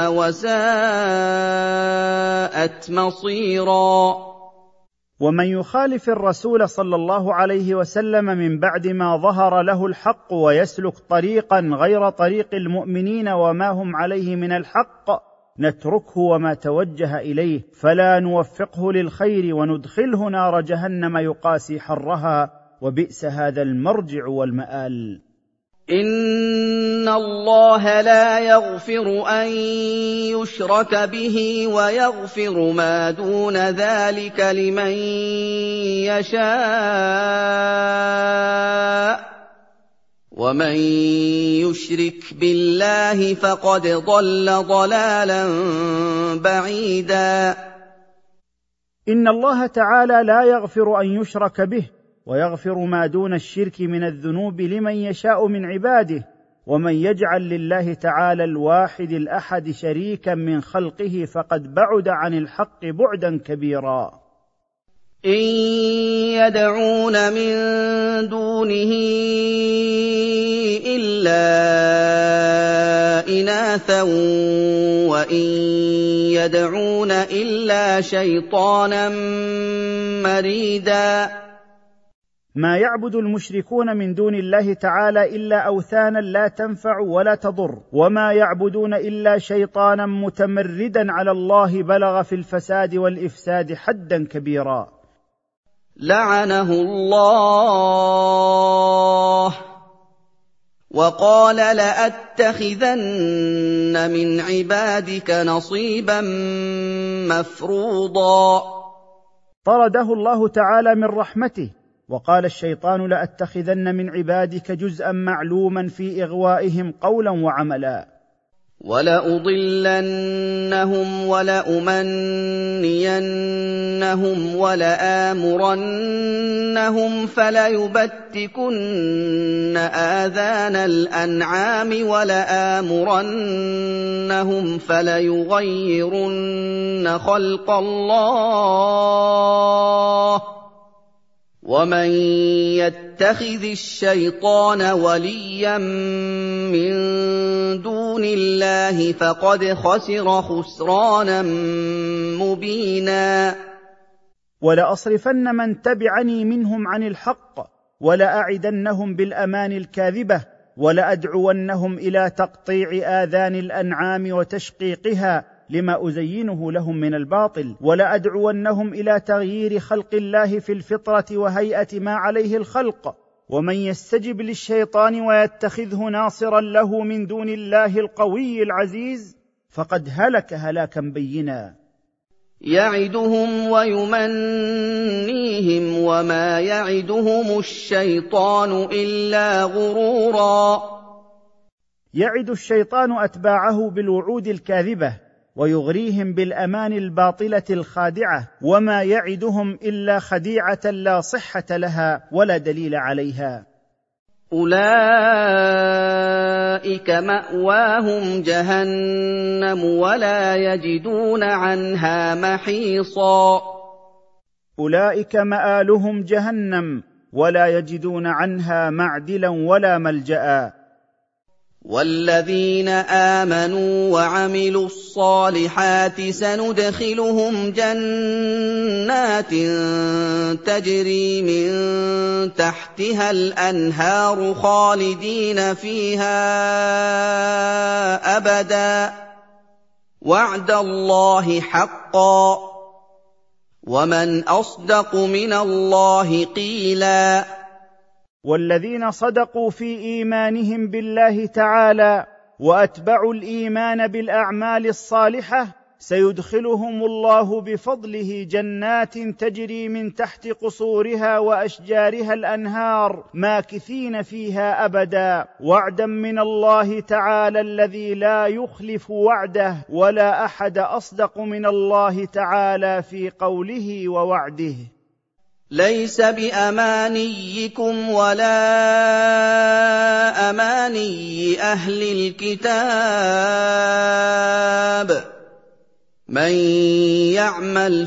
وساءت مصيرا. ومن يخالف الرسول صلى الله عليه وسلم من بعد ما ظهر له الحق ويسلك طريقا غير طريق المؤمنين وما هم عليه من الحق نتركه وما توجه إليه، فلا نوفقه للخير وندخله نار جهنم يقاسي حرها، وبئس هذا المرجع والمآل. إن الله لا يغفر أن يشرك به ويغفر ما دون ذلك لمن يشاء، ومن يشرك بالله فقد ضل ضلالا بعيدا. إن الله تعالى لا يغفر أن يشرك به ويغفر ما دون الشرك من الذنوب لمن يشاء من عباده، ومن يجعل لله تعالى الواحد الأحد شريكا من خلقه فقد بعد عن الحق بعدا كبيرا. إن يدعون من دونه إلا إناثا وإن يدعون إلا شيطانا مريدا. ما يعبد المشركون من دون الله تعالى إلا أوثانا لا تنفع ولا تضر، وما يعبدون إلا شيطانا متمردا على الله بلغ في الفساد والإفساد حدا كبيرا. لعنه الله وَقَالَ لَأَتَّخِذَنَّ مِنْ عِبَادِكَ نَصِيبًا مَّفْرُوضًا. طرده الله تعالى من رحمته، وقال الشيطان لأتخذن من عبادك جزءا معلوما في إغوائهم قولا وعملا. وَلَأُضِلَّنَّهُمْ وَلَأُمَنِّيَنَّهُمْ وَلَآمُرَنَّهُمْ فَلَيُبَتِّكُنَّ آذَانَ الْأَنْعَامِ وَلَآمُرَنَّهُمْ فَلَيُغَيِّرُنَّ خَلْقَ اللَّهِ ۚ وَمَن يَتَّخِذِ الشَّيْطَانَ وَلِيًّا مِّن دُونِ اللَّهِ فَقَدْ خَسِرَ خُسْرَانًا مُّبِينًا. وَلَأَصْرِفَنَّ مَن تَبِعَنِي مِنْهُمْ عَنِ الْحَقِّ وَلَأَعِدَنَّهُمْ بِالْأَمَانِ الْكَاذِبَةِ وَلَأَدْعُوَنَّهُمْ إِلَىٰ تَقْطِيعِ آذَانِ الْأَنْعَامِ وَتَشْقِيقِهَا لما أزينه لهم من الباطل، ولأدعونهم إلى تغيير خلق الله في الفطرة وهيئة ما عليه الخلق. ومن يستجب للشيطان ويتخذه ناصرا له من دون الله القوي العزيز فقد هلك هلاكا بينا. يعدهم ويمنيهم وما يعدهم الشيطان إلا غرورا. يعد الشيطان أتباعه بالوعود الكاذبة ويغريهم بالأمان الباطلة الخادعة، وما يعدهم إلا خديعة لا صحة لها ولا دليل عليها. أولئك مأواهم جهنم ولا يجدون عنها محيصا. أولئك مآلهم جهنم ولا يجدون عنها معدلا ولا ملجأ. وَالَّذِينَ آمَنُوا وَعَمِلُوا الصَّالِحَاتِ سَنُدْخِلُهُمْ جَنَّاتٍ تَجْرِي مِن تَحْتِهَا الْأَنْهَارُ خَالِدِينَ فِيهَا أَبَدًا ۖ وَعْدَ اللَّهِ حَقًّا ۚ وَمَنْ أَصْدَقُ مِنَ اللَّهِ قِيلًا. والذين صدقوا في إيمانهم بالله تعالى وأتبعوا الإيمان بالأعمال الصالحة سيدخلهم الله بفضله جنات تجري من تحت قصورها وأشجارها الأنهار ماكثين فيها أبدا، وعدا من الله تعالى الذي لا يخلف وعده، ولا أحد أصدق من الله تعالى في قوله ووعده. ليس بأمانيكم ولا أماني أهل الكتاب، من يعمل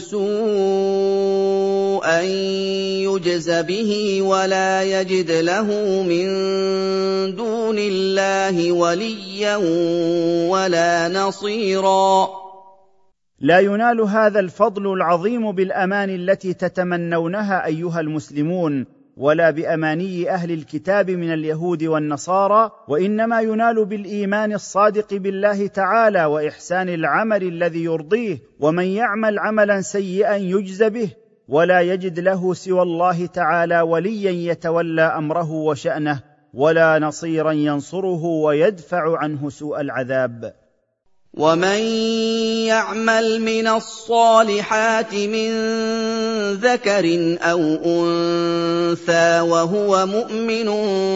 سوءا يجز به ولا يجد له من دون الله وليا ولا نصيرا. لا ينال هذا الفضل العظيم بالأمان التي تتمنونها أيها المسلمون، ولا بأماني أهل الكتاب من اليهود والنصارى، وإنما ينال بالإيمان الصادق بالله تعالى وإحسان العمل الذي يرضيه. ومن يعمل عملا سيئا يجز به ولا يجد له سوى الله تعالى وليا يتولى أمره وشأنه، ولا نصيرا ينصره ويدفع عنه سوء العذاب. ومن يعمل من الصالحات من ذكر أو أنثى وهو مؤمن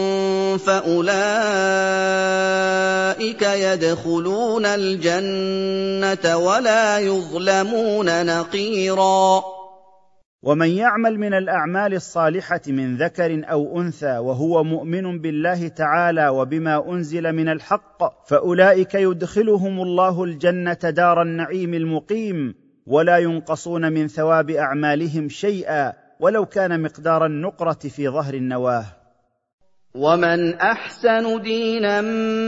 فأولئك يدخلون الجنة ولا يظلمون نقيرا. ومن يعمل من الأعمال الصالحة من ذكر أو أنثى وهو مؤمن بالله تعالى وبما أنزل من الحق فأولئك يدخلهم الله الجنة دار النعيم المقيم، ولا ينقصون من ثواب أعمالهم شيئا ولو كان مقدار النقرة في ظهر النواه. ومن أحسن دينا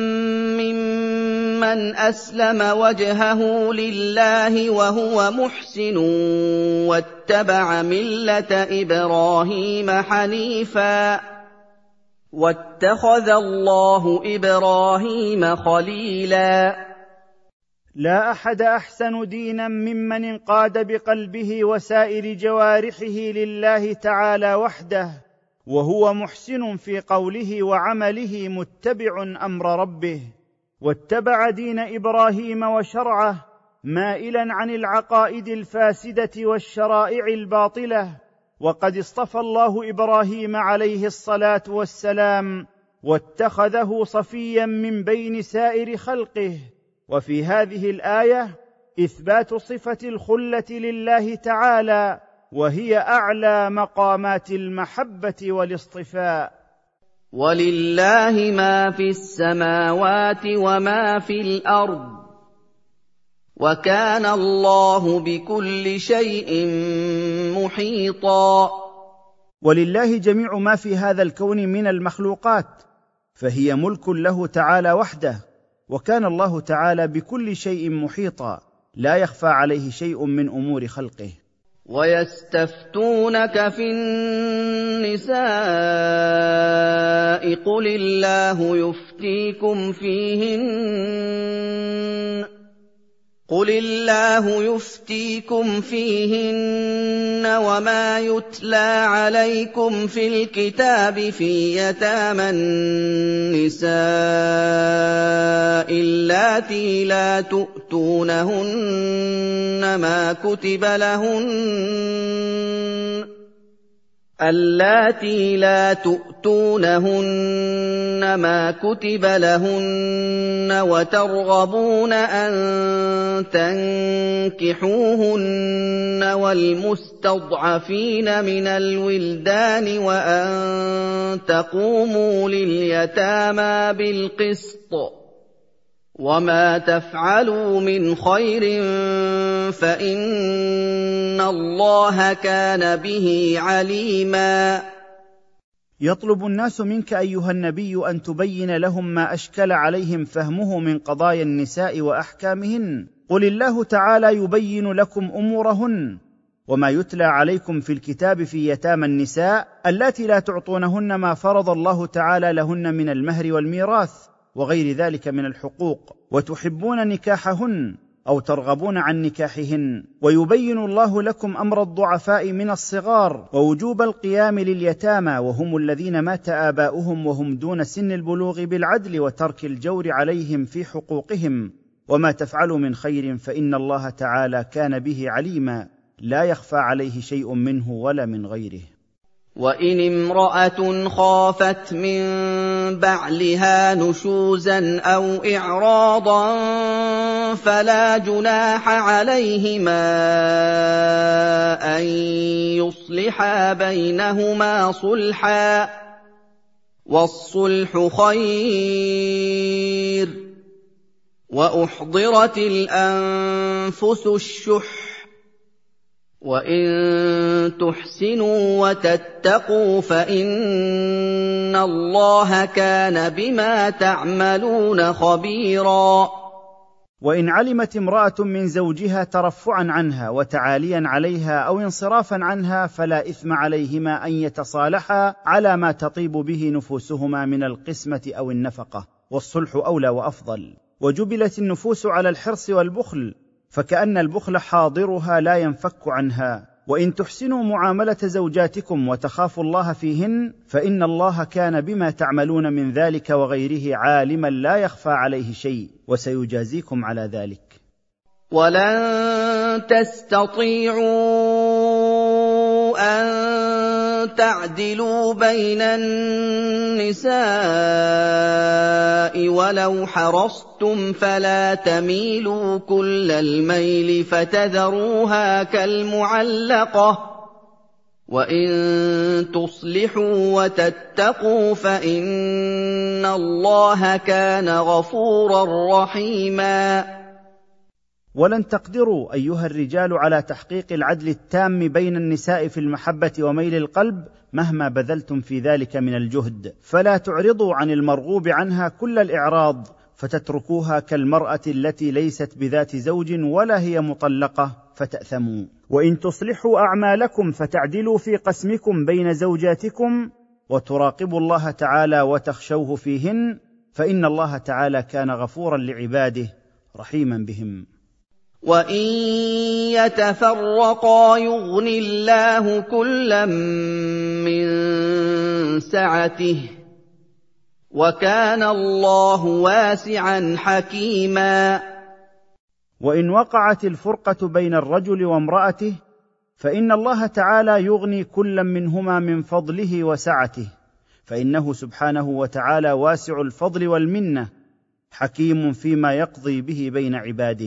ممن أسلم وجهه لله وهو محسن واتبع ملة إبراهيم حنيفا واتخذ الله إبراهيم خليلا. لا أحد أحسن دينا ممن انقاد بقلبه وسائر جوارحه لله تعالى وحده، وهو محسن في قوله وعمله متبع امر ربه، واتبع دين ابراهيم وشرعه مائلا عن العقائد الفاسده والشرائع الباطله. وقد اصطفى الله ابراهيم عليه الصلاه والسلام واتخذه صفيا من بين سائر خلقه. وفي هذه الايه اثبات صفه الخله لله تعالى، وهي اعلى مقامات المحبه والاصطفاء. ولله ما في السماوات وما في الارض، وكان الله بكل شيء محيطا. ولله جميع ما في هذا الكون من المخلوقات، فهي ملك له تعالى وحده، وكان الله تعالى بكل شيء محيطا، لا يخفى عليه شيء من امور خلقه. ويستفتونك في النساء قل الله يفتيكم فيهن قل الله يفتيكم فيهن وما يتلى عليكم في الكتاب في يتامى النساء اللاتي لا تؤتونهن ما كتب لهن اللاتي لا تؤتونهن ما كتب لهن وترغبون أن تنكحوهن والمستضعفين من الولدان وأن تقوموا لليتامى بالقسط وما تفعلوا من خير فإن الله كان به عليما. يطلب الناس منك أيها النبي أن تبين لهم ما أشكل عليهم فهمه من قضايا النساء وأحكامهن. قل الله تعالى يبين لكم أمورهن وما يتلى عليكم في الكتاب في يتامى النساء اللاتي لا تعطونهن ما فرض الله تعالى لهن من المهر والميراث وغير ذلك من الحقوق، وتحبون نكاحهن أو ترغبون عن نكاحهن. ويبين الله لكم أمر الضعفاء من الصغار ووجوب القيام لليتامى وهم الذين مات آباؤهم وهم دون سن البلوغ بالعدل وترك الجور عليهم في حقوقهم. وما تفعلوا من خير فإن الله تعالى كان به عليما، لا يخفى عليه شيء منه ولا من غيره. وإن امرأة خافت من بعلها نشوزا أو إعراضا فلا جناح عليهما أن يصلحا بينهما صلحا، والصلح خير. وأحضرت الأنفس الشح وإن تحسنوا وتتقوا فإن الله كان بما تعملون خبيرا. وإن علمت امرأة من زوجها ترفعا عنها وتعاليا عليها أو انصرافا عنها فلا إثم عليهما أن يتصالحا على ما تطيب به نفوسهما من القسمة أو النفقة، والصلح أولى وأفضل. وجبلت النفوس على الحرص والبخل، فكأن البخل حاضرها لا ينفك عنها. وإن تحسنوا معاملة زوجاتكم وتخافوا الله فيهن فإن الله كان بما تعملون من ذلك وغيره عالما لا يخفى عليه شيء، وسيجازيكم على ذلك. ولن تستطيعوا أن تعدلوا بين النساء ولو حرصتم فلا تميلوا كل الميل فتذروها كالمعلقة، وإن تصلحوا وتتقوا فإن الله كان غفورا رحيما. ولن تقدروا أيها الرجال على تحقيق العدل التام بين النساء في المحبة وميل القلب مهما بذلتم في ذلك من الجهد، فلا تعرضوا عن المرغوب عنها كل الإعراض فتتركوها كالمرأة التي ليست بذات زوج ولا هي مطلقة فتأثموا. وإن تصلحوا أعمالكم فتعدلوا في قسمكم بين زوجاتكم وتراقبوا الله تعالى وتخشوه فيهن فإن الله تعالى كان غفورا لعباده رحيما بهم. وإن يتفرقا يغن الله كلا من سعته وكان الله واسعا حكيما. وإن وقعت الفرقة بين الرجل وامرأته فإن الله تعالى يغني كلا منهما من فضله وسعته، فإنه سبحانه وتعالى واسع الفضل والمنة، حكيم فيما يقضي به بين عباده.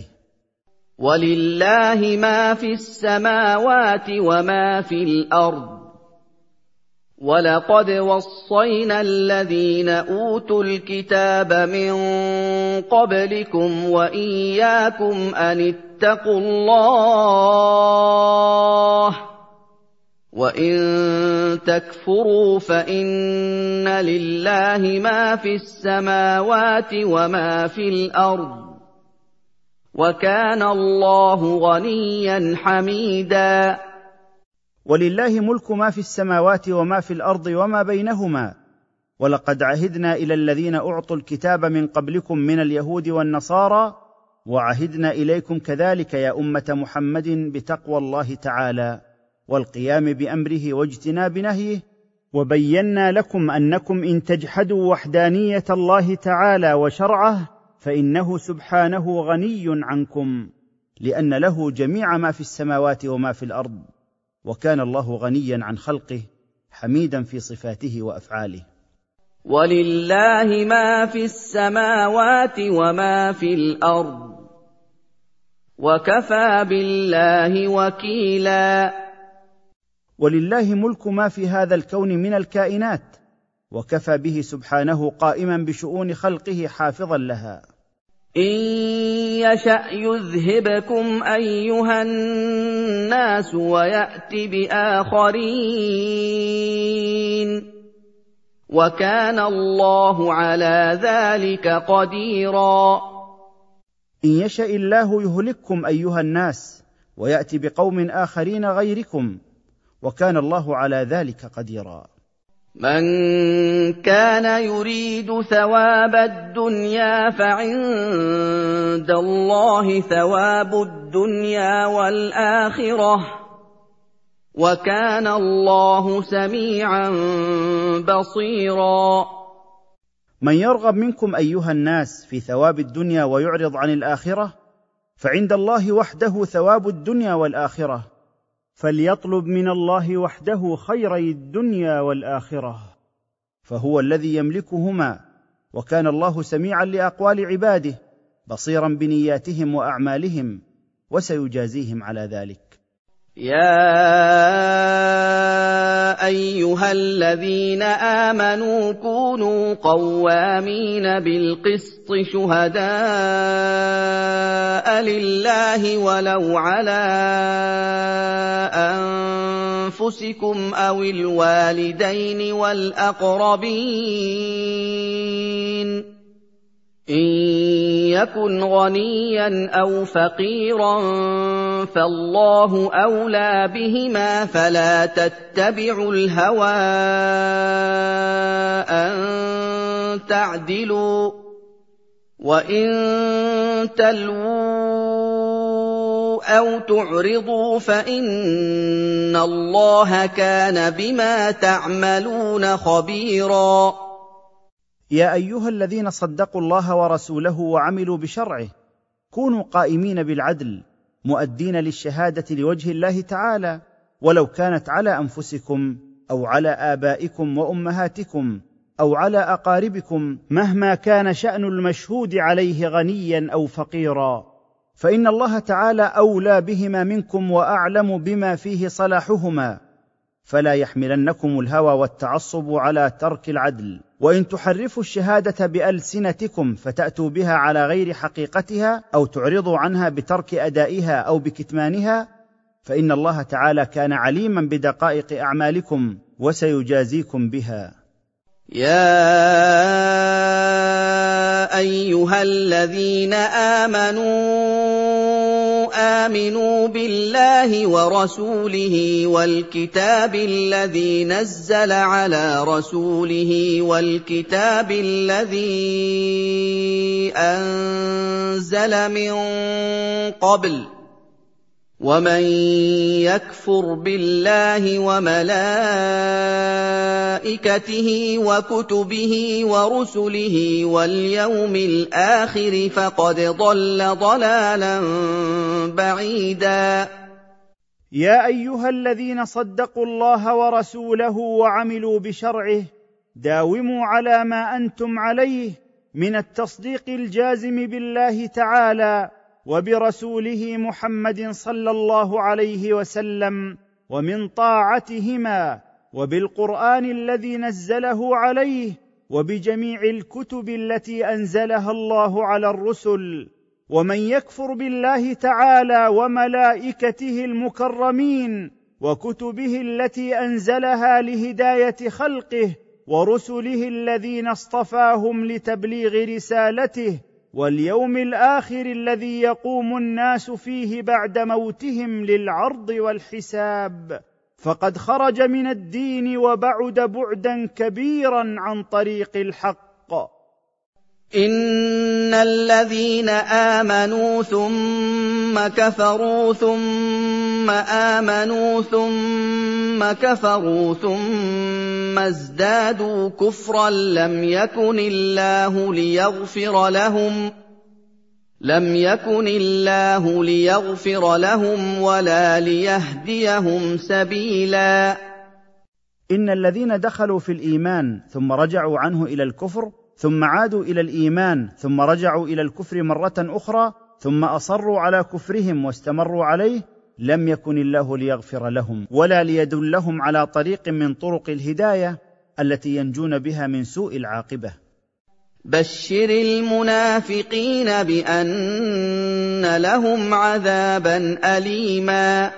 ولله ما في السماوات وما في الأرض، ولقد وصينا الذين أوتوا الكتاب من قبلكم وإياكم أن اتقوا الله، وإن تكفروا فإن لله ما في السماوات وما في الأرض، وكان الله غنيا حميدا. ولله ملك ما في السماوات وما في الأرض وما بينهما، ولقد عهدنا إلى الذين أعطوا الكتاب من قبلكم من اليهود والنصارى، وعهدنا إليكم كذلك يا أمة محمد بتقوى الله تعالى والقيام بأمره واجتناب نهيه، وبينا لكم أنكم إن تجحدوا وحدانية الله تعالى وشرعه فإنه سبحانه غني عنكم، لأن له جميع ما في السماوات وما في الأرض، وكان الله غنيا عن خلقه حميدا في صفاته وأفعاله. ولله ما في السماوات وما في الأرض، وكفى بالله وكيلا. ولله ملك ما في هذا الكون من الكائنات، وكفى به سبحانه قائما بشؤون خلقه حافظا لها. إن يشأ يذهبكم أيها الناس ويأت بآخرين، وكان الله على ذلك قديرا. إن يشأ الله يهلككم أيها الناس ويأتي بقوم آخرين غيركم، وكان الله على ذلك قديرا. من كان يريد ثواب الدنيا فعند الله ثواب الدنيا والآخرة، وكان الله سميعا بصيرا. من يرغب منكم أيها الناس في ثواب الدنيا ويعرض عن الآخرة، فعند الله وحده ثواب الدنيا والآخرة، فليطلب من الله وحده خيري الدنيا والآخرة، فهو الذي يملكهما، وكان الله سميعا لأقوال عباده بصيرا بنياتهم وأعمالهم، وسيجازيهم على ذلك. يا أيها الذين آمنوا كونوا قوامين بالقسط شهداء لله ولو على أنفسكم أو الوالدين والأقربين، إن يكن غنيا أو فقيرا فالله أولى بهما، فلا تتبعوا الهوى أن تعدلوا، وإن تلووا أو تعرضوا فإن الله كان بما تعملون خبيرا. يا أيها الذين صدقوا الله ورسوله وعملوا بشرعه، كونوا قائمين بالعدل مؤدين للشهادة لوجه الله تعالى، ولو كانت على أنفسكم أو على آبائكم وأمهاتكم أو على أقاربكم، مهما كان شأن المشهود عليه غنيا أو فقيرا، فإن الله تعالى أولى بهما منكم وأعلم بما فيه صلاحهما، فلا يحملنكم الهوى والتعصب على ترك العدل. وإن تحرفوا الشهادة بألسنتكم فتأتوا بها على غير حقيقتها، أو تعرضوا عنها بترك أدائها أو بكتمانها، فإن الله تعالى كان عليما بدقائق أعمالكم وسيجازيكم بها. يا أيها الذين آمنوا آمنوا بالله ورسوله والكتاب الذي نزل على رسوله والكتاب الذي أنزل من قبل، وَمَن يَكْفُرْ بِاللَّهِ وَمَلَائِكَتِهِ وَكُتُبِهِ وَرُسُلِهِ وَالْيَوْمِ الْآخِرِ فَقَدْ ضَلَّ ضَلَالًا بَعِيدًا. يا أيها الذين صدقوا الله ورسوله وعملوا بشرعه، داوموا على ما أنتم عليه من التصديق الجازم بالله تعالى وبرسوله محمد صلى الله عليه وسلم، ومن طاعتهما، وبالقرآن الذي نزله عليه، وبجميع الكتب التي أنزلها الله على الرسل. ومن يكفر بالله تعالى وملائكته المكرمين وكتبه التي أنزلها لهداية خلقه ورسله الذين اصطفاهم لتبليغ رسالته واليوم الآخر الذي يقوم الناس فيه بعد موتهم للعرض والحساب، فقد خرج من الدين وبعد بعدا كبيرا عن طريق الحق. إِنَّ الَّذِينَ آمَنُوا ثُمَّ كَفَرُوا ثُمَّ آمَنُوا ثُمَّ كَفَرُوا ثُمَّ ازْدَادُوا كُفْرًا لَّمْ يَكُنِ اللَّهُ لِيَغْفِرَ لَهُمْ لَمْ يَكُنِ اللَّهُ لِيَغْفِرَ لَهُمْ وَلَا لِيَهْدِيَهُمْ سَبِيلًا. إن الذين دخلوا في الإيمان ثم رجعوا عنه إلى الكفر، ثم عادوا إلى الإيمان، ثم رجعوا إلى الكفر مرة أخرى، ثم أصروا على كفرهم واستمروا عليه، لم يكن الله ليغفر لهم ولا ليدلهم على طريق من طرق الهداية التي ينجون بها من سوء العاقبة. بشر المنافقين بأن لهم عذابا أليما.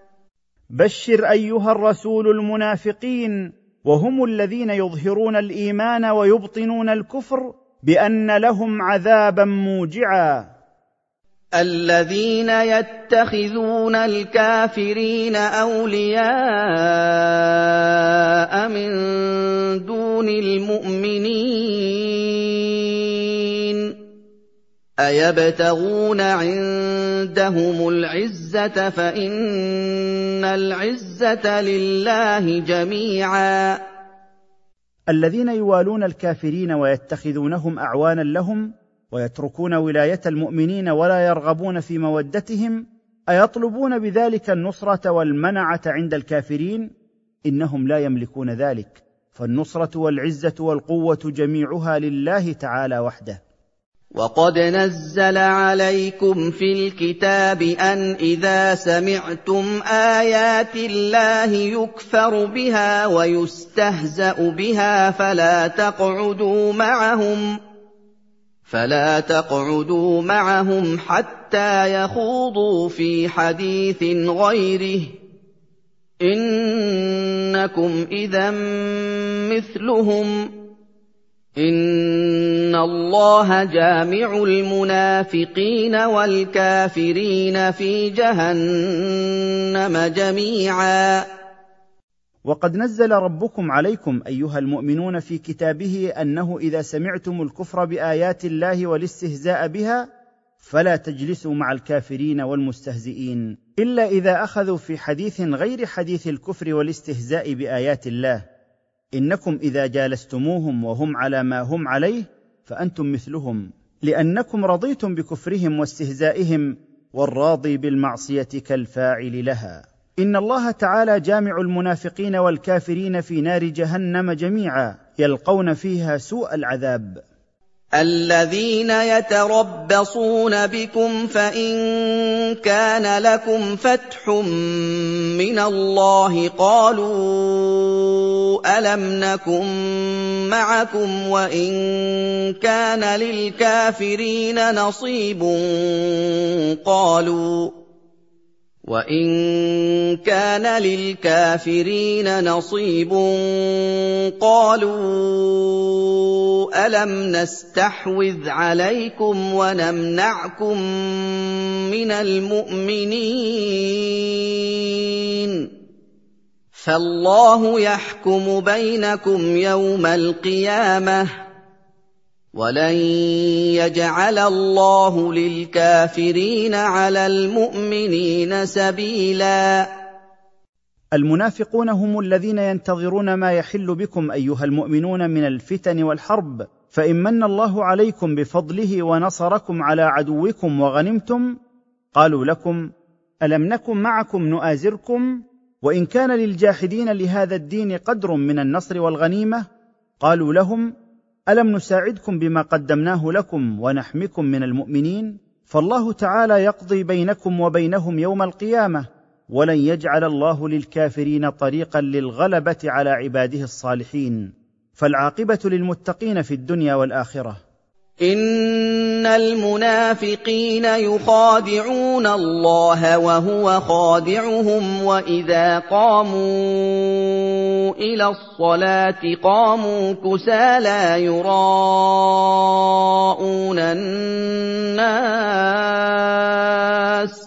بشر أيها الرسول المنافقين، وهم الذين يظهرون الإيمان ويبطنون الكفر، بأن لهم عذابا موجعا. الذين يتخذون الكافرين أولياء من دون المؤمنين، أيبتغون عندهم العزة فإن العزة لله جميعا. الذين يوالون الكافرين ويتخذونهم أعوانا لهم، ويتركون ولاية المؤمنين ولا يرغبون في مودتهم، أيطلبون بذلك النصرة والمنعة عند الكافرين؟ إنهم لا يملكون ذلك، فالنصرة والعزة والقوة جميعها لله تعالى وحده. وقد نزل عليكم في الكتاب أن إذا سمعتم آيات الله يكفر بها ويستهزأ بها فلا تقعدوا معهم فلا تقعدوا معهم حتى يخوضوا في حديث غيره، إنكم إذا مثلهم، إن الله جامع المنافقين والكافرين في جهنم جميعا. وقد نزل ربكم عليكم أيها المؤمنون في كتابه أنه إذا سمعتم الكفر بآيات الله والاستهزاء بها فلا تجلسوا مع الكافرين والمستهزئين إلا إذا أخذوا في حديث غير حديث الكفر والاستهزاء بآيات الله، إنكم إذا جالستموهم وهم على ما هم عليه فأنتم مثلهم، لأنكم رضيتم بكفرهم واستهزائهم، والراضي بالمعصية كالفاعل لها. إن الله تعالى جامع المنافقين والكافرين في نار جهنم جميعا، يلقون فيها سوء العذاب. الذين يتربصون بكم فإن كان لكم فتح من الله قالوا ألم نكن معكم وإن كان للكافرين نصيب قالوا وَإِن كَانَ لِلْكَافِرِينَ نَصِيبٌ قَالُوا أَلَمْ نَسْتَحْوِذْ عَلَيْكُمْ وَنَمْنَعْكُمْ مِنَ الْمُؤْمِنِينَ فَاللَّهُ يَحْكُمُ بَيْنَكُمْ يَوْمَ الْقِيَامَةِ وَلَن يَجْعَلَ اللَّهُ لِلْكَافِرِينَ عَلَى الْمُؤْمِنِينَ سَبِيلًا. المنافقون هم الذين ينتظرون ما يحل بكم أيها المؤمنون من الفتن والحرب، فإن من الله عليكم بفضله ونصركم على عدوكم وغنمتم قالوا لكم: ألم نكن معكم نؤازركم؟ وإن كان للجاحدين لهذا الدين قدر من النصر والغنيمة قالوا لهم: ألم نساعدكم بما قدمناه لكم ونحمكم من المؤمنين؟ فالله تعالى يقضي بينكم وبينهم يوم القيامة، ولن يجعل الله للكافرين طريقا للغلبة على عباده الصالحين، فالعاقبة للمتقين في الدنيا والآخرة. إِنَّ الْمُنَافِقِينَ يُخَادِعُونَ اللَّهَ وَهُوَ خَادِعُهُمْ وَإِذَا قَامُوا إِلَى الصَّلَاةِ قَامُوا كُسَالَىٰ يُرَاءُونَ النَّاسَ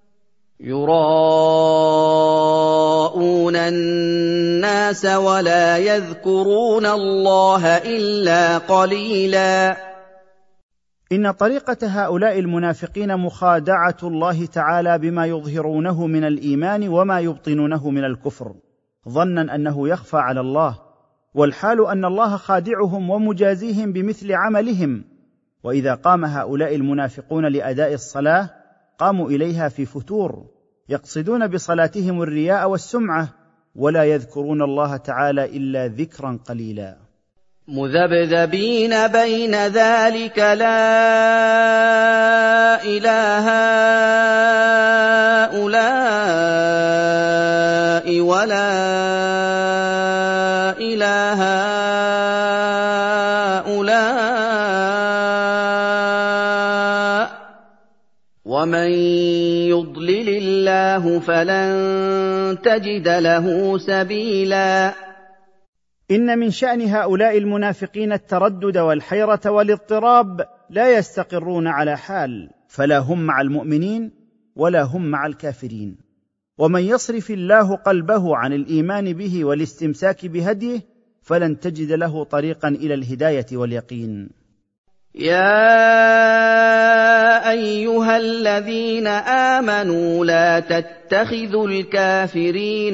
يُرَاءُونَ النَّاسَ وَلَا يَذْكُرُونَ اللَّهَ إِلَّا قَلِيلًا. إن طريقة هؤلاء المنافقين مخادعة الله تعالى بما يظهرونه من الإيمان وما يبطنونه من الكفر، ظنا أنه يخفى على الله، والحال أن الله خادعهم ومجازيهم بمثل عملهم. وإذا قام هؤلاء المنافقون لأداء الصلاة قاموا إليها في فتور، يقصدون بصلاتهم الرياء والسمعة، ولا يذكرون الله تعالى إلا ذكرا قليلا. مذبذبين بين ذلك لا إله هؤلاء ولا إله هؤلاء ومن يضلل الله فلن تجد له سبيلا. إن من شأن هؤلاء المنافقين التردد والحيرة والاضطراب، لا يستقرون على حال، فلا هم مع المؤمنين ولا هم مع الكافرين. ومن يصرف الله قلبه عن الإيمان به والاستمساك بهديه فلن تجد له طريقا إلى الهداية واليقين. يا أيها الذين آمنوا لا تتخذوا الكافرين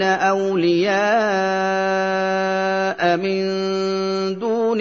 أولياء من دون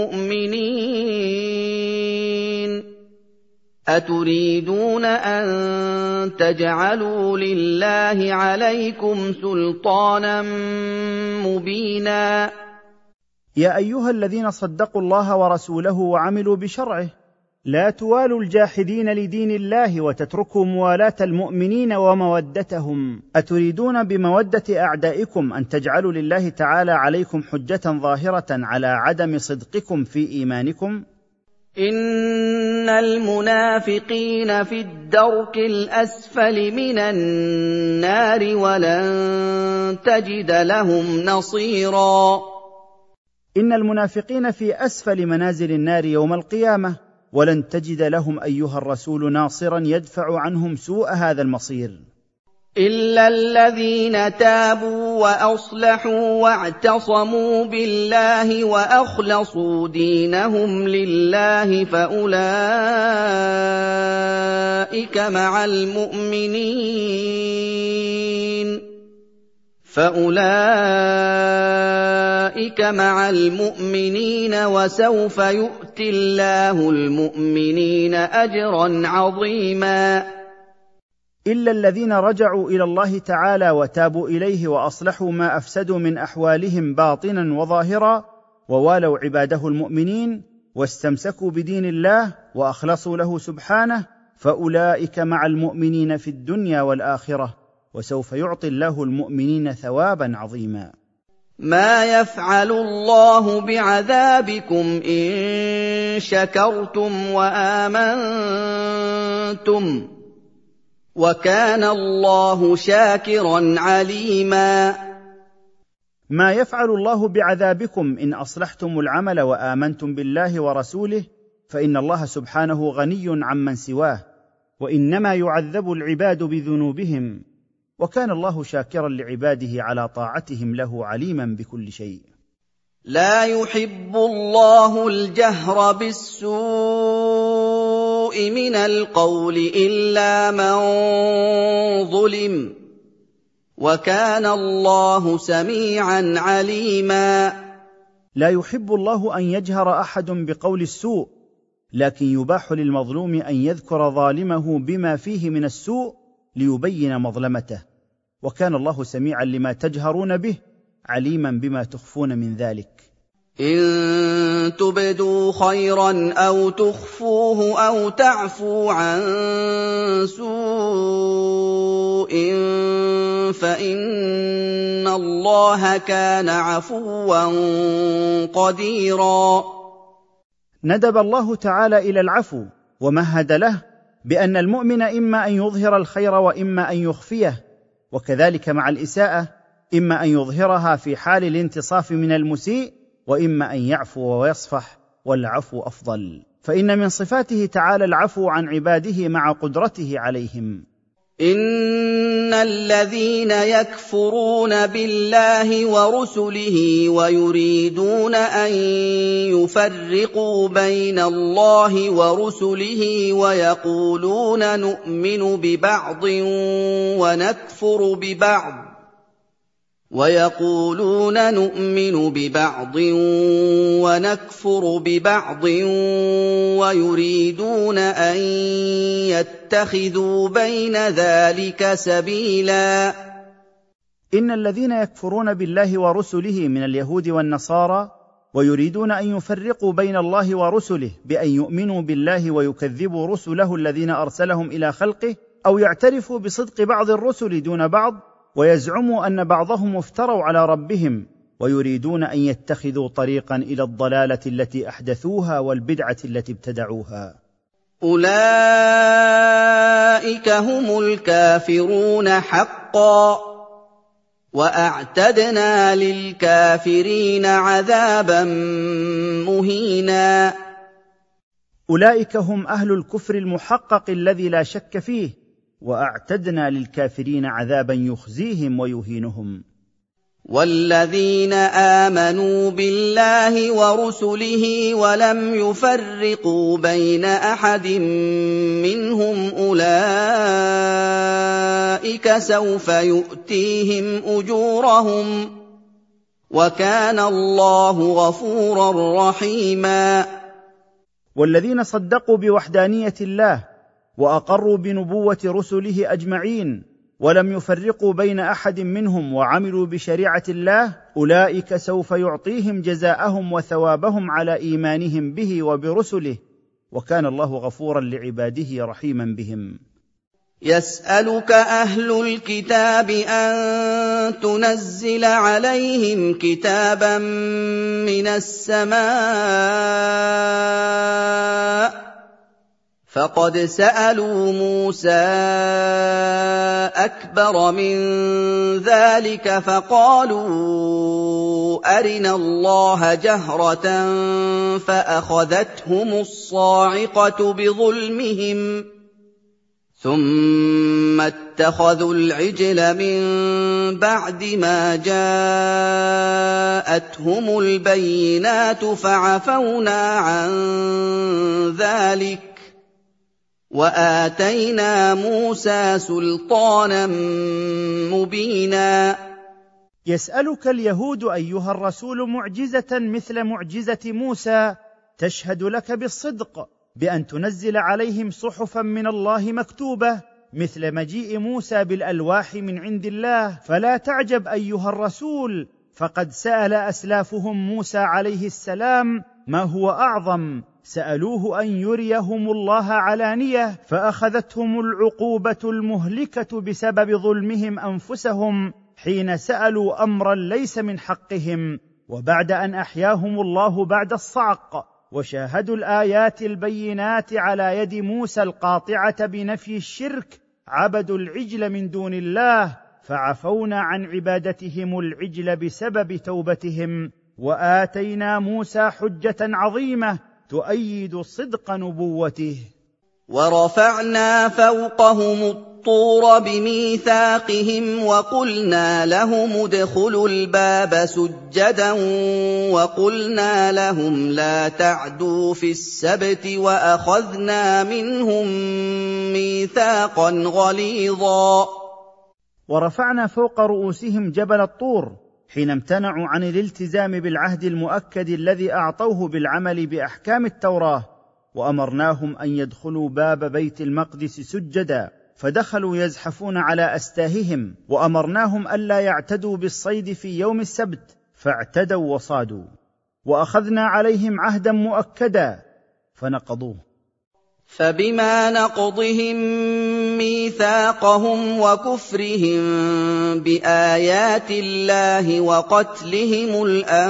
المؤمنين أتريدون أن تجعلوا لله عليكم سلطانا مبينا. يا أيها الذين صدقوا الله ورسوله وعملوا بشرعه، لا توالوا الجاحدين لدين الله وتتركوا موالاة المؤمنين ومودتهم. أتريدون بمودة أعدائكم أن تجعلوا لله تعالى عليكم حجة ظاهرة على عدم صدقكم في إيمانكم؟ إن المنافقين في الدرك الأسفل من النار ولن تجد لهم نصيرا. إن المنافقين في أسفل منازل النار يوم القيامة، ولن تجد لهم أيها الرسول ناصرا يدفع عنهم سوء هذا المصير. إلا الذين تابوا وأصلحوا واعتصموا بالله وأخلصوا دينهم لله فأولئك مع المؤمنين فأولئك مع المؤمنين وسوف يؤتي الله المؤمنين أجرا عظيما. إلا الذين رجعوا إلى الله تعالى وتابوا إليه وأصلحوا ما أفسدوا من أحوالهم باطنا وظاهرا، ووالوا عباده المؤمنين واستمسكوا بدين الله وأخلصوا له سبحانه، فأولئك مع المؤمنين في الدنيا والآخرة، وسوف يعطي الله المؤمنين ثوابا عظيما. ما يفعل الله بعذابكم إن شكرتم وآمنتم وكان الله شاكرا عليما. ما يفعل الله بعذابكم إن أصلحتم العمل وآمنتم بالله ورسوله، فإن الله سبحانه غني عمن سواه، وإنما يعذب العباد بذنوبهم، وكان الله شاكرا لعباده على طاعتهم له عليما بكل شيء. لا يحب الله الجهر بالسوء من القول إلا من ظلم وكان الله سميعا عليما. لا يحب الله أن يجهر أحد بقول السوء، لكن يباح للمظلوم أن يذكر ظالمه بما فيه من السوء ليبين مظلمته، وكان الله سميعا لما تجهرون به عليما بما تخفون من ذلك. إن تبدوا خيرا أو تخفوه أو تعفو عن سوء فإن الله كان عفوا قديرا. ندب الله تعالى إلى العفو ومهد له بأن المؤمن إما أن يظهر الخير وإما أن يخفيه، وكذلك مع الإساءة إما أن يظهرها في حال الانتصاف من المسيء وإما أن يعفو ويصفح، والعفو أفضل، فإن من صفاته تعالى العفو عن عباده مع قدرته عليهم. إن الذين يكفرون بالله ورسله ويريدون أن يفرقوا بين الله ورسله ويقولون نؤمن ببعض ونكفر ببعض ويقولون نؤمن ببعض ونكفر ببعض ويريدون أن يتخذوا بين ذلك سبيلا. إن الذين يكفرون بالله ورسله من اليهود والنصارى ويريدون أن يفرقوا بين الله ورسله بأن يؤمنوا بالله ويكذبوا رسله الذين أرسلهم إلى خلقه، أو يعترفوا بصدق بعض الرسل دون بعض، ويزعموا أن بعضهم افتروا على ربهم، ويريدون أن يتخذوا طريقا إلى الضلالة التي أحدثوها والبدعة التي ابتدعوها. أولئك هم الكافرون حقا وأعتدنا للكافرين عذابا مهينا. أولئك هم أهل الكفر المحقق الذي لا شك فيه، وأعتدنا للكافرين عذابا يخزيهم ويهينهم. والذين آمنوا بالله ورسله ولم يفرقوا بين أحد منهم أولئك سوف يؤتيهم أجورهم وكان الله غفورا رحيما. والذين صدقوا بوحدانية الله وأقروا بنبوة رسله أجمعين ولم يفرقوا بين أحد منهم وعملوا بشريعة الله، أولئك سوف يعطيهم جزاءهم وثوابهم على إيمانهم به وبرسله، وكان الله غفورا لعباده رحيما بهم. يسألك أهل الكتاب أن تنزل عليهم كتابا من السماء فقد سألوا موسى أكبر من ذلك فقالوا أرنا الله جهرة فأخذتهم الصاعقة بظلمهم ثم اتخذوا العجل من بعد ما جاءتهم البينات فعفونا عن ذلك وآتينا موسى سلطانا مبينا. يسألك اليهود أيها الرسول معجزة مثل معجزة موسى تشهد لك بالصدق بأن تنزل عليهم صحفا من الله مكتوبة مثل مجيء موسى بالألواح من عند الله، فلا تعجب أيها الرسول، فقد سأل أسلافهم موسى عليه السلام ما هو أعظم، سألوه أن يريهم الله علانية فأخذتهم العقوبة المهلكة بسبب ظلمهم أنفسهم حين سألوا أمرا ليس من حقهم، وبعد أن أحياهم الله بعد الصعق وشاهدوا الآيات البينات على يد موسى القاطعة بنفي الشرك عبدوا العجل من دون الله، فعفونا عن عبادتهم العجل بسبب توبتهم، وآتينا موسى حجة عظيمة تؤيد صدق نبوته. ورفعنا فوقهم الطُّورَ بِمِيثَاقِهِمْ وَقُلْنَا لَهُمُ ادْخُلُوا الْبَابَ سُجَّدًا وَقُلْنَا لَهُمْ لَا تَعْدُوا فِي السَّبْتِ وَأَخَذْنَا مِنْهُم مِّيثَاقًا غَلِيظًا. ورفعنا فوق رؤوسهم جبل الطور حين امتنعوا عن الالتزام بالعهد المؤكد الذي أعطوه بالعمل بأحكام التوراة، وأمرناهم أن يدخلوا باب بيت المقدس سجدا، فدخلوا يزحفون على أستاههم، وأمرناهم ألا يعتدوا بالصيد في يوم السبت فاعتدوا وصادوا، وأخذنا عليهم عهدا مؤكدا فنقضوه. فبما نقضهم ميثاقهم وكفرهم بآيات الله وقتلهم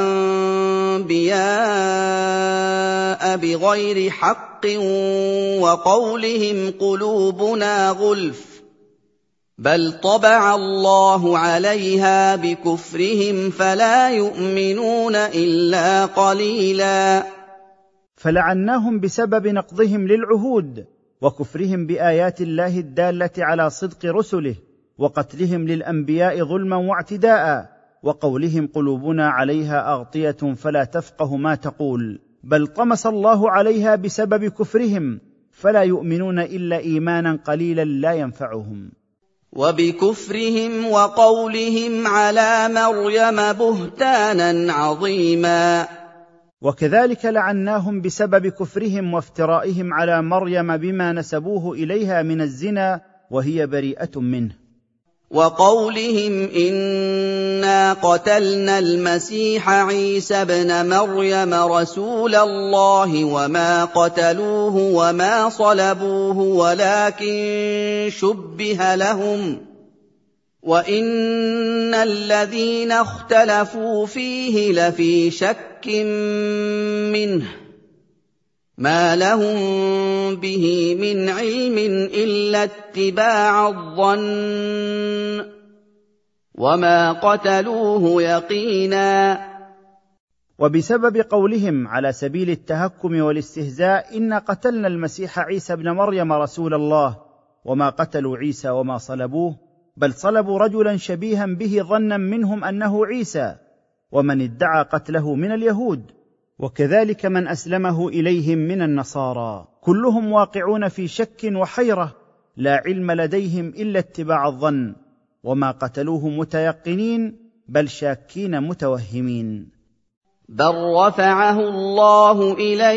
الأنبياء بغير حق وقولهم قلوبنا غلف بل طبع الله عليها بكفرهم فلا يؤمنون إلا قليلا. فلعناهم بسبب نقضهم للعهود وكفرهم بآيات الله الدالة على صدق رسله وقتلهم للأنبياء ظلما واعتداء، وقولهم قلوبنا عليها أغطية فلا تفقه ما تقول، بل طمس الله عليها بسبب كفرهم فلا يؤمنون إلا إيمانا قليلا لا ينفعهم. وبكفرهم وقولهم على مريم بهتانا عظيما. وكذلك لعناهم بسبب كفرهم وافترائهم على مريم بما نسبوه إليها من الزنا وهي بريئة منه. وقولهم إنا قتلنا المسيح عيسى ابن مريم رسول الله وما قتلوه وما صلبوه ولكن شبه لهم وإن الذين اختلفوا فيه لفي شك منه ما لهم به من علم إلا اتباع الظن وما قتلوه يقينا. وبسبب قولهم على سبيل التهكم والاستهزاء إنا قتلنا المسيح عيسى ابن مريم رسول الله وما قتلوا عيسى وما صلبوه بل صلبوا رجلا شبيها به ظنا منهم أنه عيسى، ومن ادعى قتله من اليهود، وكذلك من أسلمه إليهم من النصارى، كلهم واقعون في شك وحيرة لا علم لديهم إلا اتباع الظن، وما قتلوه متيقنين بل شاكين متوهمين. بل رفعه الله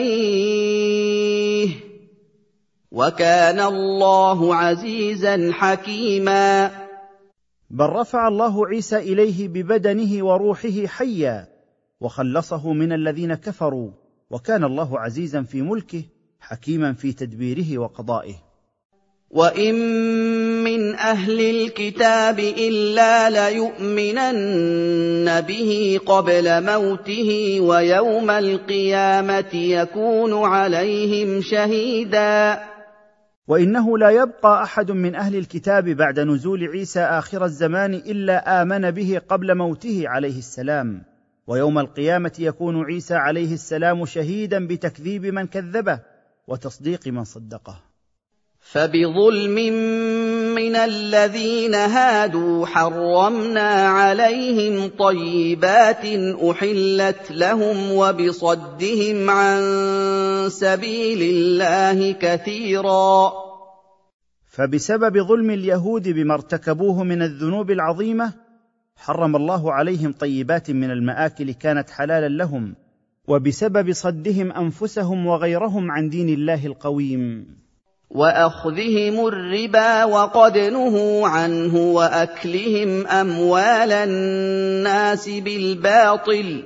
إليه وكان الله عزيزا حكيما. بل رفع الله عيسى إليه ببدنه وروحه حيا وخلصه من الذين كفروا، وكان الله عزيزا في ملكه حكيما في تدبيره وقضائه. وإن من أهل الكتاب إلا ليؤمنن به قبل موته ويوم القيامة يكون عليهم شهيدا. وإنه لا يبقى أحد من أهل الكتاب بعد نزول عيسى آخر الزمان إلا آمن به قبل موته عليه السلام، ويوم القيامة يكون عيسى عليه السلام شهيدا بتكذيب من كذبه وتصديق من صدقه. فبظلم من الذين هادوا حرمنا عليهم طيبات أحلت لهم وبصدهم عن سبيل الله كثيرا. فبسبب ظلم اليهود بما ارتكبوه من الذنوب العظيمة حرم الله عليهم طيبات من المآكل كانت حلالا لهم، وبسبب صدهم أنفسهم وغيرهم عن دين الله القويم، وأخذهم الربا وقد نهوا عنه وأكلهم أموال الناس بالباطل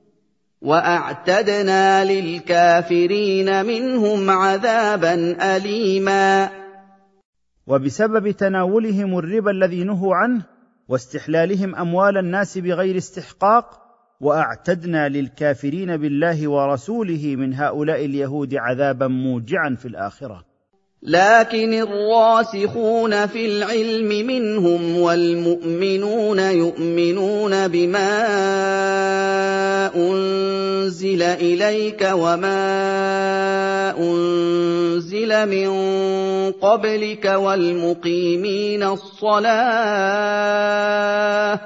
وأعتدنا للكافرين منهم عذابا أليما. وبسبب تناولهم الربا الذي نهوا عنه واستحلالهم أموال الناس بغير استحقاق، وأعتدنا للكافرين بالله ورسوله من هؤلاء اليهود عذابا موجعا في الآخرة. لكن الراسخون في العلم منهم والمؤمنون يؤمنون بما أنزل إليك وما أنزل من قبلك والمقيمين الصلاة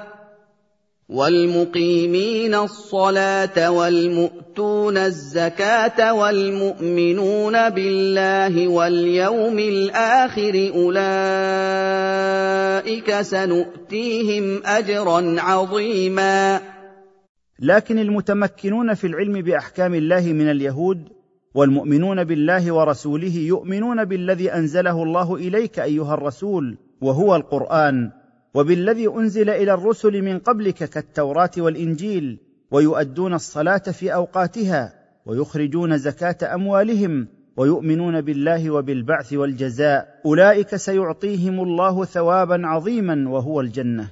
والمقيمين الصلاة والمؤتون الزكاة والمؤمنون بالله واليوم الآخر أولئك سنؤتيهم أجرا عظيما. لكن المتمكنون في العلم بأحكام الله من اليهود والمؤمنون بالله ورسوله يؤمنون بالذي أنزله الله إليك أيها الرسول وهو القرآن، وبالذي أنزل إلى الرسل من قبلك كالتوراة والإنجيل، ويؤدون الصلاة في أوقاتها ويخرجون زكاة أموالهم ويؤمنون بالله وبالبعث والجزاء، أولئك سيعطيهم الله ثوابا عظيما وهو الجنة.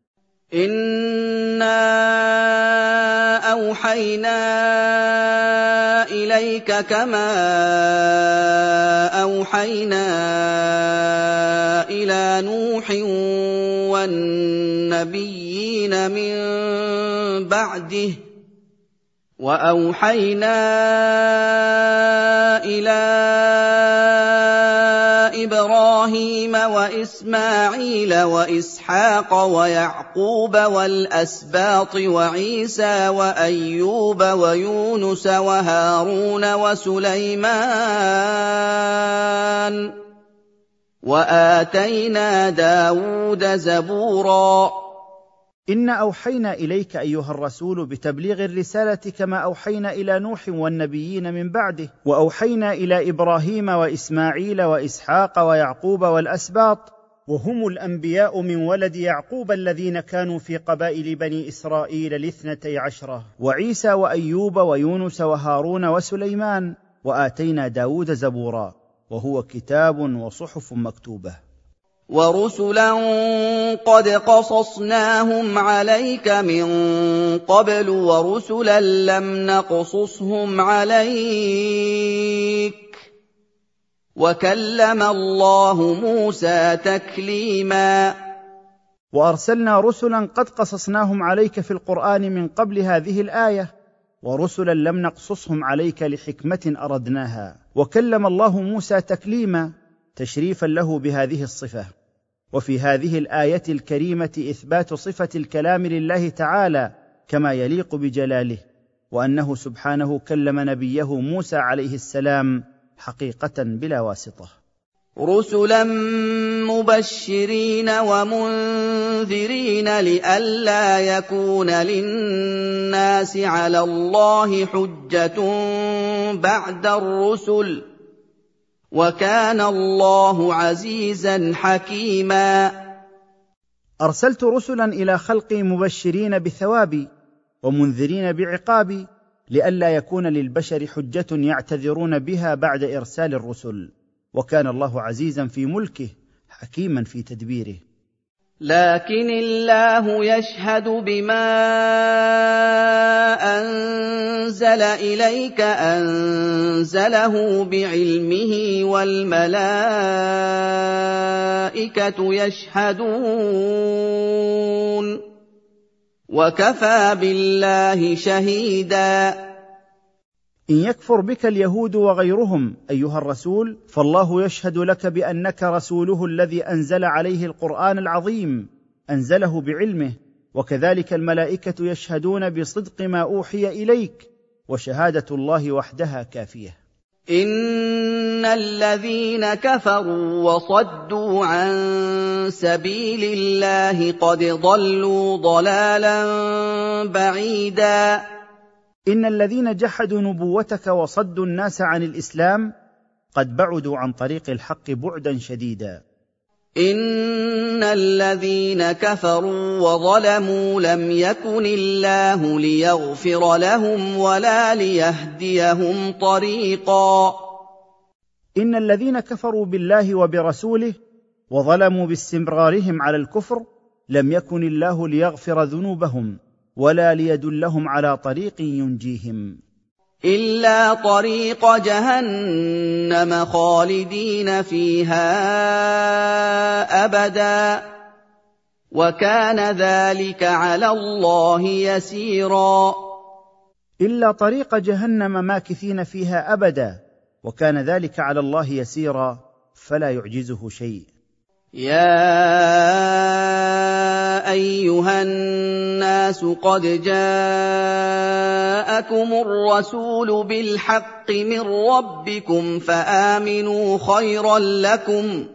إنا أوحينا إليك كما أوحينا إلى نوح والنبيين من بعده وأوحينا إلى إبراهيم وإسماعيل وإسحاق ويعقوب والأسباط وعيسى وأيوب ويونس وهارون وسليمان وآتينا داود زبورا. إنا أوحينا إليك أيها الرسول بتبليغ الرسالة كما أوحينا إلى نوح والنبيين من بعده، وأوحينا إلى إبراهيم وإسماعيل وإسحاق ويعقوب والأسباط، وهم الأنبياء من ولد يعقوب الذين كانوا في قبائل بني إسرائيل الاثنتي عشرة، وعيسى وأيوب ويونس وهارون وسليمان، وآتينا داود زبورا، وهو كتاب وصحف مكتوبة. ورسلا قد قصصناهم عليك من قبل ورسلا لم نقصصهم عليك وكلم الله موسى تكليما. وأرسلنا رسلا قد قصصناهم عليك في القرآن من قبل هذه الآية، ورسلا لم نقصصهم عليك لحكمة أردناها، وكلم الله موسى تكليما تشريفا له بهذه الصفة. وفي هذه الآية الكريمة إثبات صفة الكلام لله تعالى كما يليق بجلاله، وأنه سبحانه كلم نبيه موسى عليه السلام حقيقة بلا واسطة. رسلا مبشرين ومنذرين لئلا يكون للناس على الله حجة بعد الرسل، وكان الله عزيزا حكيما. أرسلت رسلا إلى خلقي مبشرين بثوابي ومنذرين بعقابي، لئلا يكون للبشر حجة يعتذرون بها بعد إرسال الرسل، وكان الله عزيزا في ملكه حكيما في تدبيره. لكن الله يشهد بما أنزل إليك أنزله بعلمه والملائكة يشهدون وكفى بالله شهيدا. إن يكفر بك اليهود وغيرهم أيها الرسول فالله يشهد لك بأنك رسوله الذي أنزل عليه القرآن العظيم، أنزله بعلمه، وكذلك الملائكة يشهدون بصدق ما أوحي إليك، وشهادة الله وحدها كافية. إن الذين كفروا وصدوا عن سبيل الله قد ضلوا ضلالا بعيدا. إن الذين جحدوا نبوتك وصدوا الناس عن الإسلام قد بعدوا عن طريق الحق بعدا شديدا. إن الذين كفروا وظلموا لم يكن الله ليغفر لهم ولا ليهديهم طريقا. إن الذين كفروا بالله وبرسوله وظلموا باستمرارهم على الكفر لم يكن الله ليغفر ذنوبهم ولا ليدلهم على طريق ينجيهم. إِلَّا طَرِيقَ جَهَنَّمَ خَالِدِينَ فِيهَا أَبَدًا ۚ وَكَانَ ذَٰلِكَ عَلَى اللَّهِ يَسِيرًا. إلا طريق جهنم ماكثين فيها أبدا، وكان ذلك على الله يسيرا، فلا يعجزه شيء. يَا أَيُّهَا النَّاسُ قَدْ جَاءَكُمُ الرَّسُولُ بِالْحَقِّ مِن رَّبِّكُمْ فَآمِنُوا خَيْرًا لَّكُمْ ۚ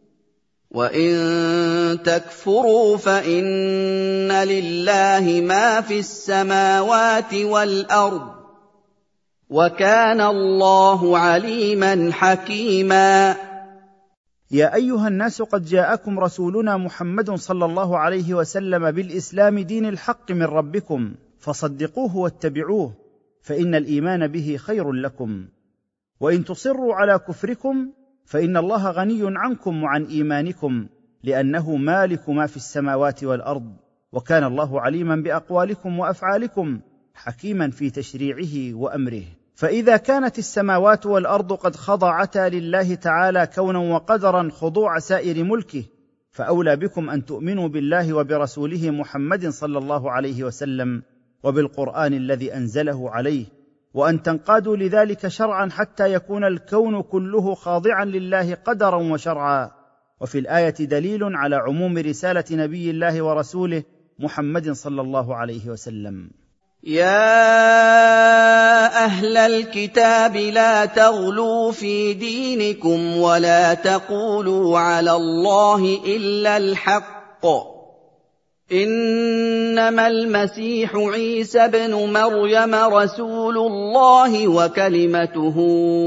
وَإِن تَكْفُرُوا فَإِنَّ لِلَّهِ مَا فِي السَّمَاوَاتِ وَالْأَرْضِ ۚ وَكَانَ اللَّهُ عَلِيمًا حَكِيمًا. يا أيها الناس قد جاءكم رسولنا محمد صلى الله عليه وسلم بالإسلام دين الحق من ربكم، فصدقوه واتبعوه، فإن الإيمان به خير لكم. وإن تصروا على كفركم فإن الله غني عنكم وعن إيمانكم، لأنه مالك ما في السماوات والأرض، وكان الله عليما بأقوالكم وأفعالكم، حكيما في تشريعه وأمره. فإذا كانت السماوات والأرض قد خضعتا لله تعالى كونا وقدرا خضوع سائر ملكه، فأولى بكم أن تؤمنوا بالله وبرسوله محمد صلى الله عليه وسلم وبالقرآن الذي أنزله عليه، وأن تنقادوا لذلك شرعا حتى يكون الكون كله خاضعا لله قدرا وشرعا. وفي الآية دليل على عموم رسالة نبي الله ورسوله محمد صلى الله عليه وسلم. يَا أَهْلَ الْكِتَابِ لَا تَغْلُوا فِي دِينِكُمْ وَلَا تَقُولُوا عَلَى اللَّهِ إِلَّا الْحَقَّ ۚ إِنَّمَا الْمَسِيحُ عِيسَى ابْنُ مَرْيَمَ رَسُولُ اللَّهِ وَكَلِمَتُهُ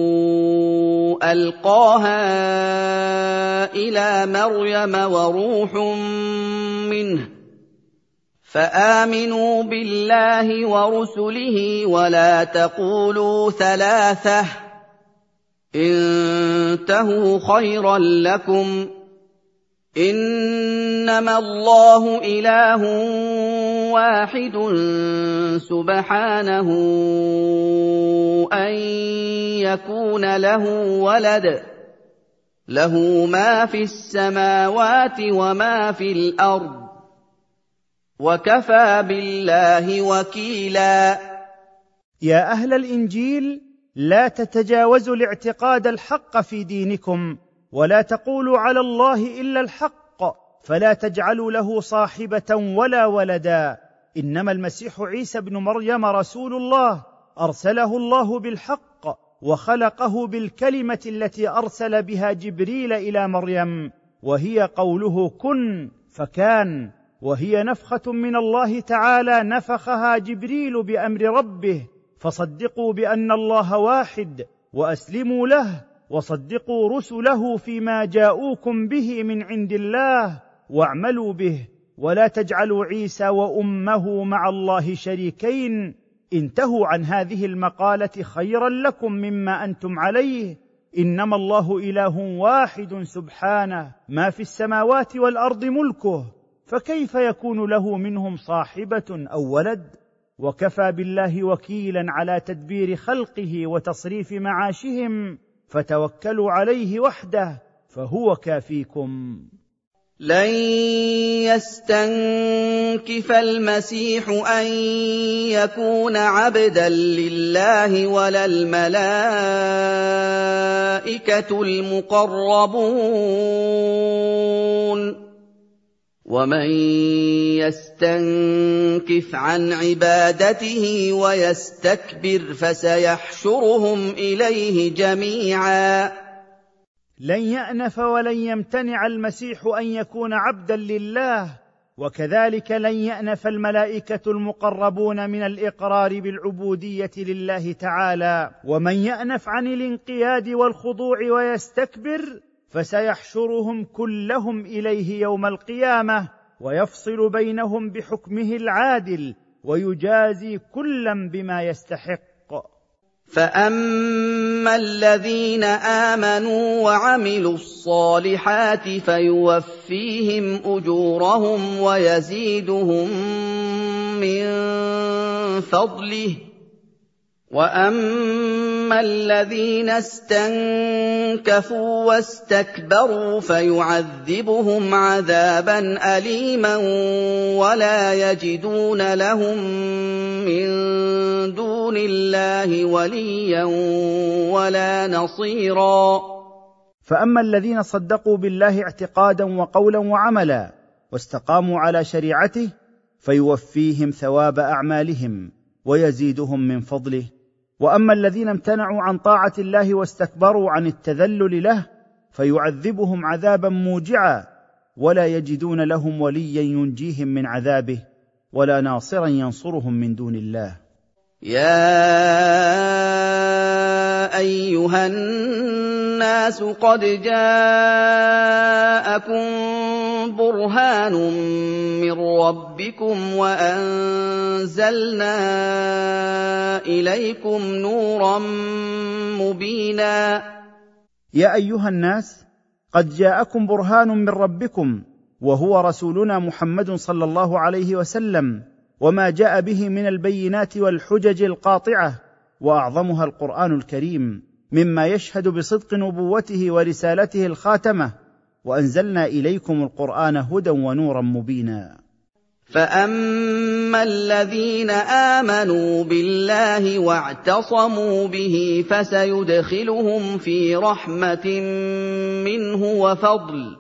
أَلْقَاهَا إِلَىٰ مَرْيَمَ وَرُوحٌ مِّنْهُ ۖ فآمنوا بالله ورسله ولا تقولوا ثلاثة، انتهوا خيرا لكم، إنما الله إله واحد سبحانه أن يكون له ولد، له ما في السماوات وما في الأرض، وكفى بالله وكيلا. يا أهل الإنجيل لا تتجاوزوا الاعتقاد الحق في دينكم، ولا تقولوا على الله إلا الحق، فلا تجعلوا له صاحبة ولا ولدا، إنما المسيح عيسى ابن مريم رسول الله، أرسله الله بالحق وخلقه بالكلمة التي أرسل بها جبريل إلى مريم، وهي قوله كن فكان، وهي نفخة من الله تعالى نفخها جبريل بأمر ربه. فصدقوا بأن الله واحد وأسلموا له، وصدقوا رسله فيما جاءوكم به من عند الله، واعملوا به، ولا تجعلوا عيسى وأمه مع الله شريكين، انتهوا عن هذه المقالة خيرا لكم مما أنتم عليه، إنما الله إله واحد سبحانه، ما في السماوات والأرض ملكه، فكيف يكون له منهم صاحبة أو ولد؟ وكفى بالله وكيلا على تدبير خلقه وتصريف معاشهم، فتوكلوا عليه وحده فهو كافيكم. لن يستنكف المسيح أن يكون عبدا لله ولا الملائكة المقربون، ومن يستنكف عن عبادته ويستكبر فسيحشرهم إليه جميعا. لن يأنف ولن يمتنع المسيح أن يكون عبدا لله، وكذلك لن يأنف الملائكة المقربون من الإقرار بالعبودية لله تعالى. ومن يأنف عن الانقياد والخضوع ويستكبر فسيحشرهم كلهم إليه يوم القيامة، ويفصل بينهم بحكمه العادل، ويجازي كلا بما يستحق. فأما الذين آمنوا وعملوا الصالحات فيوفيهم أجورهم ويزيدهم من فضله، وَأَمَّا الَّذِينَ اسْتَنكَفُوا وَاسْتَكْبَرُوا فَيُعَذِّبُهُمْ عَذَابًا أَلِيمًا وَلَا يَجِدُونَ لَهُم مِّن دُونِ اللَّهِ وَلِيًّا وَلَا نَصِيرًا. فأما الذين صدقوا بالله اعتقادا وقولا وعملا واستقاموا على شريعته فيوفيهم ثواب أعمالهم ويزيدهم من فضله. وأما الذين امتنعوا عن طاعة الله واستكبروا عن التذلل له فيعذبهم عذابا موجعا ولا يجدون لهم وليا ينجيهم من عذابه ولا ناصرا ينصرهم من دون الله. يا أيها الناس قد جاءكم برهان من ربكم وأنزلنا إليكم نورا مبينا. يا أيها الناس قد جاءكم برهان من ربكم وهو رسولنا محمد صلى الله عليه وسلم وما جاء به من البينات والحجج القاطعة وأعظمها القرآن الكريم مما يشهد بصدق نبوته ورسالته الخاتمة وأنزلنا إليكم القرآن هدى ونورا مبينا. فأما الذين آمنوا بالله واعتصموا به فسيدخلهم في رحمة منه وفضل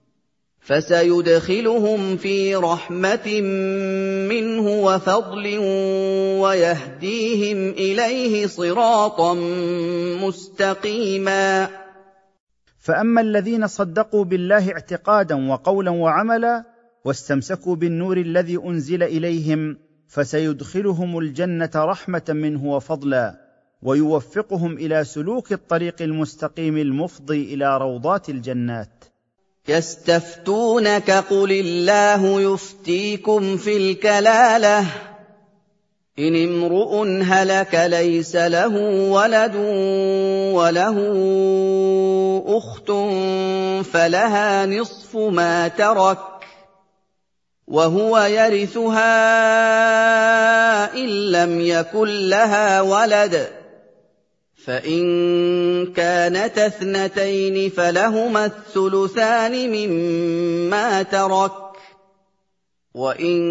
فسيدخلهم في رحمة منه وفضل ويهديهم إليه صراطا مستقيما. فأما الذين صدقوا بالله اعتقادا وقولا وعملا واستمسكوا بالنور الذي أنزل إليهم فسيدخلهم الجنة رحمة منه وفضلا ويوفقهم إلى سلوك الطريق المستقيم المفضي إلى روضات الجنات. يستفتونك قل الله يفتيكم في الكلالة إن امرؤ هلك ليس له ولد وله أخت فلها نصف ما ترك وهو يرثها إن لم يكن لها ولد فإن كانتا اثنتين فلهما الثلثان مما ترك وإن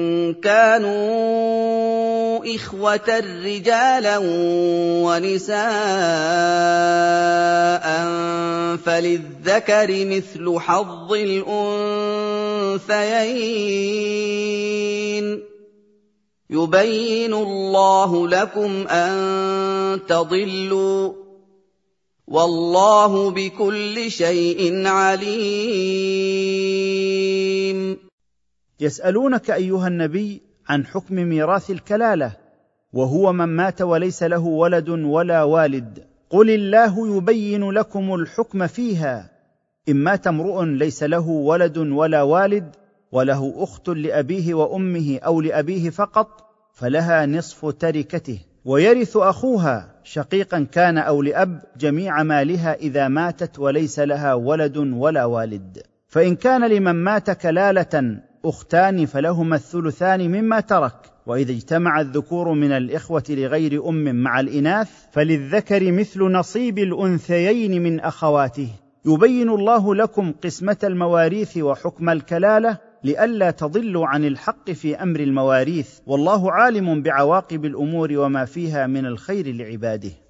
كانوا إخوة رجالا ونساء فللذكر مثل حظ الأنثيين يبين الله لكم أن تضلوا والله بكل شيء عليم. يسألونك أيها النبي عن حكم ميراث الكلالة وهو من مات وليس له ولد ولا والد. قل الله يبين لكم الحكم فيها. إن مات امرؤ ليس له ولد ولا والد وله أخت لأبيه وأمه أو لأبيه فقط فلها نصف تركته ويرث أخوها شقيقا كان أو لأب جميع مالها إذا ماتت وليس لها ولد ولا والد. فإن كان لمن مات كلالة أختان فلهما الثلثان مما ترك وإذا اجتمع الذكور من الإخوة لغير أم مع الإناث فللذكر مثل نصيب الأنثيين من أخواته. يبين الله لكم قسمة المواريث وحكم الكلالة لئلا تضلوا عن الحق في أمر المواريث والله عالم بعواقب الأمور وما فيها من الخير لعباده.